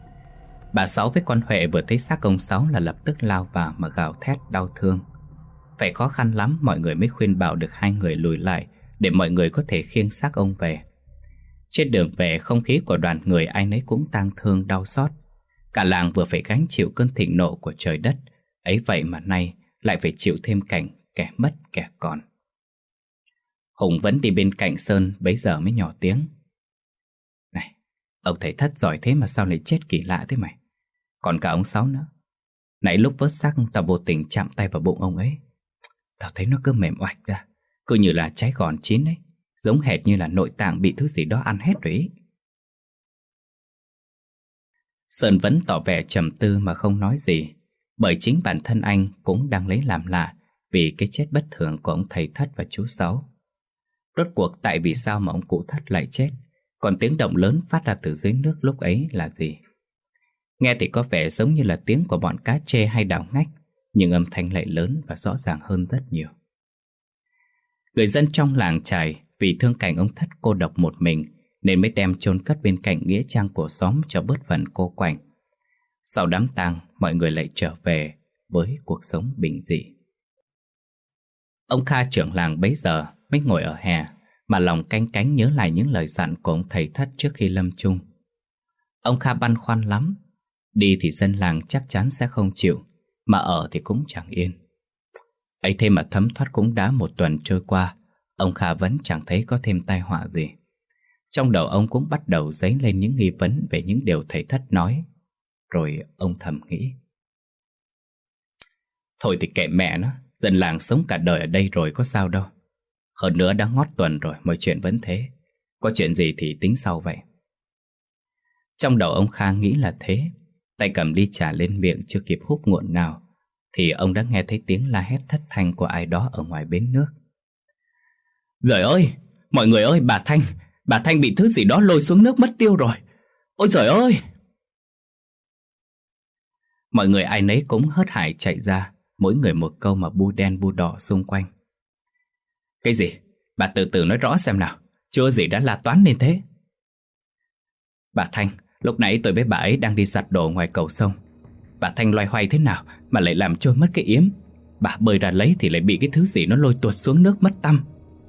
A: Bà Sáu với con Huệ vừa thấy xác ông Sáu là lập tức lao vào mà gào thét đau thương. Phải khó khăn lắm mọi người mới khuyên bảo được hai người lùi lại, để mọi người có thể khiêng xác ông về. Trên đường về, không khí của đoàn người ai nấy cũng tang thương đau xót. Cả làng vừa phải gánh chịu cơn thịnh nộ của trời đất, ấy vậy mà nay lại phải chịu thêm cảnh kẻ mất kẻ còn. Hùng vẫn đi bên cạnh Sơn, bấy giờ mới nhỏ tiếng: "Này, ông thầy Thất giỏi thế mà sao lại chết kỳ lạ thế mày? Còn cả ông Sáu nữa. Nãy lúc vớt xác tao vô tình chạm tay vào bụng ông ấy. Tao thấy nó cứ mềm oạch ra, cứ như là trái gòn chín ấy, giống hệt như là nội tạng bị thứ gì đó ăn hết rồi ý." Sơn vẫn tỏ vẻ trầm tư mà không nói gì, bởi chính bản thân anh cũng đang lấy làm lạ vì cái chết bất thường của ông thầy Thất và chú Sáu. Rốt cuộc tại vì sao mà ông cụ Thất lại chết, còn tiếng động lớn phát ra từ dưới nước lúc ấy là gì? Nghe thì có vẻ giống như là tiếng của bọn cá trê hay đào ngách, nhưng âm thanh lại lớn và rõ ràng hơn rất nhiều. Người dân trong làng chài vì thương cảnh ông Thất cô độc một mình nên mới đem chôn cất bên cạnh nghĩa trang của xóm cho bớt phần cô quạnh. Sau đám tang, mọi người lại trở về với cuộc sống bình dị. Ông Kha trưởng làng bấy giờ mới ngồi ở hè mà lòng canh cánh nhớ lại những lời dặn của ông thầy Thất trước khi lâm chung. Ông Kha băn khoăn lắm. Đi thì dân làng chắc chắn sẽ không chịu, mà ở thì cũng chẳng yên. Ấy thế mà thấm thoát cũng đã một tuần trôi qua, ông Kha vẫn chẳng thấy có thêm tai họa gì. Trong đầu ông cũng bắt đầu dấy lên những nghi vấn về những điều thầy Thất nói. Rồi ông thầm nghĩ: thôi thì kệ mẹ nó, dân làng sống cả đời ở đây rồi có sao đâu. Hơn nữa đã ngót tuần rồi, mọi chuyện vẫn thế. Có chuyện gì thì tính sau vậy. Trong đầu ông Kha nghĩ là thế. Tay cầm ly trà lên miệng chưa kịp húp ngụm nào thì ông đã nghe thấy tiếng la hét thất thanh của ai đó ở ngoài bến nước. Giời ơi, mọi người ơi, bà Thanh, bà Thanh bị thứ gì đó lôi xuống nước mất tiêu rồi. Ôi giời ơi! Mọi người ai nấy cũng hớt hải chạy ra, mỗi người một câu mà bu đen bu đỏ xung quanh. Cái gì? Bà từ từ nói rõ xem nào, chưa gì đã la toán lên thế. Bà Thanh, lúc nãy tôi với bà ấy đang đi giặt đồ ngoài cầu sông. Bà Thanh loay hoay thế nào mà lại làm trôi mất cái yếm. Bà bơi ra lấy thì lại bị cái thứ gì nó lôi tuột xuống nước mất tăm.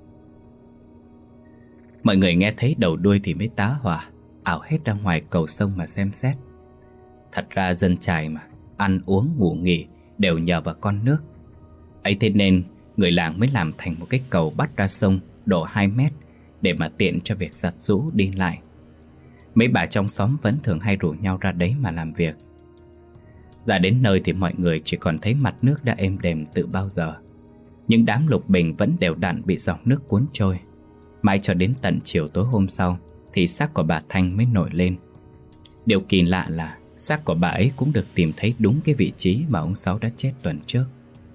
A: Mọi người nghe thấy đầu đuôi thì mới tá hỏa, ảo hết ra ngoài cầu sông mà xem xét. Thật ra dân chài mà, ăn uống ngủ nghỉ đều nhờ vào con nước. Ấy thế nên người làng mới làm thành một cái cầu bắt ra sông độ hai mét để mà tiện cho việc giặt giũ đi lại. Mấy bà trong xóm vẫn thường hay rủ nhau ra đấy mà làm việc. Ra đến nơi thì mọi người chỉ còn thấy mặt nước đã êm đềm từ bao giờ. Những đám lục bình vẫn đều đặn bị dòng nước cuốn trôi. Mãi cho đến tận chiều tối hôm sau thì xác của bà Thanh mới nổi lên. Điều kỳ lạ là xác của bà ấy cũng được tìm thấy đúng cái vị trí mà ông Sáu đã chết tuần trước.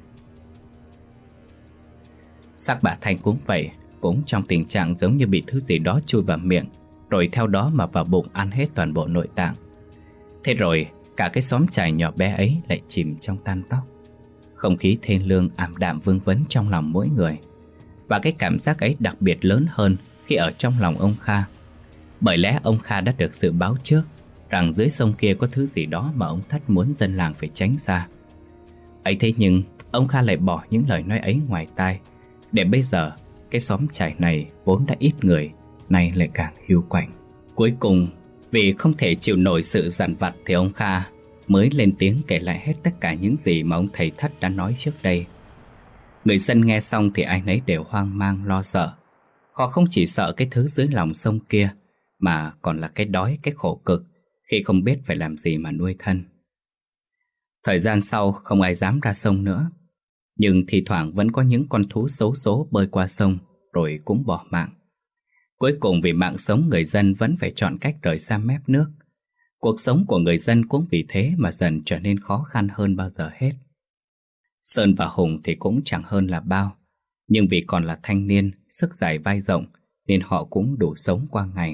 A: Xác bà Thanh cũng vậy, cũng trong tình trạng giống như bị thứ gì đó chui vào miệng, rồi theo đó mà vào bụng ăn hết toàn bộ nội tạng. Thế rồi cả cái xóm chài nhỏ bé ấy lại chìm trong than tóc. Không khí thê lương ảm đạm vương vấn trong lòng mỗi người. Và cái cảm giác ấy đặc biệt lớn hơn khi ở trong lòng ông Kha. Bởi lẽ ông Kha đã được dự báo trước rằng dưới sông kia có thứ gì đó mà ông Thất muốn dân làng phải tránh xa. Ấy thế nhưng ông Kha lại bỏ những lời nói ấy ngoài tai, để bây giờ cái xóm chài này vốn đã ít người, nay lại càng hiu quạnh. Cuối cùng vì không thể chịu nổi sự dằn vặt thì ông Kha mới lên tiếng kể lại hết tất cả những gì mà ông thầy Thất đã nói trước đây. Người dân nghe xong thì ai nấy đều hoang mang lo sợ. Họ không chỉ sợ cái thứ dưới lòng sông kia, mà còn là cái đói, cái khổ cực khi không biết phải làm gì mà nuôi thân. Thời gian sau không ai dám ra sông nữa, nhưng thi thoảng vẫn có những con thú xấu số bơi qua sông rồi cũng bỏ mạng. Cuối cùng vì mạng sống, người dân vẫn phải chọn cách rời xa mép nước. Cuộc sống của người dân cũng vì thế mà dần trở nên khó khăn hơn bao giờ hết. Sơn và Hùng thì cũng chẳng hơn là bao, nhưng vì còn là thanh niên, sức dài vai rộng nên họ cũng đủ sống qua ngày.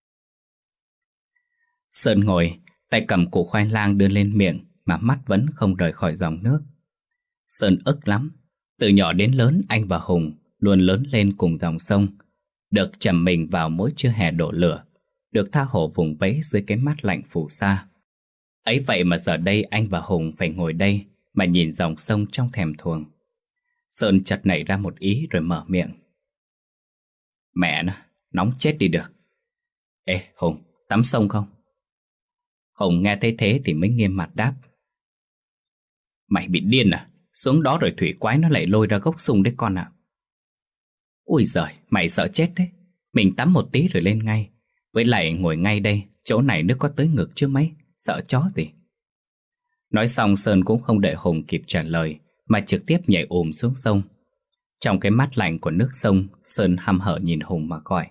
A: Sơn ngồi, tay cầm củ khoai lang đưa lên miệng mà mắt vẫn không rời khỏi dòng nước. Sơn ức lắm. Từ nhỏ đến lớn anh và Hùng luôn lớn lên cùng dòng sông, được chầm mình vào mỗi trưa hè đổ lửa, được tha hồ vùng vẫy dưới cái mát lạnh phù sa. Ấy vậy mà giờ đây anh và Hùng phải ngồi đây mà nhìn dòng sông trong thèm thuồng. Sơn chợt nảy ra một ý rồi mở miệng. Mẹ nó, nóng chết đi được. Ê Hùng, tắm sông không? Hùng nghe thấy thế thì mới nghiêm mặt đáp. Mày bị điên à? Xuống đó rồi thủy quái nó lại lôi ra gốc sung đấy con ạ. Ui giời, mày sợ chết thế. Mình tắm một tí rồi lên ngay. Với lại ngồi ngay đây, chỗ này nước có tới ngực chứ mấy. Sợ chó gì. Nói xong Sơn cũng không đợi Hùng kịp trả lời, mà trực tiếp nhảy ùm xuống sông. Trong cái mát lạnh của nước sông, Sơn hăm hở nhìn Hùng mà gọi.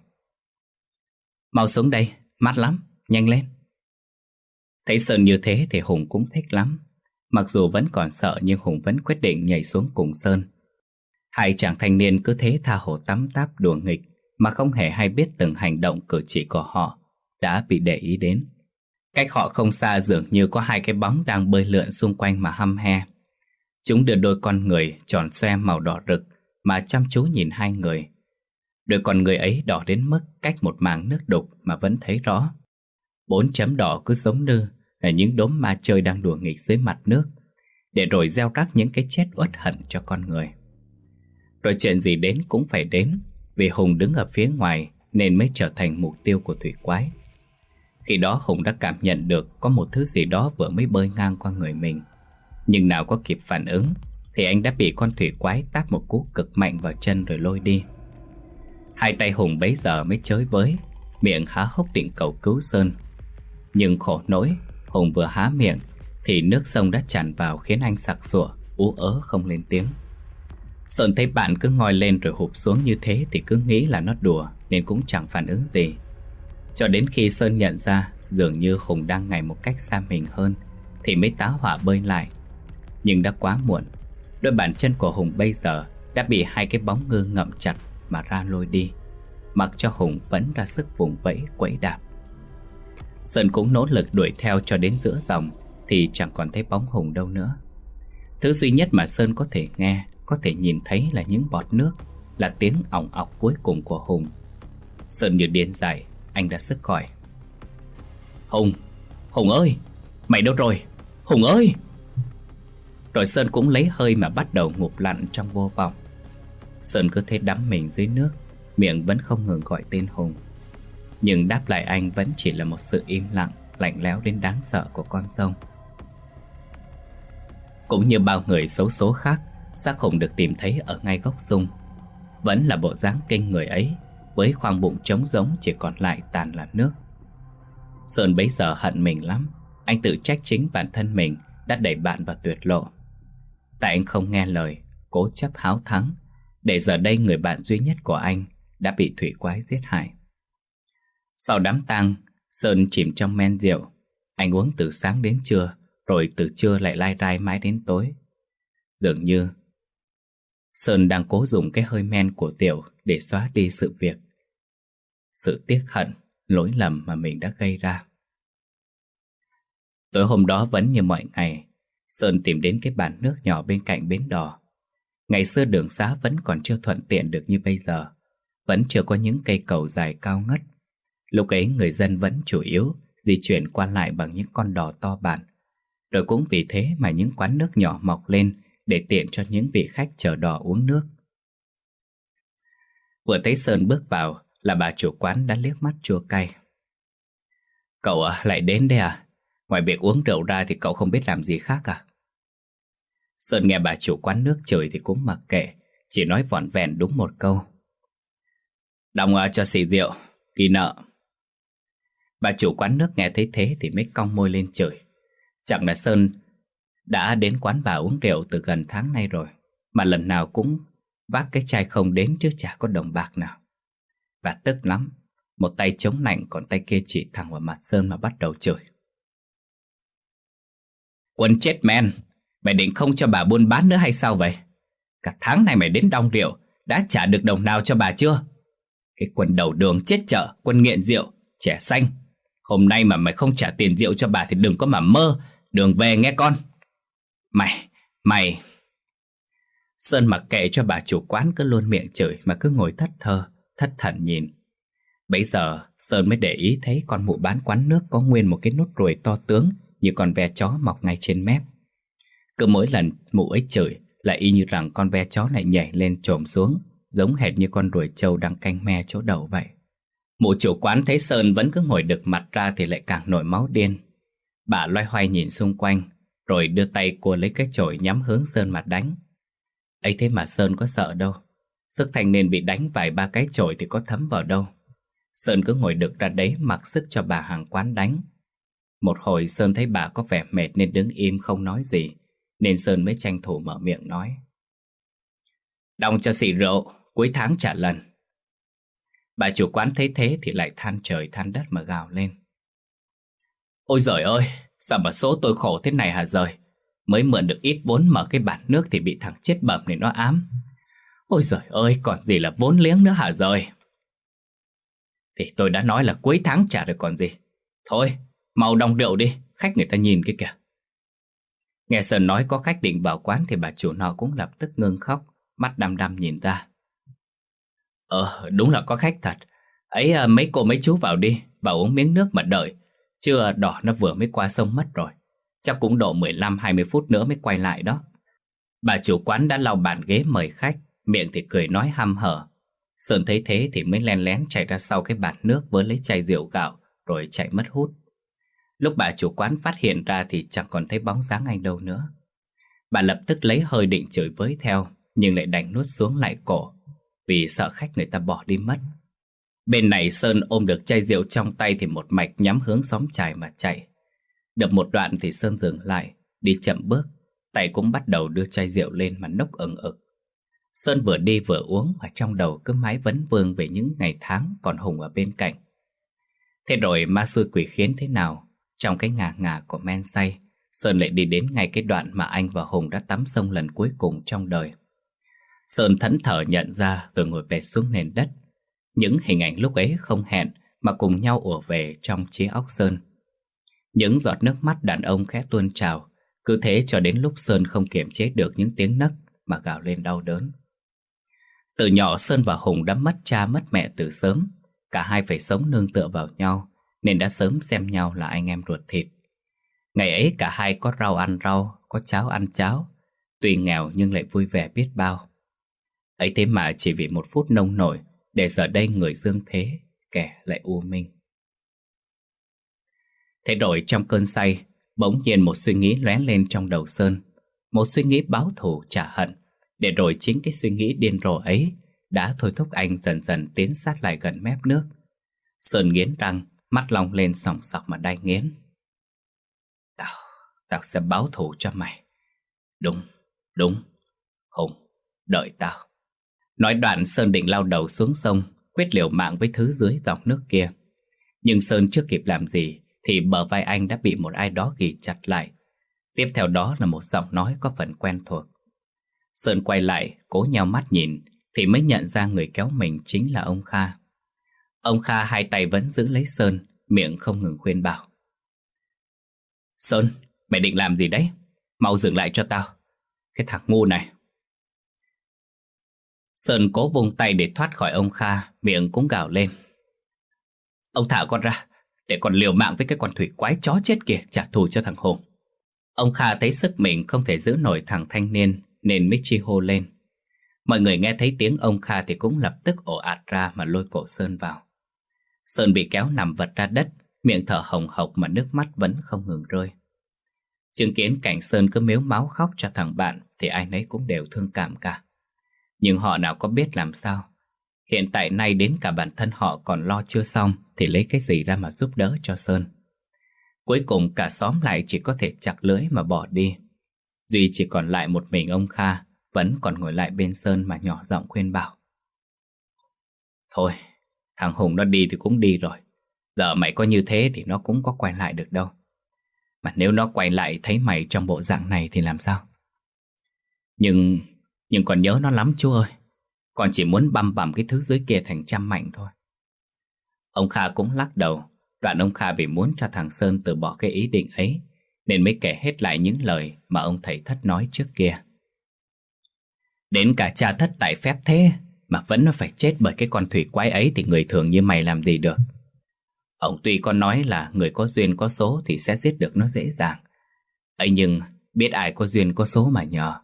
A: Mau xuống đây, mát lắm, nhanh lên. Thấy Sơn như thế thì Hùng cũng thích lắm. Mặc dù vẫn còn sợ nhưng Hùng vẫn quyết định nhảy xuống cùng Sơn. Hai chàng thanh niên cứ thế tha hồ tắm táp đùa nghịch, mà không hề hay biết từng hành động cử chỉ của họ đã bị để ý đến. Cách họ không xa dường như có hai cái bóng đang bơi lượn xung quanh mà hăm he. Chúng đưa đôi con người tròn xoe màu đỏ rực mà chăm chú nhìn hai người. Đôi con người ấy đỏ đến mức cách một mảng nước đục mà vẫn thấy rõ. Bốn chấm đỏ cứ giống như là những đốm ma chơi đang đùa nghịch dưới mặt nước, để rồi gieo rắc những cái chết uất hận cho con người. Rồi chuyện gì đến cũng phải đến, vì Hùng đứng ở phía ngoài nên mới trở thành mục tiêu của thủy quái. Khi đó Hùng đã cảm nhận được có một thứ gì đó vừa mới bơi ngang qua người mình. Nhưng nào có kịp phản ứng thì anh đã bị con thủy quái tát một cú cực mạnh vào chân rồi lôi đi. Hai tay Hùng bấy giờ mới chới với, miệng há hốc định cầu cứu Sơn. Nhưng khổ nỗi, Hùng vừa há miệng thì nước sông đã tràn vào khiến anh sặc sụa, ú ớ không lên tiếng. Sơn thấy bạn cứ ngoi lên rồi hụp xuống như thế thì cứ nghĩ là nó đùa nên cũng chẳng phản ứng gì. Cho đến khi Sơn nhận ra dường như Hùng đang ngày một cách xa mình hơn thì mới tá hỏa bơi lại. Nhưng đã quá muộn. Đôi bàn chân của Hùng bây giờ đã bị hai cái bóng ngư ngậm chặt mà ra lôi đi, mặc cho Hùng vẫn ra sức vùng vẫy quẫy đạp. Sơn cũng nỗ lực đuổi theo cho đến giữa dòng thì chẳng còn thấy bóng Hùng đâu nữa. Thứ duy nhất mà Sơn có thể nghe, có thể nhìn thấy là những bọt nước, là tiếng ỏng ọc cuối cùng của Hùng. Sơn như điên dại, anh ra sức gọi. Hùng, Hùng ơi, mày đâu rồi? Hùng ơi! Rồi Sơn cũng lấy hơi mà bắt đầu ngụp lặn trong vô vọng. Sơn cứ thế đắm mình dưới nước, miệng vẫn không ngừng gọi tên Hùng. Nhưng đáp lại anh vẫn chỉ là một sự im lặng, lạnh lẽo đến đáng sợ của con sông. Cũng như bao người xấu số khác, xác Hùng được tìm thấy ở ngay gốc sung. Vẫn là bộ dáng kinh người ấy, với khoang bụng trống rỗng chỉ còn lại tàn là nước. Sơn bấy giờ hận mình lắm. Anh tự trách chính bản thân mình đã đẩy bạn vào tuyệt lộ. Tại anh không nghe lời, cố chấp háo thắng, để giờ đây người bạn duy nhất của anh đã bị thủy quái giết hại. Sau đám tang, Sơn chìm trong men rượu. Anh uống từ sáng đến trưa, rồi từ trưa lại lai rai mãi đến tối. Dường như Sơn đang cố dùng cái hơi men của rượu để xóa đi sự việc, sự tiếc hận, lỗi lầm mà mình đã gây ra. Tối hôm đó vẫn như mọi ngày, Sơn tìm đến cái bàn nước nhỏ bên cạnh bến đò. Ngày xưa đường xá vẫn còn chưa thuận tiện được như bây giờ, vẫn chưa có những cây cầu dài cao ngất. Lúc ấy người dân vẫn chủ yếu di chuyển qua lại bằng những con đò to bản. Rồi cũng vì thế mà những quán nước nhỏ mọc lên để tiện cho những vị khách chờ đò uống nước. Vừa thấy Sơn bước vào là bà chủ quán đã liếc mắt chua cay. Cậu à, lại đến đây à? Ngoài việc uống rượu ra thì cậu không biết làm gì khác à? Sơn nghe bà chủ quán nước chửi thì cũng mặc kệ, chỉ nói vỏn vẹn đúng một câu. Đóng cho xì rượu, ghi nợ. Bà chủ quán nước nghe thấy thế thì mới cong môi lên chửi. Chẳng là Sơn đã đến quán bà uống rượu từ gần tháng nay rồi, mà lần nào cũng vác cái chai không đến chứ chả có đồng bạc nào. Bà tức lắm, một tay chống nạnh còn tay kia chỉ thẳng vào mặt Sơn mà bắt đầu chửi. Quân chết men, mày định không cho bà buôn bán nữa hay sao vậy? Cả tháng này mày đến đong rượu, đã trả được đồng nào cho bà chưa? Cái quân đầu đường chết chợ, quân nghiện rượu, trẻ xanh. Hôm nay mà mày không trả tiền rượu cho bà thì đừng có mà mơ đường về nghe con. Mày, mày... Sơn mặc kệ cho bà chủ quán cứ luôn miệng chửi mà cứ ngồi thất thờ, thất thần nhìn. Bấy giờ Sơn mới để ý thấy con mụ bán quán nước có nguyên một cái nốt ruồi to tướng như con ve chó mọc ngay trên mép. Cứ mỗi lần mụ ấy chửi là y như rằng con ve chó này nhảy lên chồm xuống, giống hệt như con ruồi trâu đang canh me chỗ đầu vậy. Mụ chủ quán thấy Sơn vẫn cứ ngồi đực mặt ra thì lại càng nổi máu điên. Bà loay hoay nhìn xung quanh, rồi đưa tay cua lấy cái chổi nhắm hướng Sơn mà đánh. Ấy thế mà Sơn có sợ đâu. Sức thanh niên bị đánh vài ba cái chổi thì có thấm vào đâu. Sơn cứ ngồi đực ra đấy mặc sức cho bà hàng quán đánh. Một hồi Sơn thấy bà có vẻ mệt nên đứng im không nói gì, nên Sơn mới tranh thủ mở miệng nói: "Đong cho xỉ rượu, cuối tháng trả lần." Bà chủ quán thấy thế thì lại than trời than đất mà gào lên: "Ôi giời ơi, sao mà số tôi khổ thế này hả giời. Mới mượn được ít vốn mở cái bạt nước thì bị thằng chết bẩm này nó ám. Ôi giời ơi, còn gì là vốn liếng nữa hả giời. Thì tôi đã nói là cuối tháng trả được còn gì. Thôi, mau đong rượu đi, khách người ta nhìn kia kìa." Nghe Sơn nói có khách định vào quán thì bà chủ nọ cũng lập tức ngưng khóc, mắt đăm đăm nhìn ra. Ờ, đúng là có khách thật. Ấy, à, mấy cô mấy chú vào đi, vào uống miếng nước mà đợi. Chứ đỏ nó vừa mới qua sông mất rồi. Chắc cũng độ mười lăm hai mươi phút nữa mới quay lại đó. Bà chủ quán đã lau bàn ghế mời khách, miệng thì cười nói hăm hở. Sơn thấy thế thì mới len lén chạy ra sau cái bàn nước với lấy chai rượu gạo, rồi chạy mất hút. Lúc bà chủ quán phát hiện ra thì chẳng còn thấy bóng dáng anh đâu nữa. Bà lập tức lấy hơi định chửi với theo, nhưng lại đành nuốt xuống lại cổ, vì sợ khách người ta bỏ đi mất. Bên này Sơn ôm được chai rượu trong tay thì một mạch nhắm hướng xóm chài mà chạy. Được một đoạn thì Sơn dừng lại, đi chậm bước, tay cũng bắt đầu đưa chai rượu lên mà nốc ừng ực. Sơn vừa đi vừa uống mà trong đầu cứ mãi vấn vương về những ngày tháng còn Hùng ở bên cạnh. Thế rồi ma xui quỷ khiến thế nào, trong cái ngà ngà của men say, Sơn lại đi đến ngay cái đoạn mà anh và Hùng đã tắm sông lần cuối cùng trong đời. Sơn thẫn thờ nhận ra rồi ngồi bệt xuống nền đất. Những hình ảnh lúc ấy không hẹn mà cùng nhau ùa về trong trí óc Sơn. Những giọt nước mắt đàn ông khẽ tuôn trào, cứ thế cho đến lúc Sơn không kiềm chế được những tiếng nấc mà gào lên đau đớn. Từ nhỏ Sơn và Hùng đã mất cha mất mẹ từ sớm. Cả hai phải sống nương tựa vào nhau, nên đã sớm xem nhau là anh em ruột thịt. Ngày ấy cả hai có rau ăn rau, có cháo ăn cháo. Tuy nghèo nhưng lại vui vẻ biết bao. Ấy thế mà chỉ vì một phút nông nổi, để giờ đây người dương thế, kẻ lại u minh. Thế rồi trong cơn say, bỗng nhiên một suy nghĩ lóe lên trong đầu Sơn. Một suy nghĩ báo thù trả hận. Để rồi chính cái suy nghĩ điên rồ ấy đã thôi thúc anh dần dần tiến sát lại gần mép nước. Sơn nghiến răng, mắt long lên sòng sọc mà đai nghiến. Tao, tao sẽ báo thù cho mày. Đúng, đúng, Hùng, đợi tao. Nói đoạn Sơn định lao đầu xuống sông, quyết liều mạng với thứ dưới dòng nước kia. Nhưng Sơn chưa kịp làm gì thì bờ vai anh đã bị một ai đó ghì chặt lại. Tiếp theo đó là một giọng nói có phần quen thuộc. Sơn quay lại, cố nheo mắt nhìn thì mới nhận ra người kéo mình chính là ông Kha. Ông Kha hai tay vẫn giữ lấy Sơn, miệng không ngừng khuyên bảo. Sơn, mày định làm gì đấy? Mau dừng lại cho tao. Cái thằng ngu này. Sơn cố vung tay để thoát khỏi ông Kha, miệng cũng gào lên. Ông thả con ra, để con liều mạng với cái con thủy quái chó chết kìa trả thù cho thằng Hùng. Ông Kha thấy sức mình không thể giữ nổi thằng thanh niên nên mới chi hô lên. Mọi người nghe thấy tiếng ông Kha thì cũng lập tức ồ ạt ra mà lôi cổ Sơn vào. Sơn bị kéo nằm vật ra đất, miệng thở hồng hộc mà nước mắt vẫn không ngừng rơi. Chứng kiến cảnh Sơn cứ mếu máo khóc cho thằng bạn thì ai nấy cũng đều thương cảm cả. Nhưng họ nào có biết làm sao. Hiện tại nay đến cả bản thân họ còn lo chưa xong thì lấy cái gì ra mà giúp đỡ cho Sơn. Cuối cùng cả xóm lại chỉ có thể chặt lưỡi mà bỏ đi. Duy chỉ còn lại một mình ông Kha vẫn còn ngồi lại bên Sơn mà nhỏ giọng khuyên bảo. Thôi, thằng Hùng nó đi thì cũng đi rồi. Giờ mày có như thế thì nó cũng có quay lại được đâu. Mà nếu nó quay lại thấy mày trong bộ dạng này thì làm sao? Nhưng, nhưng còn nhớ nó lắm chú ơi. Con chỉ muốn băm bằm cái thứ dưới kia thành trăm mảnh thôi. Ông Kha cũng lắc đầu. Đoạn ông Kha vì muốn cho thằng Sơn từ bỏ cái ý định ấy nên mới kể hết lại những lời mà ông thầy Thất nói trước kia. Đến cả cha Thất tại phép thế mà vẫn nó phải chết bởi cái con thủy quái ấy thì người thường như mày làm gì được. Ông tuy có nói là người có duyên có số thì sẽ giết được nó dễ dàng. Ấy nhưng biết ai có duyên có số mà nhờ,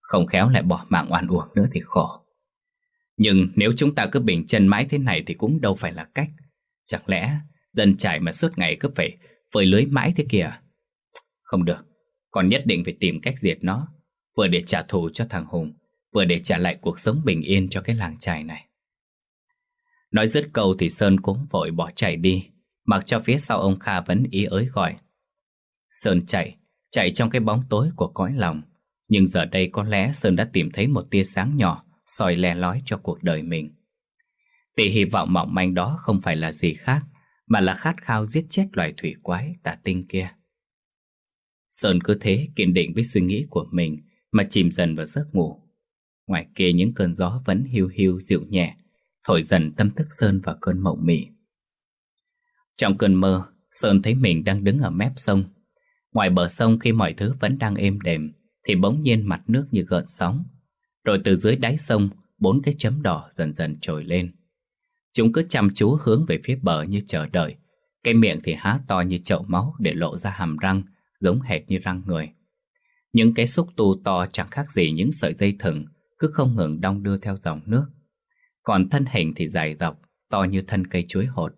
A: Không khéo lại bỏ mạng oan uổng nữa thì khổ. Nhưng nếu chúng ta cứ bình chân mãi thế này thì cũng đâu phải là cách. Chẳng lẽ dân trải mà suốt ngày cứ phải phơi lưới mãi thế kìa? Không được, con nhất định phải tìm cách diệt nó, vừa để trả thù cho thằng Hùng, vừa để trả lại cuộc sống bình yên cho cái làng trài này. Nói dứt câu thì Sơn cũng vội bỏ chạy đi, mặc cho phía sau ông Kha vẫn ý ới gọi. Sơn chạy, chạy trong cái bóng tối của cõi lòng. Nhưng giờ đây có lẽ Sơn đã tìm thấy một tia sáng nhỏ soi le lói cho cuộc đời mình. Tia hy vọng mỏng manh đó không phải là gì khác, mà là khát khao giết chết loài thủy quái tà tinh kia. Sơn cứ thế kiên định với suy nghĩ của mình mà chìm dần vào giấc ngủ. Ngoài kia những cơn gió vẫn hiu hiu dịu nhẹ, thổi dần tâm thức Sơn vào cơn mộng mị. Trong cơn mơ, Sơn thấy mình đang đứng ở mép sông. Ngoài bờ sông khi mọi thứ vẫn đang êm đềm thì bỗng nhiên mặt nước như gợn sóng. Rồi từ dưới đáy sông, bốn cái chấm đỏ dần dần trồi lên. Chúng cứ chăm chú hướng về phía bờ như chờ đợi. Cái miệng thì há to như chậu máu để lộ ra hàm răng giống hệt như răng người. Những cái xúc tu to chẳng khác gì những sợi dây thừng cứ không ngừng đong đưa theo dòng nước. Còn thân hình thì dài dọc, to như thân cây chuối hột.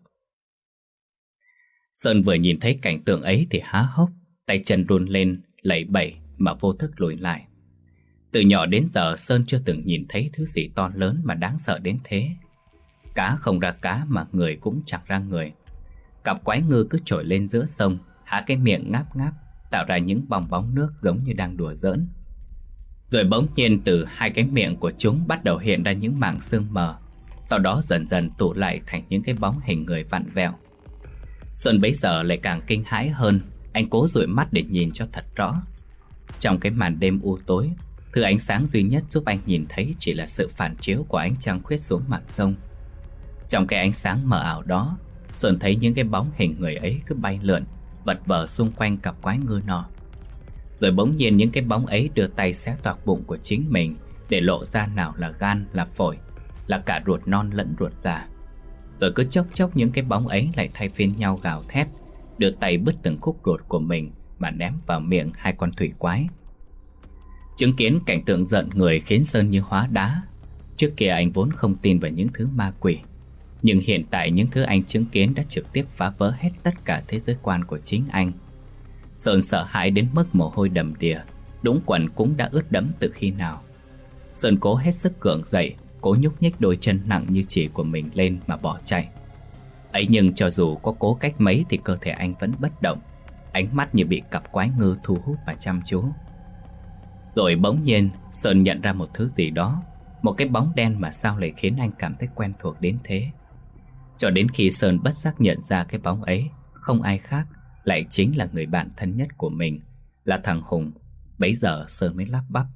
A: Sơn vừa nhìn thấy cảnh tượng ấy thì há hốc, tay chân run lên, lẩy bẩy mà vô thức lùi lại. Từ nhỏ đến giờ Sơn chưa từng nhìn thấy thứ gì to lớn mà đáng sợ đến thế. Cá không ra cá mà người cũng chẳng ra người. Cặp quái ngư cứ trồi lên giữa sông, há cái miệng ngáp ngáp, tạo ra những bong bóng nước giống như đang đùa giỡn. Rồi bỗng nhiên từ hai cái miệng của chúng bắt đầu hiện ra những mảng sương mờ, sau đó dần dần tụ lại thành những cái bóng hình người vặn vẹo. Sơn bấy giờ lại càng kinh hãi hơn. Anh cố dụi mắt để nhìn cho thật rõ. Trong cái màn đêm u tối, thứ ánh sáng duy nhất giúp anh nhìn thấy chỉ là sự phản chiếu của ánh trăng khuyết xuống mặt sông. Trong cái ánh sáng mờ ảo đó, Sơn thấy những cái bóng hình người ấy cứ bay lượn, vật vờ xung quanh cặp quái ngư nọ. Rồi bỗng nhiên những cái bóng ấy đưa tay xé toạc bụng của chính mình, để lộ ra nào là gan, là phổi, là cả ruột non lẫn ruột già. Rồi cứ chốc chốc những cái bóng ấy lại thay phiên nhau gào thét, đưa tay bứt từng khúc ruột của mình mà ném vào miệng hai con thủy quái. Chứng kiến cảnh tượng giận người khiến Sơn như hóa đá. Trước kia anh vốn không tin vào những thứ ma quỷ, nhưng hiện tại những thứ anh chứng kiến đã trực tiếp phá vỡ hết tất cả thế giới quan của chính anh. Sơn sợ hãi đến mức mồ hôi đầm đìa, đúng quần cũng đã ướt đẫm từ khi nào. Sơn cố hết sức gượng dậy, cố nhúc nhích đôi chân nặng như chỉ của mình lên mà bỏ chạy. Ấy nhưng cho dù có cố cách mấy thì cơ thể anh vẫn bất động, ánh mắt như bị cặp quái ngư thu hút và chăm chú. Rồi bỗng nhiên Sơn nhận ra một thứ gì đó, một cái bóng đen mà sao lại khiến anh cảm thấy quen thuộc đến thế. Cho đến khi Sơn bất giác nhận ra cái bóng ấy không ai khác, lại chính là người bạn thân nhất của mình, là thằng Hùng. Bấy giờ Sơn mới lắp bắp: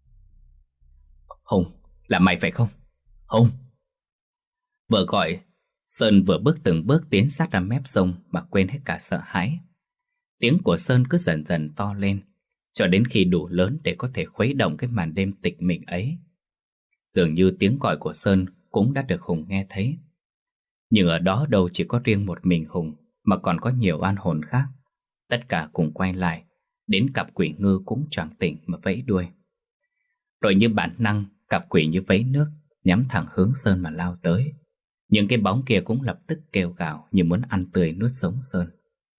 A: "Hùng, là mày phải không? Hùng!" Vừa gọi, Sơn vừa bước từng bước tiến sát ra mép sông mà quên hết cả sợ hãi. Tiếng của Sơn cứ dần dần to lên, cho đến khi đủ lớn để có thể khuấy động cái màn đêm tịch mịch ấy. Dường như tiếng gọi của Sơn cũng đã được Hùng nghe thấy. Nhưng ở đó đâu chỉ có riêng một mình Hùng, mà còn có nhiều oan hồn khác. Tất cả cùng quay lại, đến cặp quỷ ngư cũng choàng tỉnh mà vẫy đuôi. Rồi như bản năng, cặp quỷ như vẫy nước nhắm thẳng hướng Sơn mà lao tới. Những cái bóng kia cũng lập tức kêu gào như muốn ăn tươi nuốt sống Sơn.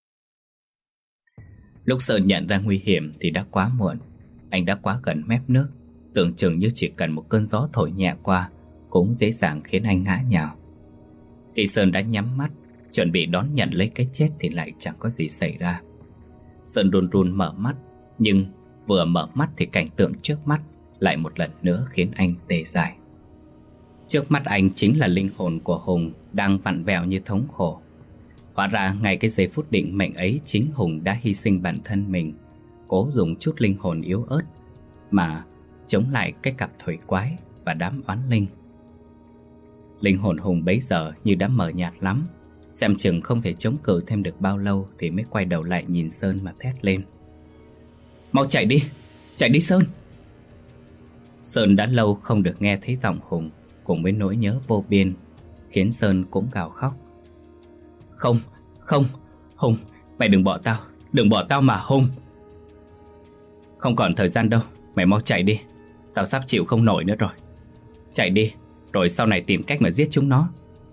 A: Lúc Sơn nhận ra nguy hiểm thì đã quá muộn. Anh đã quá gần mép nước, tưởng chừng như chỉ cần một cơn gió thổi nhẹ qua cũng dễ dàng khiến anh ngã nhào. Khi Sơn đã nhắm mắt, chuẩn bị đón nhận lấy cái chết thì lại chẳng có gì xảy ra. Sơn run run mở mắt, nhưng vừa mở mắt thì cảnh tượng trước mắt lại một lần nữa khiến anh tê dại. Trước mắt anh chính là linh hồn của Hùng đang vặn vẹo như thống khổ. Hóa ra ngay cái giây phút định mệnh ấy, chính Hùng đã hy sinh bản thân mình, cố dùng chút linh hồn yếu ớt mà chống lại cái cặp thủy quái và đám oán linh. Linh hồn Hùng bấy giờ như đã mờ nhạt lắm, xem chừng không thể chống cự thêm được bao lâu thì mới quay đầu lại nhìn Sơn mà thét lên: "Mau chạy đi, chạy đi Sơn!" Sơn đã lâu không được nghe thấy giọng Hùng, cùng với nỗi nhớ vô biên, khiến Sơn cũng gào khóc: "Không, không, Hùng, mày đừng bỏ tao, đừng bỏ tao mà Hùng! Không còn thời gian đâu, mày mau chạy đi, Tao sắp chịu không nổi nữa rồi. Chạy đi, rồi sau này tìm cách mà giết chúng nó.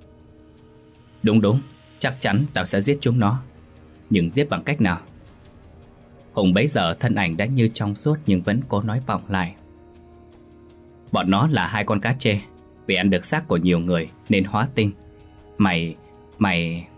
A: Đúng đúng, chắc chắn tao sẽ giết chúng nó. Nhưng giết bằng cách nào? Hùng bấy giờ thân ảnh đã như trong suốt nhưng vẫn cố nói vọng lại. Bọn nó là hai con cá trê, vì ăn được xác của nhiều người nên hóa tinh. Mày... mày...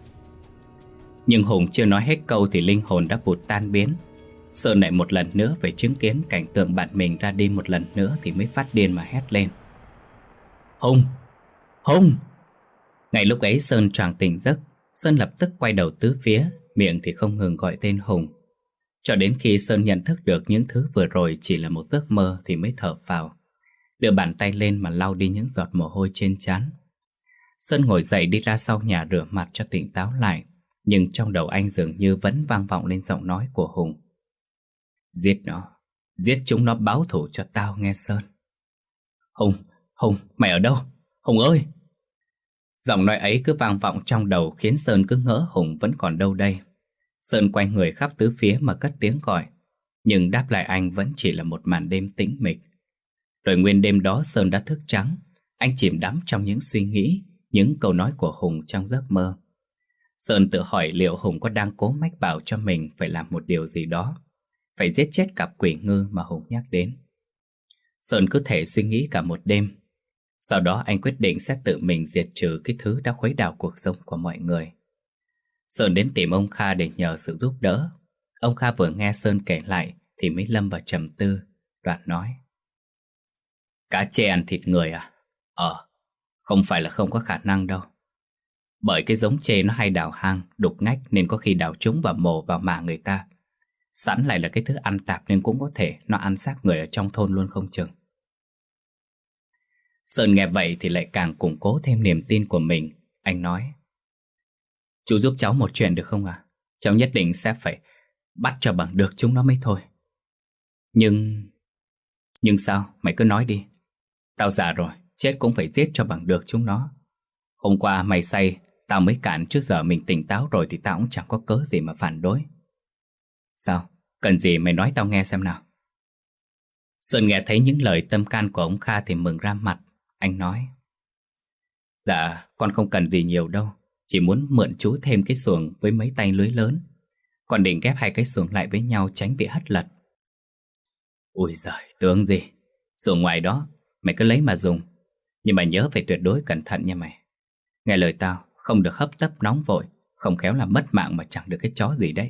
A: Nhưng Hùng chưa nói hết câu thì linh hồn đã vụt tan biến. Sơn lại một lần nữa phải chứng kiến cảnh tượng bạn mình ra đi một lần nữa thì mới phát điên mà hét lên. Hùng! Hùng! Ngay lúc ấy Sơn choàng tỉnh giấc. Sơn lập tức quay đầu tứ phía, miệng thì không ngừng gọi tên Hùng. Cho đến khi Sơn nhận thức được những thứ vừa rồi chỉ là một giấc mơ thì mới thở phào, đưa bàn tay lên mà lau đi những giọt mồ hôi trên trán. Sơn ngồi dậy đi ra sau nhà rửa mặt cho tỉnh táo lại, nhưng trong đầu anh dường như vẫn vang vọng lên giọng nói của Hùng. Giết nó, giết chúng nó báo thù cho tao nghe Sơn. Hùng, Hùng, mày ở đâu? Hùng ơi! Giọng nói ấy cứ vang vọng trong đầu khiến Sơn cứ ngỡ Hùng vẫn còn đâu đây. Sơn quay người khắp tứ phía mà cất tiếng gọi, nhưng đáp lại anh vẫn chỉ là một màn đêm tĩnh mịch. Rồi nguyên đêm đó Sơn đã thức trắng. Anh chìm đắm trong những suy nghĩ, những câu nói của Hùng trong giấc mơ. Sơn tự hỏi liệu Hùng có đang cố mách bảo cho mình phải làm một điều gì đó, phải giết chết cặp quỷ ngư mà Hùng nhắc đến. Sơn cứ thể suy nghĩ cả một đêm. Sau đó anh quyết định sẽ tự mình diệt trừ cái thứ đã khuấy đảo cuộc sống của mọi người. Sơn đến tìm ông Kha để nhờ sự giúp đỡ. Ông Kha vừa nghe Sơn kể lại thì mới lâm vào trầm tư, đoạn nói. Cá chê ăn thịt người à? Ờ, không phải là không có khả năng đâu. Bởi cái giống chê nó hay đào hang, đục ngách nên có khi đào trúng vào mồ vào mả người ta. Sẵn lại là cái thứ ăn tạp nên cũng có thể nó ăn xác người ở trong thôn luôn không chừng. Sơn nghe vậy thì lại càng củng cố thêm niềm tin của mình. Anh nói. Chú giúp cháu một chuyện được không ạ? À? Cháu nhất định sẽ phải bắt cho bằng được chúng nó mới thôi. Nhưng... Nhưng sao? Mày cứ nói đi. Tao già rồi, chết cũng phải giết cho bằng được chúng nó. Hôm qua mày say, tao mới cản, trước giờ mình tỉnh táo rồi thì tao cũng chẳng có cớ gì mà phản đối. Sao? Cần gì mày nói tao nghe xem nào. Sơn nghe thấy những lời tâm can của ông Kha thì mừng ra mặt. Anh nói. Dạ, con không cần gì nhiều đâu. Chỉ muốn mượn chú thêm cái xuồng với mấy tay lưới lớn. Con định ghép hai cái xuồng lại với nhau tránh bị hất lật. Ui giời, tưởng gì. Xuồng ngoài đó, mày cứ lấy mà dùng. Nhưng mà nhớ phải tuyệt đối cẩn thận nha mày. Nghe lời tao, không được hấp tấp nóng vội. Không khéo là mất mạng mà chẳng được cái chó gì đấy.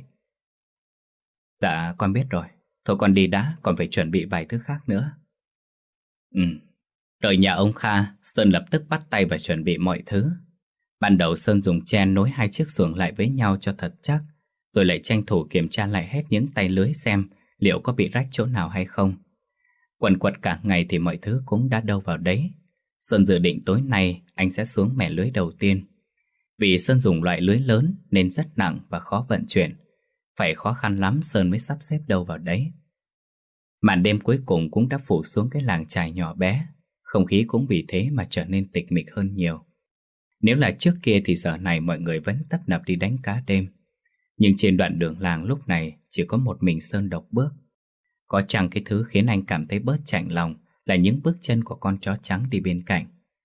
A: Dạ, con biết rồi. Thôi con đi đã, còn phải chuẩn bị vài thứ khác nữa. Ừ. Rời nhà ông Kha, Sơn lập tức bắt tay và chuẩn bị mọi thứ. Ban đầu Sơn dùng chen nối hai chiếc xuồng lại với nhau cho thật chắc, rồi lại tranh thủ kiểm tra lại hết những tay lưới xem liệu có bị rách chỗ nào hay không. Quần quật cả ngày thì mọi thứ cũng đã đâu vào đấy. Sơn dự định tối nay anh sẽ xuống mẻ lưới đầu tiên. Vì Sơn dùng loại lưới lớn nên rất nặng và khó vận chuyển. Phải khó khăn lắm Sơn mới sắp xếp đâu vào đấy. Màn đêm cuối cùng cũng đã phủ xuống cái làng chài nhỏ bé. Không khí cũng vì thế mà trở nên tịch mịch hơn nhiều. Nếu là trước kia thì giờ này mọi người vẫn tấp nập đi đánh cá đêm. Nhưng trên đoạn đường làng lúc này chỉ có một mình Sơn độc bước. Có chăng cái thứ khiến anh cảm thấy bớt chạnh lòng là những bước chân của con chó trắng đi bên cạnh.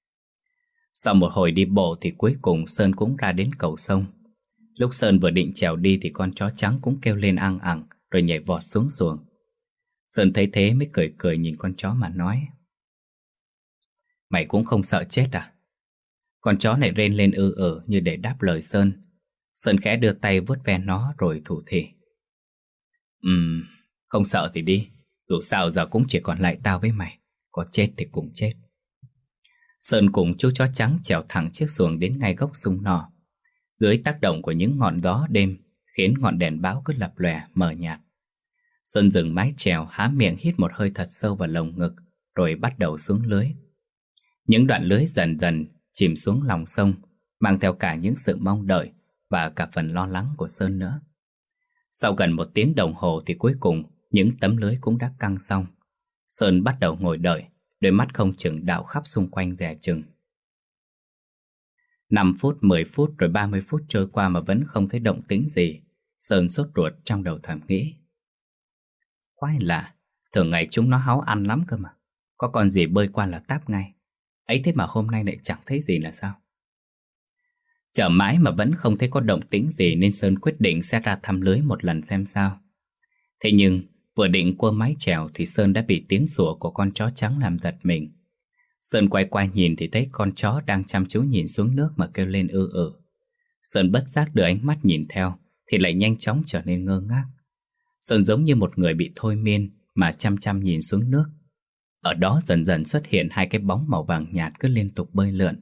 A: Sau một hồi đi bộ thì cuối cùng Sơn cũng ra đến cầu sông. Lúc Sơn vừa định trèo đi thì con chó trắng cũng kêu lên ăng ẳng rồi nhảy vọt xuống xuồng. Sơn thấy thế mới cười cười nhìn con chó mà nói. Mày cũng không sợ chết à? Con chó này rên lên ư ử như để đáp lời Sơn. Sơn khẽ đưa tay vuốt ve nó rồi thủ thỉ. Ừm, không sợ thì đi. Dù sao giờ cũng chỉ còn lại tao với mày. Có chết thì cùng chết. Sơn cùng chú chó trắng trèo thẳng chiếc xuồng đến ngay gốc sung nỏ. Dưới tác động của những ngọn gió đêm khiến ngọn đèn báo cứ lập lòe mờ nhạt. Sơn dừng mái chèo, há miệng hít một hơi thật sâu vào lồng ngực rồi bắt đầu xuống lưới. Những đoạn lưới dần dần chìm xuống lòng sông, mang theo cả những sự mong đợi và cả phần lo lắng của Sơn nữa. Sau gần một tiếng đồng hồ thì cuối cùng những tấm lưới cũng đã căng xong. Sơn bắt đầu ngồi đợi, đôi mắt không chừng đảo khắp xung quanh dè chừng. Năm phút, mười phút rồi ba mươi phút trôi qua mà vẫn không thấy động tĩnh gì. Sơn sốt ruột trong đầu thầm nghĩ. Quái lạ, thường ngày chúng nó háu ăn lắm cơ mà. Có con gì bơi qua là táp ngay. Ấy thế mà hôm nay lại chẳng thấy gì là sao? Chờ mãi mà vẫn không thấy có động tĩnh gì, nên Sơn quyết định sẽ ra thăm lưới một lần xem sao. Thế nhưng vừa định quơ mái chèo thì Sơn đã bị tiếng sủa của con chó trắng làm giật mình. Sơn quay qua nhìn thì thấy con chó đang chăm chú nhìn xuống nước mà kêu lên ư ử. Sơn bất giác đưa ánh mắt nhìn theo thì lại nhanh chóng trở nên ngơ ngác. Sơn giống như một người bị thôi miên mà chăm chăm nhìn xuống nước. Ở đó dần dần xuất hiện hai cái bóng màu vàng nhạt cứ liên tục bơi lượn.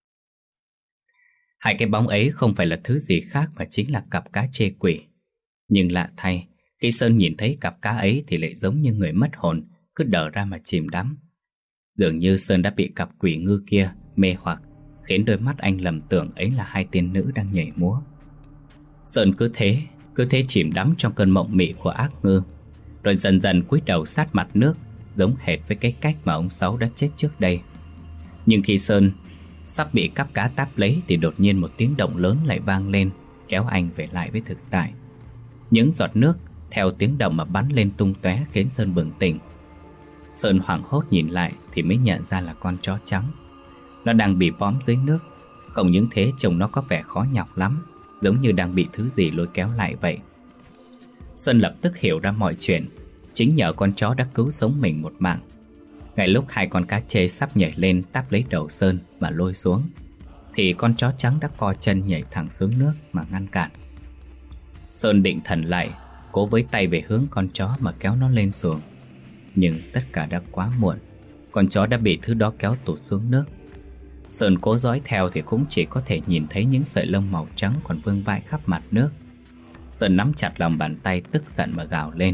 A: Hai cái bóng ấy không phải là thứ gì khác mà chính là cặp cá chê quỷ. Nhưng lạ thay, khi Sơn nhìn thấy cặp cá ấy thì lại giống như người mất hồn, cứ đờ ra mà chìm đắm. Dường như Sơn đã bị cặp quỷ ngư kia mê hoặc, khiến đôi mắt anh lầm tưởng ấy là hai tiên nữ đang nhảy múa. Sơn cứ thế, cứ thế chìm đắm trong cơn mộng mị của ác ngư, rồi dần dần cúi đầu sát mặt nước, giống hệt với cái cách mà ông Sáu đã chết trước đây. Nhưng khi Sơn sắp bị cặp cá táp lấy thì đột nhiên một tiếng động lớn lại vang lên, kéo anh về lại với thực tại. Những giọt nước theo tiếng động mà bắn lên tung tóe khiến Sơn bừng tỉnh. Sơn hoảng hốt nhìn lại thì mới nhận ra là con chó trắng. Nó đang bị bóm dưới nước. Không những thế, trông nó có vẻ khó nhọc lắm, giống như đang bị thứ gì lôi kéo lại vậy. Sơn lập tức hiểu ra mọi chuyện. Chính nhờ con chó đã cứu sống mình một mạng. Ngay lúc hai con cá chê sắp nhảy lên táp lấy đầu Sơn mà lôi xuống, thì con chó trắng đã co chân nhảy thẳng xuống nước mà ngăn cản. Sơn định thần lại, cố với tay về hướng con chó mà kéo nó lên xuồng. Nhưng tất cả đã quá muộn. Con chó đã bị thứ đó kéo tụt xuống nước. Sơn cố dõi theo thì cũng chỉ có thể nhìn thấy những sợi lông màu trắng còn vương vãi khắp mặt nước. Sơn nắm chặt lòng bàn tay, tức giận mà gào lên: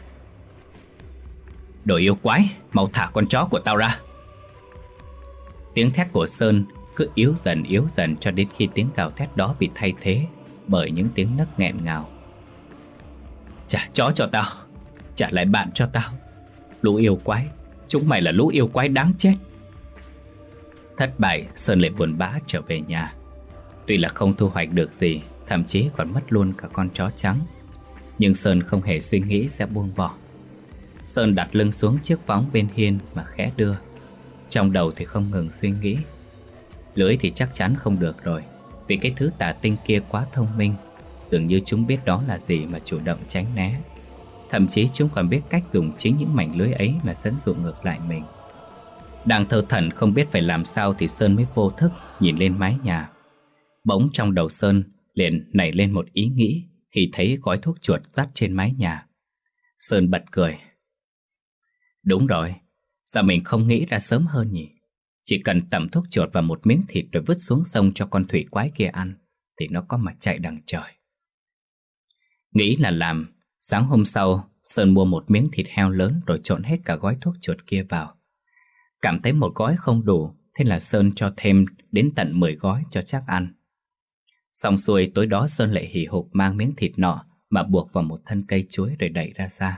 A: "Đồ yêu quái, mau thả con chó của tao ra!" Tiếng thét của Sơn cứ yếu dần yếu dần cho đến khi tiếng gào thét đó bị thay thế bởi những tiếng nấc nghẹn ngào. "Trả chó cho tao, trả lại bạn cho tao. Lũ yêu quái, chúng mày là lũ yêu quái đáng chết." Thất bại, Sơn lại buồn bã trở về nhà. Tuy là không thu hoạch được gì, thậm chí còn mất luôn cả con chó trắng, nhưng Sơn không hề suy nghĩ sẽ buông bỏ. Sơn đặt lưng xuống chiếc võng bên hiên mà khẽ đưa. Trong đầu thì không ngừng suy nghĩ. Lưới thì chắc chắn không được rồi, vì cái thứ tà tinh kia quá thông minh. Dường như chúng biết đó là gì mà chủ động tránh né. Thậm chí chúng còn biết cách dùng chính những mảnh lưới ấy mà dẫn dụ ngược lại mình. Đang thơ thẩn không biết phải làm sao thì Sơn mới vô thức nhìn lên mái nhà. Bỗng trong đầu Sơn liền nảy lên một ý nghĩ khi thấy gói thuốc chuột dắt trên mái nhà. Sơn bật cười. Đúng rồi, sao mình không nghĩ ra sớm hơn nhỉ? Chỉ cần tẩm thuốc chuột vào một miếng thịt rồi vứt xuống sông cho con thủy quái kia ăn thì nó có mà chạy đằng trời. Nghĩ là làm. Sáng hôm sau, Sơn mua một miếng thịt heo lớn rồi trộn hết cả gói thuốc chuột kia vào. Cảm thấy một gói không đủ, thế là Sơn cho thêm đến tận mười gói cho chắc ăn. Xong xuôi, tối đó Sơn lại hì hục mang miếng thịt nọ mà buộc vào một thân cây chuối rồi đẩy ra xa.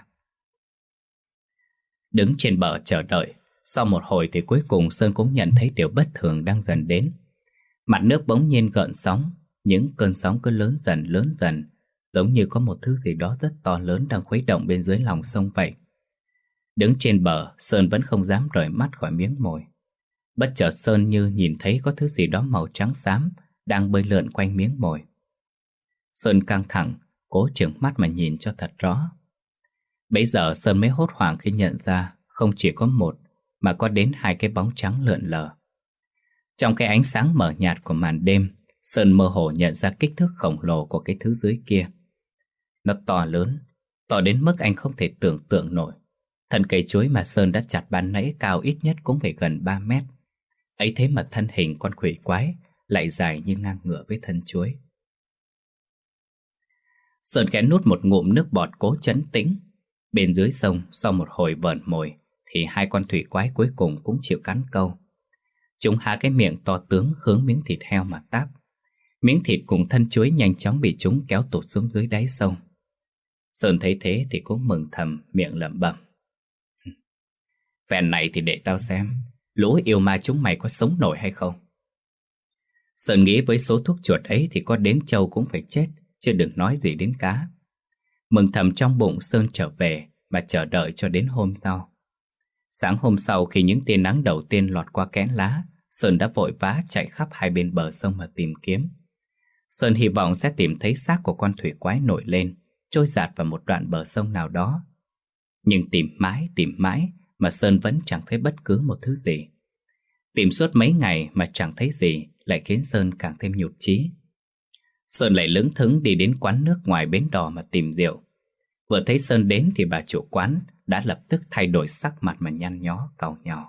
A: Đứng trên bờ chờ đợi, sau một hồi thì cuối cùng Sơn cũng nhận thấy điều bất thường đang dần đến. Mặt nước bỗng nhiên gợn sóng, những cơn sóng cứ lớn dần lớn dần, giống như có một thứ gì đó rất to lớn đang khuấy động bên dưới lòng sông vậy. Đứng trên bờ, Sơn vẫn không dám rời mắt khỏi miếng mồi. Bất chợt Sơn như nhìn thấy có thứ gì đó màu trắng xám đang bơi lượn quanh miếng mồi. Sơn căng thẳng, cố chừng mắt mà nhìn cho thật rõ. Bấy giờ Sơn mới hốt hoảng khi nhận ra không chỉ có một mà có đến hai cái bóng trắng lượn lờ. Trong cái ánh sáng mờ nhạt của màn đêm, Sơn mơ hồ nhận ra kích thước khổng lồ của cái thứ dưới kia. Nó to lớn, to đến mức anh không thể tưởng tượng nổi. Thân cây chuối mà Sơn đã chặt ban nãy cao ít nhất cũng phải gần ba mét. Ấy thế mà thân hình con quỷ quái lại dài như ngang ngửa với thân chuối. Sơn khẽ nuốt một ngụm nước bọt cố trấn tĩnh. Bên dưới sông, sau một hồi vờn mồi thì hai con thủy quái cuối cùng cũng chịu cắn câu. Chúng há cái miệng to tướng hướng miếng thịt heo mà táp. Miếng thịt cùng thân chuối nhanh chóng bị chúng kéo tụt xuống dưới đáy sông. Sơn thấy thế thì cũng mừng thầm, miệng lẩm bẩm. Phen này thì để tao xem lũ yêu ma chúng mày có sống nổi hay không. Sơn nghĩ với số thuốc chuột ấy thì có đến trâu cũng phải chết, chứ đừng nói gì đến cá. Mừng thầm trong bụng, Sơn trở về mà chờ đợi cho đến hôm sau. Sáng hôm sau, khi những tia nắng đầu tiên lọt qua kẽ lá, Sơn đã vội vã chạy khắp hai bên bờ sông mà tìm kiếm. Sơn hy vọng sẽ tìm thấy xác của con thủy quái nổi lên, trôi dạt vào một đoạn bờ sông nào đó. Nhưng tìm mãi, tìm mãi mà Sơn vẫn chẳng thấy bất cứ một thứ gì. Tìm suốt mấy ngày mà chẳng thấy gì lại khiến Sơn càng thêm nhụt chí. Sơn lại lững thững đi đến quán nước ngoài bến đò mà tìm rượu. Vừa thấy Sơn đến thì bà chủ quán đã lập tức thay đổi sắc mặt mà nhăn nhó cau nhàu.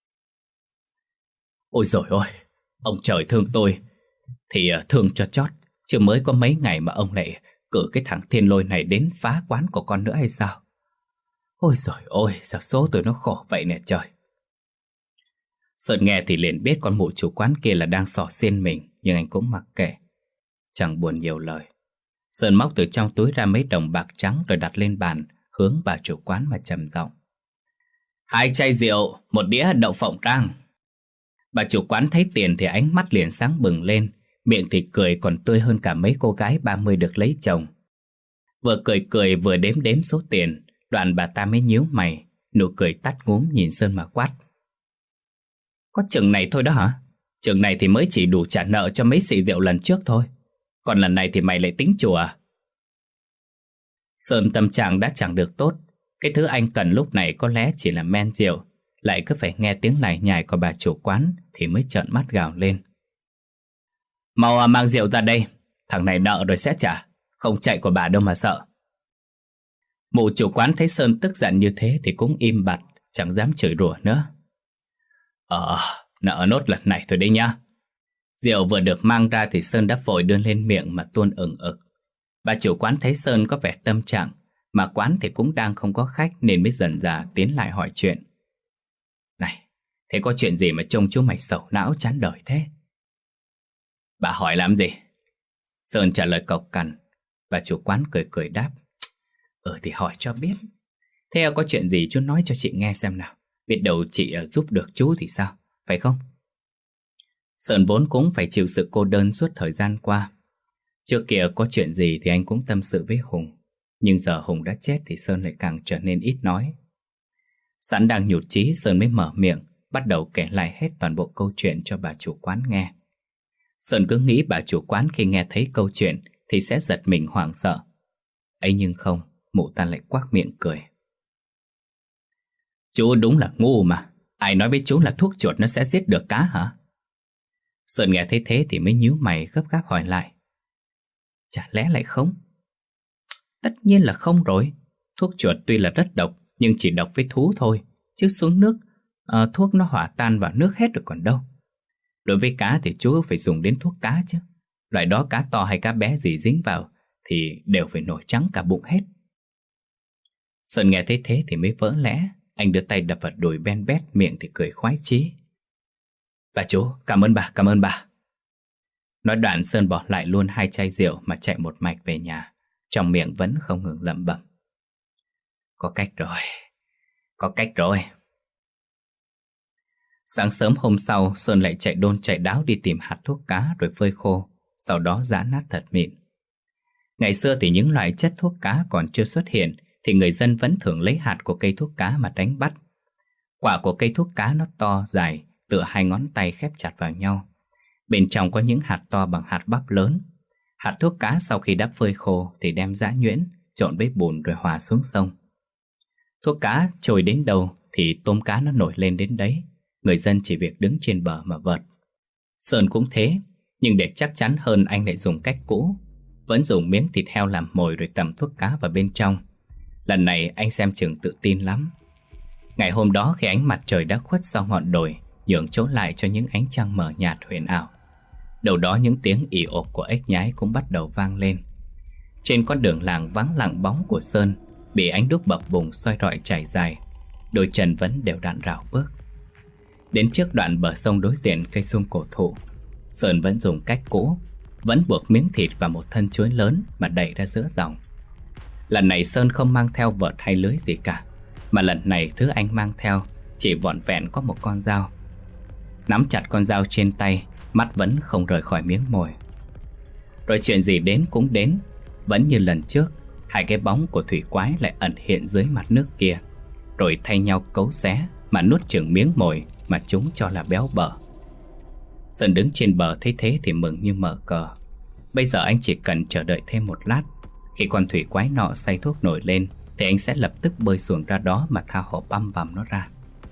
A: Ôi dồi ôi, ông trời thương tôi thì thương cho chót, chứ mới có mấy ngày mà ông lại cử cái thằng thiên lôi này đến phá quán của con nữa hay sao? Ôi dồi ôi, sao số tôi nó khổ vậy nè trời. Sơn nghe thì liền biết con mụ chủ quán kia là đang xỏ xiên mình, nhưng anh cũng mặc kệ, chẳng buồn nhiều lời. Sơn móc từ trong túi ra mấy đồng bạc trắng rồi đặt lên bàn, hướng bà chủ quán mà trầm giọng. Hai chai rượu, một đĩa đậu phộng rang. Bà chủ quán thấy tiền thì ánh mắt liền sáng bừng lên, miệng thì cười còn tươi hơn cả mấy cô gái ba mươi được lấy chồng. Vừa cười cười vừa đếm đếm số tiền, đoạn bà ta mới nhíu mày, nụ cười tắt ngúm nhìn Sơn mà quát. Có chừng này thôi đó hả? Chừng này thì mới chỉ đủ trả nợ cho mấy xị rượu lần trước thôi. Còn lần này thì mày lại tính chùa à? Sơn tâm trạng đã chẳng được tốt. Cái thứ anh cần lúc này có lẽ chỉ là men rượu, lại cứ phải nghe tiếng lải nhải của bà chủ quán thì mới trợn mắt gào lên. Mau mang rượu ra đây, thằng này nợ rồi sẽ trả, không chạy của bà đâu mà sợ. Mụ chủ quán thấy Sơn tức giận như thế thì cũng im bặt, chẳng dám chửi rủa nữa. Ờ, nợ nốt lần này thôi đấy nhá. Rượu vừa được mang ra thì Sơn đã vội đưa lên miệng mà tuôn ừng ực. Bà chủ quán thấy Sơn có vẻ tâm trạng, mà quán thì cũng đang không có khách nên mới dần dà tiến lại hỏi chuyện. Này, thế có chuyện gì mà trông chú mày sầu não chán đời thế? Bà hỏi làm gì? Sơn trả lời cộc cằn. Bà chủ quán cười cười đáp. Ừ thì hỏi cho biết. Thế có chuyện gì chú nói cho chị nghe xem nào. Biết đâu chị giúp được chú thì sao, phải không? Sơn vốn cũng phải chịu sự cô đơn suốt thời gian qua. Trước kia có chuyện gì thì anh cũng tâm sự với Hùng, nhưng giờ Hùng đã chết thì Sơn lại càng trở nên ít nói. Sẵn đang nhụt chí, Sơn mới mở miệng, bắt đầu kể lại hết toàn bộ câu chuyện cho bà chủ quán nghe. Sơn cứ nghĩ bà chủ quán khi nghe thấy câu chuyện thì sẽ giật mình hoảng sợ. Ấy nhưng không, mụ ta lại quắc miệng cười. Chú đúng là ngu mà. Ai nói với chú là thuốc chuột nó sẽ giết được cá hả? Sơn nghe thấy thế thì mới nhíu mày gấp gáp hỏi lại. Chả lẽ lại không? Tất nhiên là không rồi. Thuốc chuột tuy là rất độc, nhưng chỉ độc với thú thôi. Chứ xuống nước, à, thuốc nó hòa tan vào nước hết rồi còn đâu. Đối với cá thì chú phải dùng đến thuốc cá chứ. Loại đó cá to hay cá bé gì dính vào thì đều phải nổi trắng cả bụng hết. Sơn nghe thấy thế thì mới vỡ lẽ. Anh đưa tay đập vào đùi ben bét, miệng thì cười khoái chí. Bà chú, cảm ơn bà, cảm ơn bà. Nói đoạn Sơn bỏ lại luôn hai chai rượu mà chạy một mạch về nhà, trong miệng vẫn không ngừng lẩm bẩm. Có cách rồi, có cách rồi. Sáng sớm hôm sau, Sơn lại chạy đôn chạy đáo đi tìm hạt thuốc cá rồi phơi khô, sau đó giã nát thật mịn. Ngày xưa thì những loại chất thuốc cá còn chưa xuất hiện thì người dân vẫn thường lấy hạt của cây thuốc cá mà đánh bắt. Quả của cây thuốc cá nó to, dài, tựa hai ngón tay khép chặt vào nhau. Bên trong có những hạt to bằng hạt bắp lớn. Hạt thuốc cá sau khi đã phơi khô thì đem giã nhuyễn, trộn với bùn rồi hòa xuống sông. Thuốc cá trôi đến đâu thì tôm cá nó nổi lên đến đấy. Người dân chỉ việc đứng trên bờ mà vợt. Sơn cũng thế, nhưng để chắc chắn hơn anh lại dùng cách cũ. Vẫn dùng miếng thịt heo làm mồi rồi tẩm thuốc cá vào bên trong. Lần này anh xem chừng tự tin lắm. Ngày hôm đó khi ánh mặt trời đã khuất sau ngọn đồi, nhường chỗ lại cho những ánh trăng mờ nhạt huyền ảo, đâu đó những tiếng ì ộp của ếch nhái cũng bắt đầu vang lên. Trên con đường làng vắng lặng bóng của Sơn bị ánh đuốc bập bùng soi rọi trải dài, đôi chân vẫn đều đặn rảo bước. Đến trước đoạn bờ sông đối diện cây sung cổ thụ, Sơn vẫn dùng cách cũ, vẫn buộc miếng thịt vào một thân chuối lớn mà đẩy ra giữa dòng. Lần này Sơn không mang theo vợt hay lưới gì cả, mà lần này thứ anh mang theo chỉ vỏn vẹn có một con dao. Nắm chặt con dao trên tay, mắt vẫn không rời khỏi miếng mồi. Rồi chuyện gì đến cũng đến. Vẫn như lần trước, hai cái bóng của thủy quái lại ẩn hiện dưới mặt nước kia, rồi thay nhau cấu xé, mà nuốt chửng miếng mồi mà chúng cho là béo bở. Sơn đứng trên bờ thấy thế thì mừng như mở cờ. Bây giờ anh chỉ cần chờ đợi thêm một lát. Khi con thủy quái nọ xay thuốc nổi lên thì anh sẽ lập tức bơi xuồng ra đó mà tha hồ băm vằm nó ra.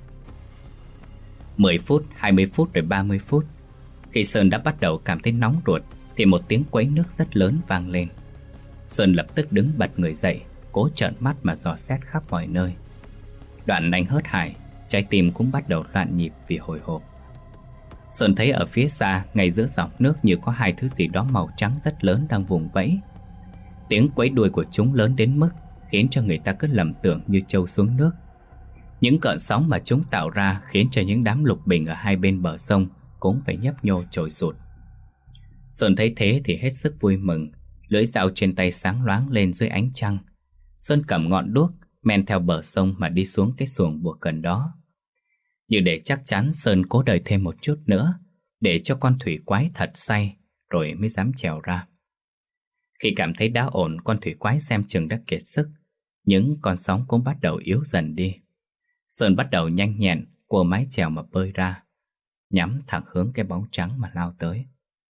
A: Mười phút, hai mươi phút rồi ba mươi phút. Khi Sơn đã bắt đầu cảm thấy nóng ruột thì một tiếng quấy nước rất lớn vang lên. Sơn lập tức đứng bật người dậy, cố trợn mắt mà dò xét khắp mọi nơi. Đoạn anh hớt hải, trái tim cũng bắt đầu loạn nhịp vì hồi hộp. Sơn thấy ở phía xa, ngay giữa dòng nước như có hai thứ gì đó màu trắng rất lớn đang vùng vẫy. Tiếng quấy đuôi của chúng lớn đến mức khiến cho người ta cứ lầm tưởng như trâu xuống nước. Những cơn sóng mà chúng tạo ra khiến cho những đám lục bình ở hai bên bờ sông cũng phải nhấp nhô trồi sụt. Sơn thấy thế thì hết sức vui mừng, lưỡi dao trên tay sáng loáng lên dưới ánh trăng. Sơn cầm ngọn đuốc, men theo bờ sông mà đi xuống cái xuồng buộc gần đó. Như để chắc chắn, Sơn cố đợi thêm một chút nữa, để cho con thủy quái thật say, rồi mới dám trèo ra. Khi cảm thấy đã ổn, con thủy quái xem chừng đã kiệt sức, những con sóng cũng bắt đầu yếu dần đi. Sơn bắt đầu nhanh nhẹn cua mái chèo mà bơi ra, nhắm thẳng hướng cái bóng trắng mà lao tới.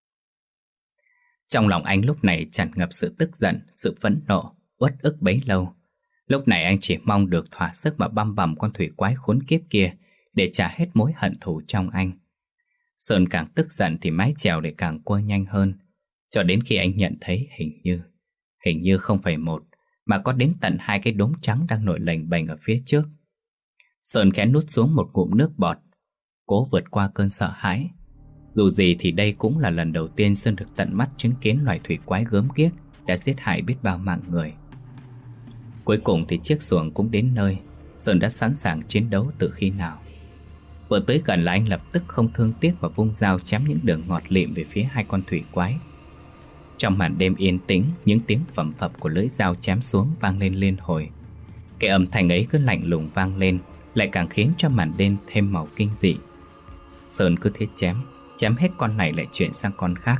A: Trong lòng anh lúc này tràn ngập sự tức giận, sự phẫn nộ, uất ức bấy lâu. Lúc này anh chỉ mong được thỏa sức mà băm bằm con thủy quái khốn kiếp kia để trả hết mối hận thù trong anh. Sơn càng tức giận thì mái chèo lại càng cua nhanh hơn, cho đến khi anh nhận thấy hình như, hình như không phải một, mà có đến tận hai cái đốm trắng đang nổi lềnh bềnh ở phía trước. Sơn khẽ nuốt xuống một ngụm nước bọt, cố vượt qua cơn sợ hãi. Dù gì thì đây cũng là lần đầu tiên Sơn được tận mắt chứng kiến loài thủy quái gớm ghiếc đã giết hại biết bao mạng người. Cuối cùng thì chiếc xuồng cũng đến nơi. Sơn đã sẵn sàng chiến đấu từ khi nào. Vừa tới gần là anh lập tức không thương tiếc mà vung dao chém những đường ngọt lịm về phía hai con thủy quái. Trong màn đêm yên tĩnh, những tiếng phầm phập của lưỡi dao chém xuống vang lên liên hồi. Cái âm thanh ấy cứ lạnh lùng vang lên, lại càng khiến cho màn đêm thêm màu kinh dị. Sơn cứ thế chém, chém hết con này lại chuyển sang con khác.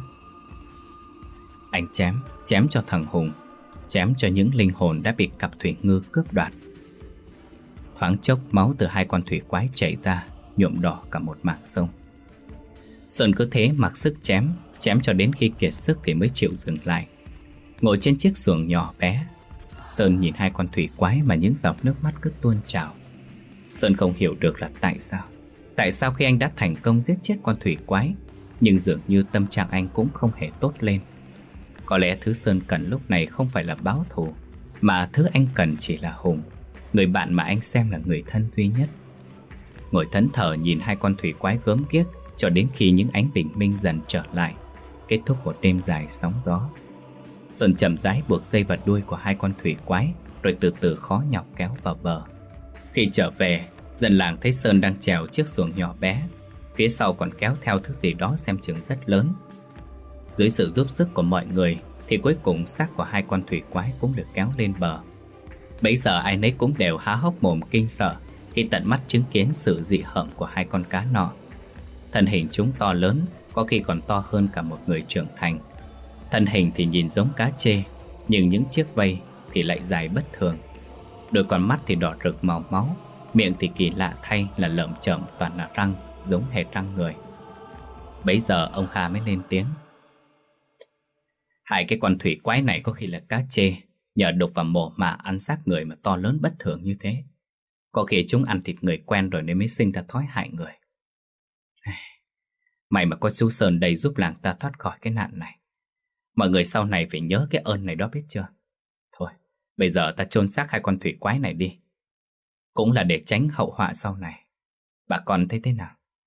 A: Anh chém, chém cho thằng Hùng, chém cho những linh hồn đã bị cặp thủy ngư cướp đoạt. Thoáng chốc máu từ hai con thủy quái chảy ra, nhuộm đỏ cả một mảng sông. Sơn cứ thế mặc sức chém, chém cho đến khi kiệt sức thì mới chịu dừng lại. Ngồi trên chiếc xuồng nhỏ bé, Sơn nhìn hai con thủy quái mà những giọt nước mắt cứ tuôn trào. Sơn không hiểu được là tại sao Tại sao khi anh đã thành công giết chết con thủy quái, nhưng dường như tâm trạng anh cũng không hề tốt lên. Có lẽ thứ Sơn cần lúc này không phải là báo thù, mà thứ anh cần chỉ là Hùng, người bạn mà anh xem là người thân duy nhất. Ngồi thẫn thờ nhìn hai con thủy quái gớm ghiếc cho đến khi những ánh bình minh dần trở lại, kết thúc một đêm dài sóng gió. Sơn chậm rãi buộc dây vào đuôi của hai con thủy quái, rồi từ từ khó nhọc kéo vào bờ. Khi trở về, dân làng thấy Sơn đang chèo chiếc xuồng nhỏ bé, phía sau còn kéo theo thứ gì đó xem chừng rất lớn. Dưới sự giúp sức của mọi người thì cuối cùng xác của hai con thủy quái cũng được kéo lên bờ. Bấy giờ ai nấy cũng đều há hốc mồm kinh sợ khi tận mắt chứng kiến sự dị hợm của hai con cá nọ. Thân hình chúng to lớn, có khi còn to hơn cả một người trưởng thành. Thân hình thì nhìn giống cá trê, nhưng những chiếc vây thì lại dài bất thường. Đôi con mắt thì đỏ rực màu máu, miệng thì kỳ lạ thay là lởm chởm toàn là răng, giống hệt răng người. Bấy giờ ông Kha mới lên tiếng: hai cái con thủy quái này có khi là cá trê, nhờ đục vào mổ mà ăn xác người mà to lớn bất thường như thế. Có khi chúng ăn thịt người quen rồi nên mới sinh ra thói hại người. May mà có chú Sơn đây giúp làng ta thoát khỏi cái nạn này. Mọi người sau này phải nhớ cái ơn này đó, biết chưa? Thôi, bây giờ ta chôn xác hai con thủy quái này đi, cũng là để tránh hậu họa sau này. Bà con thấy thế nào?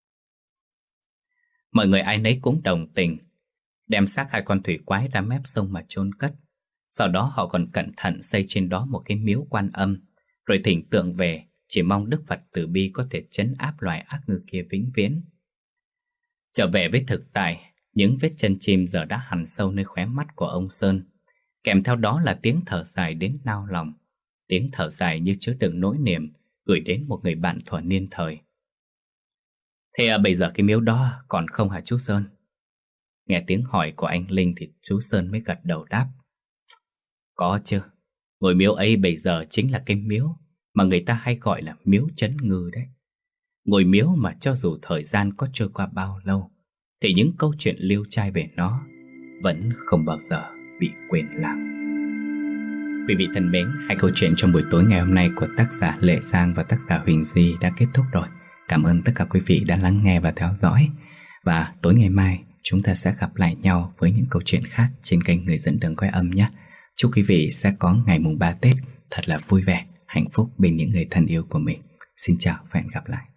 A: Mọi người ai nấy cũng đồng tình, đem xác hai con thủy quái ra mép sông mà chôn cất. Sau đó họ còn cẩn thận xây trên đó một cái miếu Quan Âm, rồi thỉnh tượng về, chỉ mong Đức Phật từ bi có thể trấn áp loài ác ngư kia vĩnh viễn. Trở về với thực tại, những vết chân chim giờ đã hằn sâu nơi khóe mắt của ông Sơn, kèm theo đó là tiếng thở dài đến nao lòng, tiếng thở dài như chứa đựng nỗi niềm gửi đến một người bạn thuở niên thời. Thế à, bây giờ cái miếu đó còn không hả chú Sơn? Nghe tiếng hỏi của anh Linh thì chú Sơn mới gật đầu đáp: có chứ, ngôi miếu ấy bây giờ chính là cái miếu mà người ta hay gọi là miếu trấn ngư đấy. ngôi miếu mà cho dù thời gian có trôi qua bao lâu thì những câu chuyện liêu trai về nó vẫn không bao giờ bị quên lãng. Quý vị thân mến, hai câu chuyện trong buổi tối ngày hôm nay của tác giả Lệ Giang và tác giả Huỳnh Duy đã kết thúc rồi. Cảm ơn tất cả quý vị đã lắng nghe và theo dõi. Và tối ngày mai chúng ta sẽ gặp lại nhau với những câu chuyện khác trên kênh Người Dẫn Đường Quay Âm nhé. Chúc quý vị sẽ có ngày mùng ba Tết thật là vui vẻ, hạnh phúc bên những người thân yêu của mình. Xin chào và hẹn gặp lại.